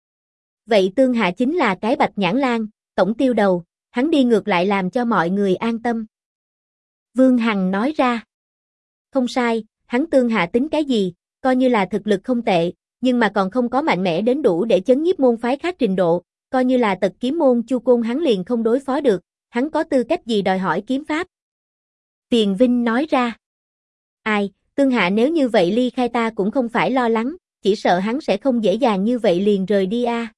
Vậy Tương Hạ chính là cái Bạch Nhãn Lang, tổng tiêu đầu, hắn đi ngược lại làm cho mọi người an tâm. Vương Hằng nói ra. Không sai, hắn Tương Hạ tính cái gì, coi như là thực lực không tệ, nhưng mà còn không có mạnh mẽ đến đủ để chấn nhiếp môn phái khác trình độ, coi như là Tật Kiếm môn Chu Côn hắn liền không đối phó được, hắn có tư cách gì đòi hỏi kiếm pháp. Tiền Vinh nói ra. Ai, Tương Hạ nếu như vậy ly khai ta cũng không phải lo lắng, chỉ sợ hắn sẽ không dễ dàng như vậy liền rời đi a.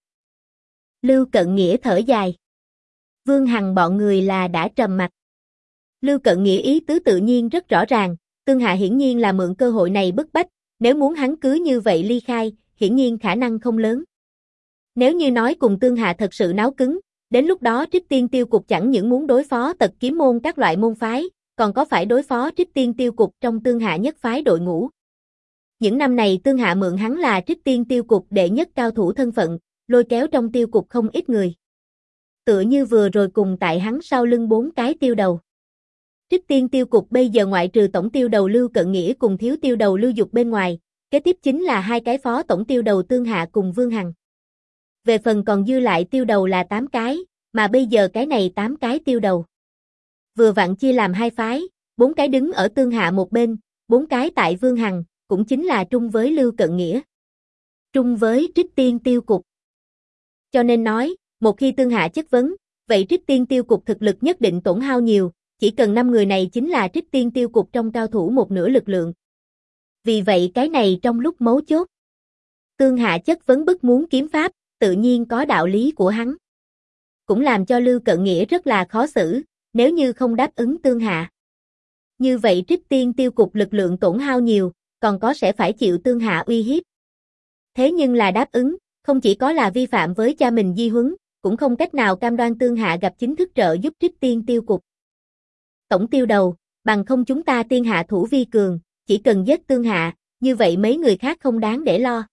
Lưu Cận Nghĩa thở dài. Vương Hằng bọn người là đã trầm mặc. Lưu Cận Nghĩa ý tứ tự nhiên rất rõ ràng, Tương Hạ hiển nhiên là mượn cơ hội này bức bách, nếu muốn hắn cứ như vậy ly khai, hiển nhiên khả năng không lớn. Nếu như nói cùng Tương Hạ thật sự náo cứng, đến lúc đó Trích Tiên Tiêu Cục chẳng những muốn đối phó Tật Kiếm môn các loại môn phái, còn có phải đối phó Trích Tiên Tiêu Cục trong Tương Hạ nhất phái đội ngũ. Những năm này Tương Hạ mượn hắn là Trích Tiên Tiêu Cục đệ nhất cao thủ thân phận, lôi kéo trong tiêu cục không ít người. Tựa như vừa rồi cùng tại hắn sau lưng 4 cái tiêu đầu. Trích Tiên Tiêu Cục bây giờ ngoại trừ tổng tiêu đầu Lưu Cận Nghĩa cùng thiếu tiêu đầu Lưu Dục bên ngoài, kế tiếp chính là 2 cái phó tổng tiêu đầu Tương Hạ cùng Vương Hằng. Về phần còn dư lại tiêu đầu là 8 cái, mà bây giờ cái này 8 cái tiêu đầu. Vừa vặn chia làm 2 phái, 4 cái đứng ở Tương Hạ một bên, 4 cái tại Vương Hằng, cũng chính là trung với Lưu Cận Nghĩa. Trung với Trích Tiên Tiêu Cục. Cho nên nói, một khi Tương Hạ chất vấn, vậy Trích Tiên Tiêu Cục thực lực nhất định tổn hao nhiều, chỉ cần 5 người này chính là Trích Tiên Tiêu Cục trong cao thủ một nửa lực lượng. Vì vậy cái này trong lúc mấu chốt, Tương Hạ chất vấn bức muốn kiếm pháp, tự nhiên có đạo lý của hắn. Cũng làm cho Lưu Cận Nghĩa rất là khó xử, nếu như không đáp ứng Tương Hạ. Như vậy Trích Tiên Tiêu Cục lực lượng tổn hao nhiều, còn có sẽ phải chịu Tương Hạ uy hiếp. Thế nhưng là đáp ứng, không chỉ có là vi phạm với cha mình di huấn, cũng không cách nào cam đoan Tương Hạ gặp chính thức trợ giúp Trích Tiên Tiêu Cục. Tổng tiêu đầu, bằng không chúng ta tiên hạ thủ vi cường, chỉ cần giết Tương Hạ, như vậy mấy người khác không đáng để lo.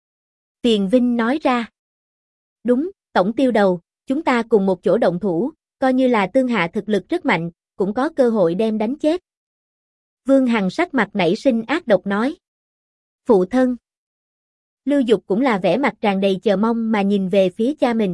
Tiền Vinh nói ra. Đúng, tổng tiêu đầu, chúng ta cùng một chỗ động thủ, coi như là Tương Hạ thực lực rất mạnh, cũng có cơ hội đem đánh chết. Vương Hằng sắc mặt nảy sinh ác độc nói. Phụ thân. Lưu Dục cũng là vẻ mặt tràn đầy chờ mong mà nhìn về phía cha mình.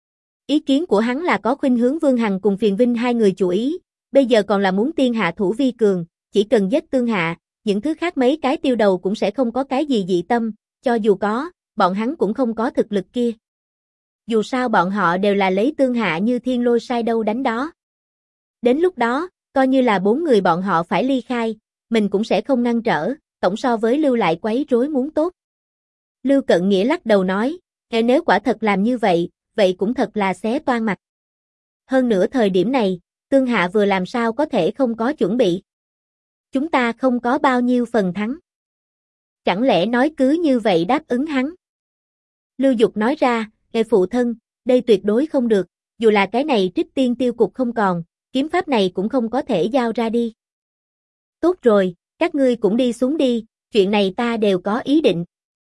Ý kiến của hắn là có khuynh hướng Vương Hằng cùng Phiền Vinh hai người chủ ý, bây giờ còn là muốn tiên hạ thủ vi cường, chỉ cần giết Tương Hạ, những thứ khác mấy cái tiêu đầu cũng sẽ không có cái gì dị tâm, cho dù có, bọn hắn cũng không có thực lực kia. Dù sao bọn họ đều là lấy Tương Hạ như thiên lôi sai đâu đánh đó. Đến lúc đó, coi như là 4 người bọn họ phải ly khai, mình cũng sẽ không ngăn trở, tổng so với lưu lại quấy rối muốn tốt. Lưu Cận Nghĩa lắc đầu nói, nếu quả thật làm như vậy, vậy cũng thật là xé toan mặt. Hơn nữa thời điểm này, Tương Hạ vừa làm sao có thể không có chuẩn bị. Chúng ta không có bao nhiêu phần thắng. Chẳng lẽ nói cứ như vậy đáp ứng hắn? Lưu Dục nói ra, phụ thân, đây tuyệt đối không được, dù là cái này Trích Tiên Tiêu Cục không còn, kiếm pháp này cũng không có thể giao ra đi. Tốt rồi, các ngươi cũng đi xuống đi, chuyện này ta đều có ý định.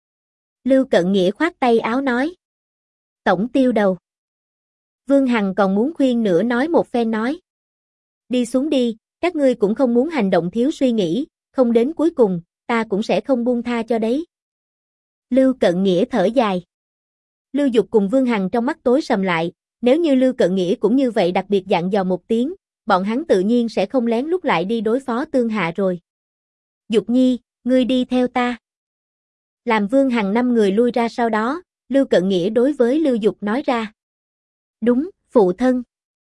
Lưu Cận Nghĩa khoát tay áo nói. Tổng tiêu đầu. Vương Hằng còn muốn khuyên nữa nói một phen nói. Đi xuống đi, các ngươi cũng không muốn hành động thiếu suy nghĩ, không đến cuối cùng, ta cũng sẽ không buông tha cho đấy. Lưu Cận Nghĩa thở dài. Lưu Dục cùng Vương Hằng trong mắt tối sầm lại, nếu như Lưu Cận Nghĩa cũng như vậy đặc biệt dặn dò một tiếng, bọn hắn tự nhiên sẽ không lén lút lại đi đối phó Tương Hạ rồi. Dục Nhi, ngươi đi theo ta. Làm Vương Hằng 5 người lui ra sau đó, Lưu Cận Nghĩa đối với Lưu Dục nói ra. Đúng, phụ thân.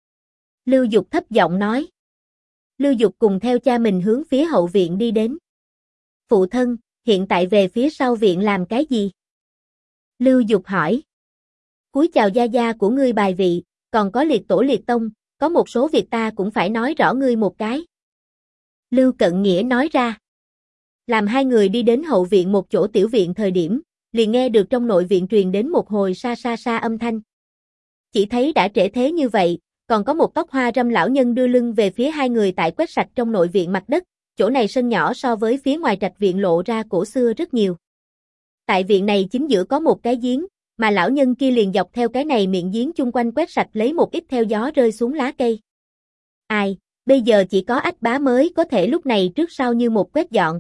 Lưu Dục thấp giọng nói. Lưu Dục cùng theo cha mình hướng phía hậu viện đi đến. Phụ thân, hiện tại về phía sau viện làm cái gì? Lưu Dục hỏi. Cúi chào gia gia của ngươi bài vị, còn có liệt tổ liệt tông, có một số việc ta cũng phải nói rõ ngươi một cái. Lưu Cận Nghĩa nói ra. Làm hai người đi đến hậu viện một chỗ tiểu viện thời điểm, liền nghe được trong nội viện truyền đến một hồi sa sa sa âm thanh. Chỉ thấy đã trễ thế như vậy, còn có một tóc hoa râm lão nhân đưa lưng về phía hai người tại quét sạch trong nội viện mặt đất, chỗ này sân nhỏ so với phía ngoài trạch viện lộ ra cổ xưa rất nhiều. Tại viện này chính giữa có một cái giếng, mà lão nhân kia liền dọc theo cái này miệng giếng chung quanh quét sạch lấy một ít theo gió rơi xuống lá cây. Ai, bây giờ chỉ có Ách Bá mới có thể lúc này trước sau như một quét dọn.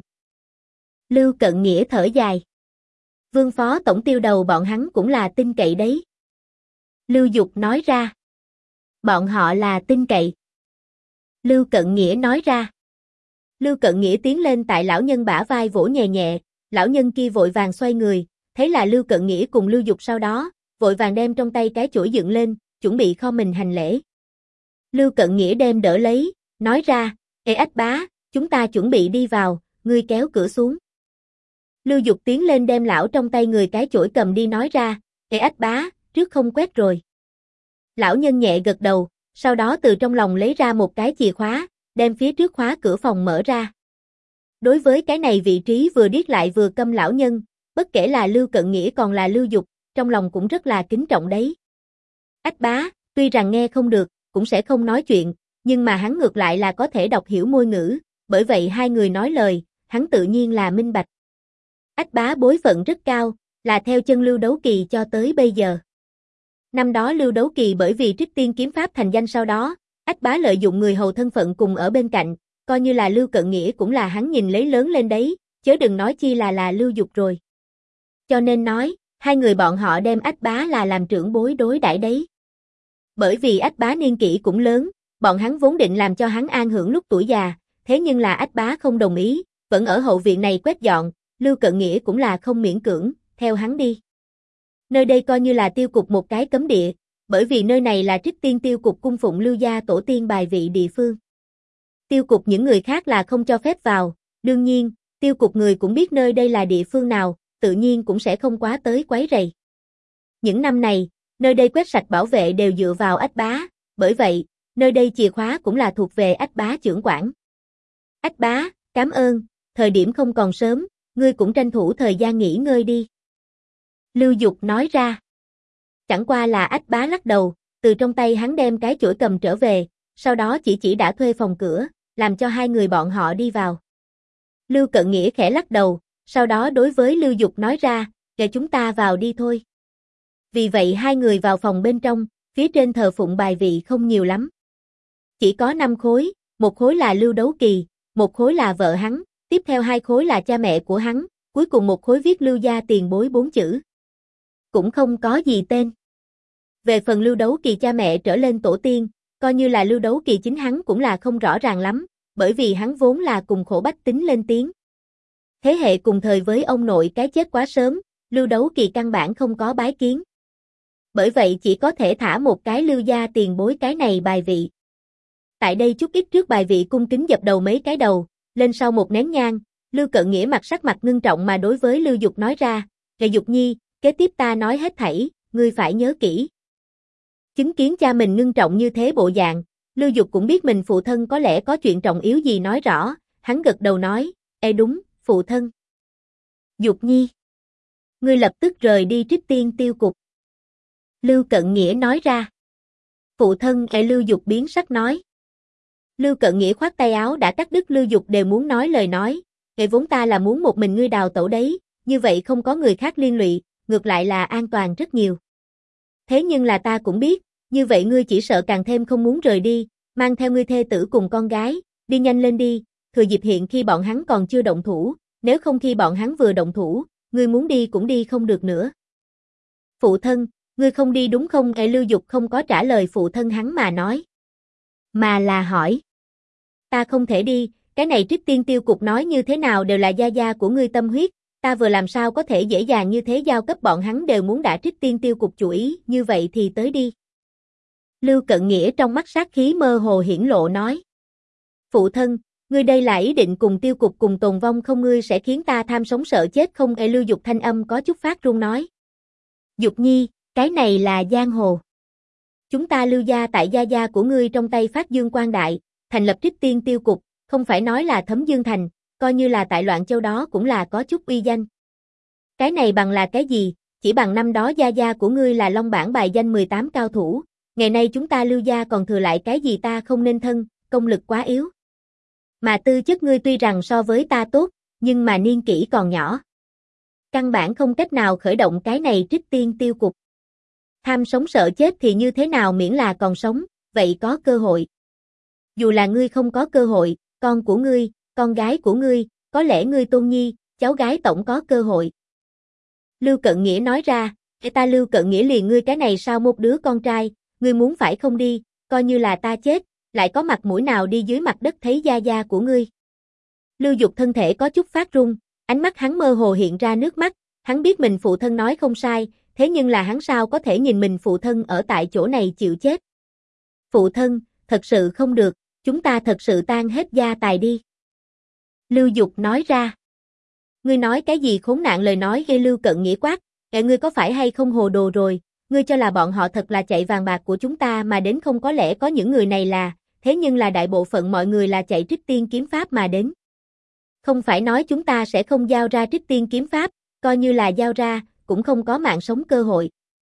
Lưu Cận Nghĩa thở dài. Vương phó tổng tiêu đầu bọn hắn cũng là tin cậy đấy. Lưu Dục nói ra. Bọn họ là tin cậy. Lưu Cận Nghĩa nói ra. Lưu Cận Nghĩa tiến lên tại lão nhân bả vai vỗ nhẹ nhẹ, lão nhân kia vội vàng xoay người, thấy là Lưu Cận Nghĩa cùng Lưu Dục sau đó, vội vàng đem trong tay cái chổi dựng lên, chuẩn bị kho mình hành lễ. Lưu Cận Nghĩa đem đỡ lấy, nói ra, Ê Ách Bá, chúng ta chuẩn bị đi vào, ngươi kéo cửa xuống. Lưu Dục tiến lên đem lão trong tay người cái chổi cầm đi nói ra, Ê Ách Bá, trước không quét rồi. Lão nhân nhẹ gật đầu, sau đó từ trong lòng lấy ra một cái chìa khóa, đem phía trước khóa cửa phòng mở ra. Đối với cái này vị trí vừa điếc lại vừa câm lão nhân, bất kể là Lưu Cận Nghĩa còn là Lưu Dục, trong lòng cũng rất là kính trọng đấy. Ách Bá, tuy rằng nghe không được, cũng sẽ không nói chuyện, nhưng mà hắn ngược lại là có thể đọc hiểu môi ngữ, bởi vậy hai người nói lời, hắn tự nhiên là minh bạch. Ách Bá bối phận rất cao, là theo chân Lưu Đấu Kỳ cho tới bây giờ. Năm đó Lưu Đấu Kỳ bởi vì Trích Tiên kiếm pháp thành danh sau đó, Ách Bá lợi dụng người hầu thân phận cùng ở bên cạnh, coi như là Lưu Cận Nghĩa cũng là hắn nhìn lấy lớn lên đấy, chớ đừng nói chi là Lưu Dục rồi. Cho nên nói, hai người bọn họ đem Ách Bá là làm trưởng bối đối đãi đấy. Bởi vì Ách Bá niên kỷ cũng lớn, bọn hắn vốn định làm cho hắn an hưởng lúc tuổi già, thế nhưng là Ách Bá không đồng ý, vẫn ở hậu viện này quét dọn, Lưu Cận Nghĩa cũng là không miễn cưỡng, theo hắn đi. Nơi đây coi như là tiêu cục một cái cấm địa, bởi vì nơi này là Trích Tiên tiêu cục cung phụng Lưu gia tổ tiên bài vị địa phương. Tiêu cục những người khác là không cho phép vào, đương nhiên, tiêu cục người cũng biết nơi đây là địa phương nào, tự nhiên cũng sẽ không quá tới quấy rầy. Những năm này, nơi đây quét sạch bảo vệ đều dựa vào Ách Bá, bởi vậy, nơi đây chìa khóa cũng là thuộc về Ách Bá chưởng quản. Ách Bá, cảm ơn, thời điểm không còn sớm, ngươi cũng tranh thủ thời gian nghỉ ngơi đi. Lưu Dục nói ra. Chẳng qua là Ách Bá lắc đầu, từ trong tay hắn đem cái chổi cầm trở về, sau đó chỉ đã thuê phòng cửa, làm cho hai người bọn họ đi vào. Lưu Cận Nghĩa khẽ lắc đầu, sau đó đối với Lưu Dục nói ra, để chúng ta vào đi thôi. Vì vậy hai người vào phòng bên trong, phía trên thờ phụng bài vị không nhiều lắm. Chỉ có 5 khối, một khối là Lưu Đấu Kỳ, một khối là vợ hắn, tiếp theo 2 khối là cha mẹ của hắn, cuối cùng một khối viết Lưu gia tiền bối 4 chữ. Cũng không có gì tên. Về phần Lưu Đấu Kỳ cha mẹ trở lên tổ tiên, coi như là Lưu Đấu Kỳ chính hắn cũng là không rõ ràng lắm, bởi vì hắn vốn là cùng khổ bách tính lên tiếng. Thế hệ cùng thời với ông nội cái chết quá sớm, Lưu Đấu Kỳ căn bản không có bái kiến. Bởi vậy chỉ có thể thả một cái Lưu gia tiền bối cái này bài vị. Tại đây chút ít trước bài vị cung kính dập đầu mấy cái đầu, lên sau một nén nhang, Lưu Cận Nghĩa sắc mặt ngưng trọng mà đối với Lưu Dục nói ra, "Nghệ Dục Nhi, kế tiếp ta nói hết thảy, ngươi phải nhớ kỹ." Chứng kiến cha mình ngưng trọng như thế bộ dạng, Lưu Dục cũng biết mình phụ thân có lẽ có chuyện trọng yếu gì nói rõ, hắn gật đầu nói, đúng, phụ thân." "Dục Nhi, ngươi lập tức rời đi Trích Tiên tiêu cục." Lưu Cận Nghĩa nói ra. "Phụ thân." Lưu Dục biến sắc nói. Lưu Cận Nghĩa khoát tay áo đã cắt đứt Lưu Dục đều muốn nói lời nói, vốn ta là muốn một mình ngươi đào tẩu đấy, như vậy không có người khác liên lụy, ngược lại là an toàn rất nhiều. Thế nhưng là ta cũng biết, như vậy ngươi chỉ sợ càng thêm không muốn rời đi, mang theo ngươi thê tử cùng con gái, đi nhanh lên đi, thừa dịp hiện khi bọn hắn còn chưa động thủ, nếu không khi bọn hắn vừa động thủ, ngươi muốn đi cũng đi không được nữa." "Phụ thân, ngươi không đi đúng không?" Lưu Dục không có trả lời phụ thân hắn mà nói, mà là hỏi. "Ta không thể đi, cái này Trích Tiên tiêu cục nói như thế nào đều là gia gia của ngươi tâm huyết, ta vừa làm sao có thể dễ dàng như thế giao cấp bọn hắn đều muốn đã Trích Tiên tiêu cục chủ ý, như vậy thì tới đi." Lưu Cận Nghĩa trong mắt sát khí mơ hồ hiển lộ nói. "Phụ thân, ngươi đây là ý định cùng tiêu cục cùng tồn vong không, ngươi sẽ khiến ta tham sống sợ chết không?" Lưu Dục thanh âm có chút phát run nói. "Dục Nhi, cái này là giang hồ. Chúng ta Lưu gia tại gia gia của ngươi trong tay phát dương quang đại, thành lập Trích Tiên tiêu cục, không phải nói là Thấm Dương Thành, coi như là tại Loạn Châu đó cũng là có chút uy danh. Cái này bằng là cái gì, chỉ bằng năm đó gia gia của ngươi là Long Bảng bài danh 18 cao thủ, ngày nay chúng ta Lưu gia còn thừa lại cái gì, ta không nên thân, công lực quá yếu. Mà tư chất ngươi tuy rằng so với ta tốt, nhưng mà niên kỷ còn nhỏ. Căn bản không cách nào khởi động cái này Trích Tiên tiêu cục. Tham sống sợ chết thì như thế nào, miễn là còn sống, vậy có cơ hội. Dù là ngươi không có cơ hội, con của ngươi, con gái của ngươi, có lẽ ngươi tôn nhi, cháu gái tổng có cơ hội." Lưu Cận Nghĩa nói ra, "Ta Lưu Cận Nghĩa liền ngươi cái này sao một đứa con trai, ngươi muốn phải không đi, coi như là ta chết, lại có mặt mũi nào đi dưới mặt đất thấy gia gia của ngươi." Lưu Dục thân thể có chút phát run, ánh mắt hắn mơ hồ hiện ra nước mắt, hắn biết mình phụ thân nói không sai, thế nhưng là hắn sao có thể nhìn mình phụ thân ở tại chỗ này chịu chết. "Phụ thân, thật sự không được, chúng ta thật sự tan hết gia tài đi." Lưu Dục nói ra. "Ngươi nói cái gì khốn nạn lời nói?" Gây Lưu Cận Nghĩa quát, "Ngươi có phải hay không hồ đồ rồi, ngươi cho là bọn họ thật là chạy vàng bạc của chúng ta mà đến không, có lẽ có những người này là, thế nhưng là đại bộ phận mọi người là chạy Trích Tiên kiếm pháp mà đến. Không phải nói chúng ta sẽ không giao ra Trích Tiên kiếm pháp, coi như là giao ra, cũng không có mạng sống cơ hội."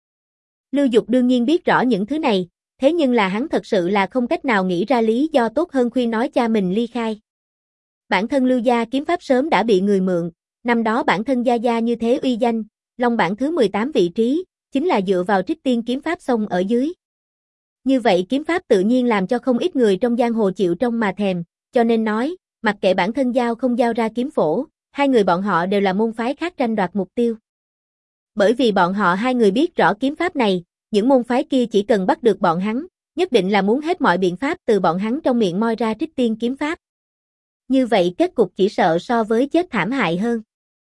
Lưu Dục đương nhiên biết rõ những thứ này, thế nhưng là hắn thật sự là không cách nào nghĩ ra lý do tốt hơn khuyên nói cha mình ly khai. Bản thân Lưu gia kiếm pháp sớm đã bị người mượn, năm đó bản thân gia gia như thế uy danh, Long Bảng thứ 18 vị trí, chính là dựa vào Trích Tiên kiếm pháp xông ở dưới. Như vậy kiếm pháp tự nhiên làm cho không ít người trong giang hồ chịu trông mà thèm, cho nên nói, mặc kệ bản thân giao không giao ra kiếm phổ, hai người bọn họ đều là môn phái khác tranh đoạt mục tiêu. Bởi vì bọn họ hai người biết rõ kiếm pháp này, những môn phái kia chỉ cần bắt được bọn hắn, nhất định là muốn hết mọi biện pháp từ bọn hắn trong miệng moi ra Trích Tiên kiếm pháp. Như vậy kết cục chỉ sợ so với chết thảm hại hơn.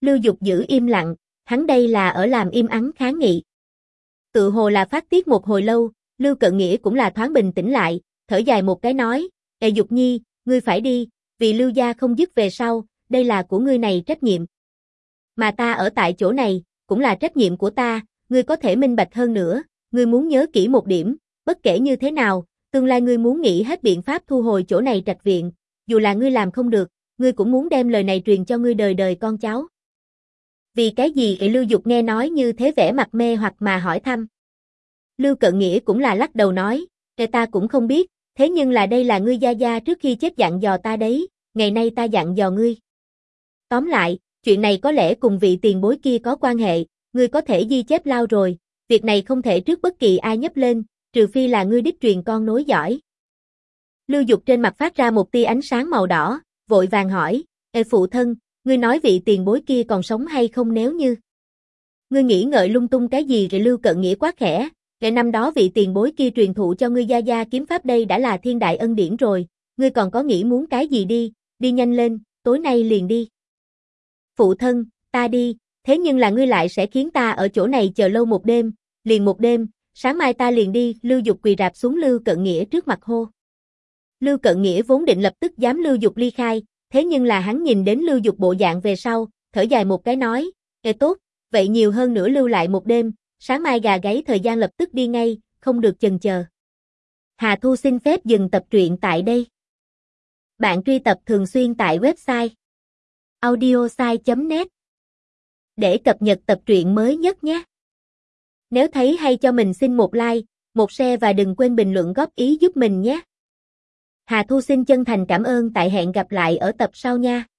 Lưu Dục giữ im lặng, hắn đây là ở làm im ắng kháng nghị. Tự hồ là phát tiết một hồi lâu, Lưu Cận Nghĩa cũng là thoáng bình tĩnh lại, thở dài một cái nói, Dục Nhi, ngươi phải đi, vì Lưu gia không dứt về sau, đây là của ngươi này trách nhiệm. Mà ta ở tại chỗ này, cũng là trách nhiệm của ta, ngươi có thể minh bạch hơn nữa, ngươi muốn nhớ kỹ một điểm, bất kể như thế nào, tương lai ngươi muốn nghĩ hết biện pháp thu hồi chỗ này trạch viện, dù là ngươi làm không được, ngươi cũng muốn đem lời này truyền cho ngươi đời đời con cháu. Vì cái gì? Lưu Dục nghe nói như thế vẻ mặt mê hoặc mà hỏi thăm. Lưu Cận Nghĩa cũng là lắc đầu nói, ta cũng không biết, thế nhưng là đây là ngươi gia gia trước khi chết dặn dò ta đấy, ngày nay ta dặn dò ngươi. Tóm lại, chuyện này có lẽ cùng vị tiền bối kia có quan hệ, ngươi có thể ghi chép lao rồi, việc này không thể trước bất kỳ ai nhấc lên, trừ phi là ngươi đích truyền con nối dõi. Lưu Dục trên mặt phát ra một tia ánh sáng màu đỏ, vội vàng hỏi, phụ thân, ngươi nói vị tiền bối kia còn sống hay không nếu như? Ngươi nghĩ ngợi lung tung cái gì? Lưu Cận Nghĩa quá khẽ, năm đó vị tiền bối kia truyền thụ cho ngươi gia gia kiếm pháp đây đã là thiên đại ân điển rồi, ngươi còn có nghĩ muốn cái gì đi nhanh lên, tối nay liền đi. Phụ thân, ta đi, thế nhưng là ngươi lại sẽ khiến ta ở chỗ này chờ lâu một đêm, liền một đêm, sáng mai ta liền đi. Lưu Dục quỳ rạp xuống Lưu Cận Nghĩa trước mặt hô. Lưu Cận Nghĩa vốn định lập tức giám Lưu Dục ly khai, thế nhưng là hắn nhìn đến Lưu Dục bộ dạng về sau, thở dài một cái nói, tốt, vậy nhiều hơn nữa lưu lại một đêm, sáng mai gà gáy thời gian lập tức đi ngay, không được chần chờ. Hà Thu xin phép dừng tập truyện tại đây. Bạn truy tập thường xuyên tại website audiosai.net để cập nhật tập truyện mới nhất nhé. Nếu thấy hay cho mình xin một like, một share và đừng quên bình luận góp ý giúp mình nhé. Hà Thu xin chân thành cảm ơn, tại hẹn gặp lại ở tập sau nha.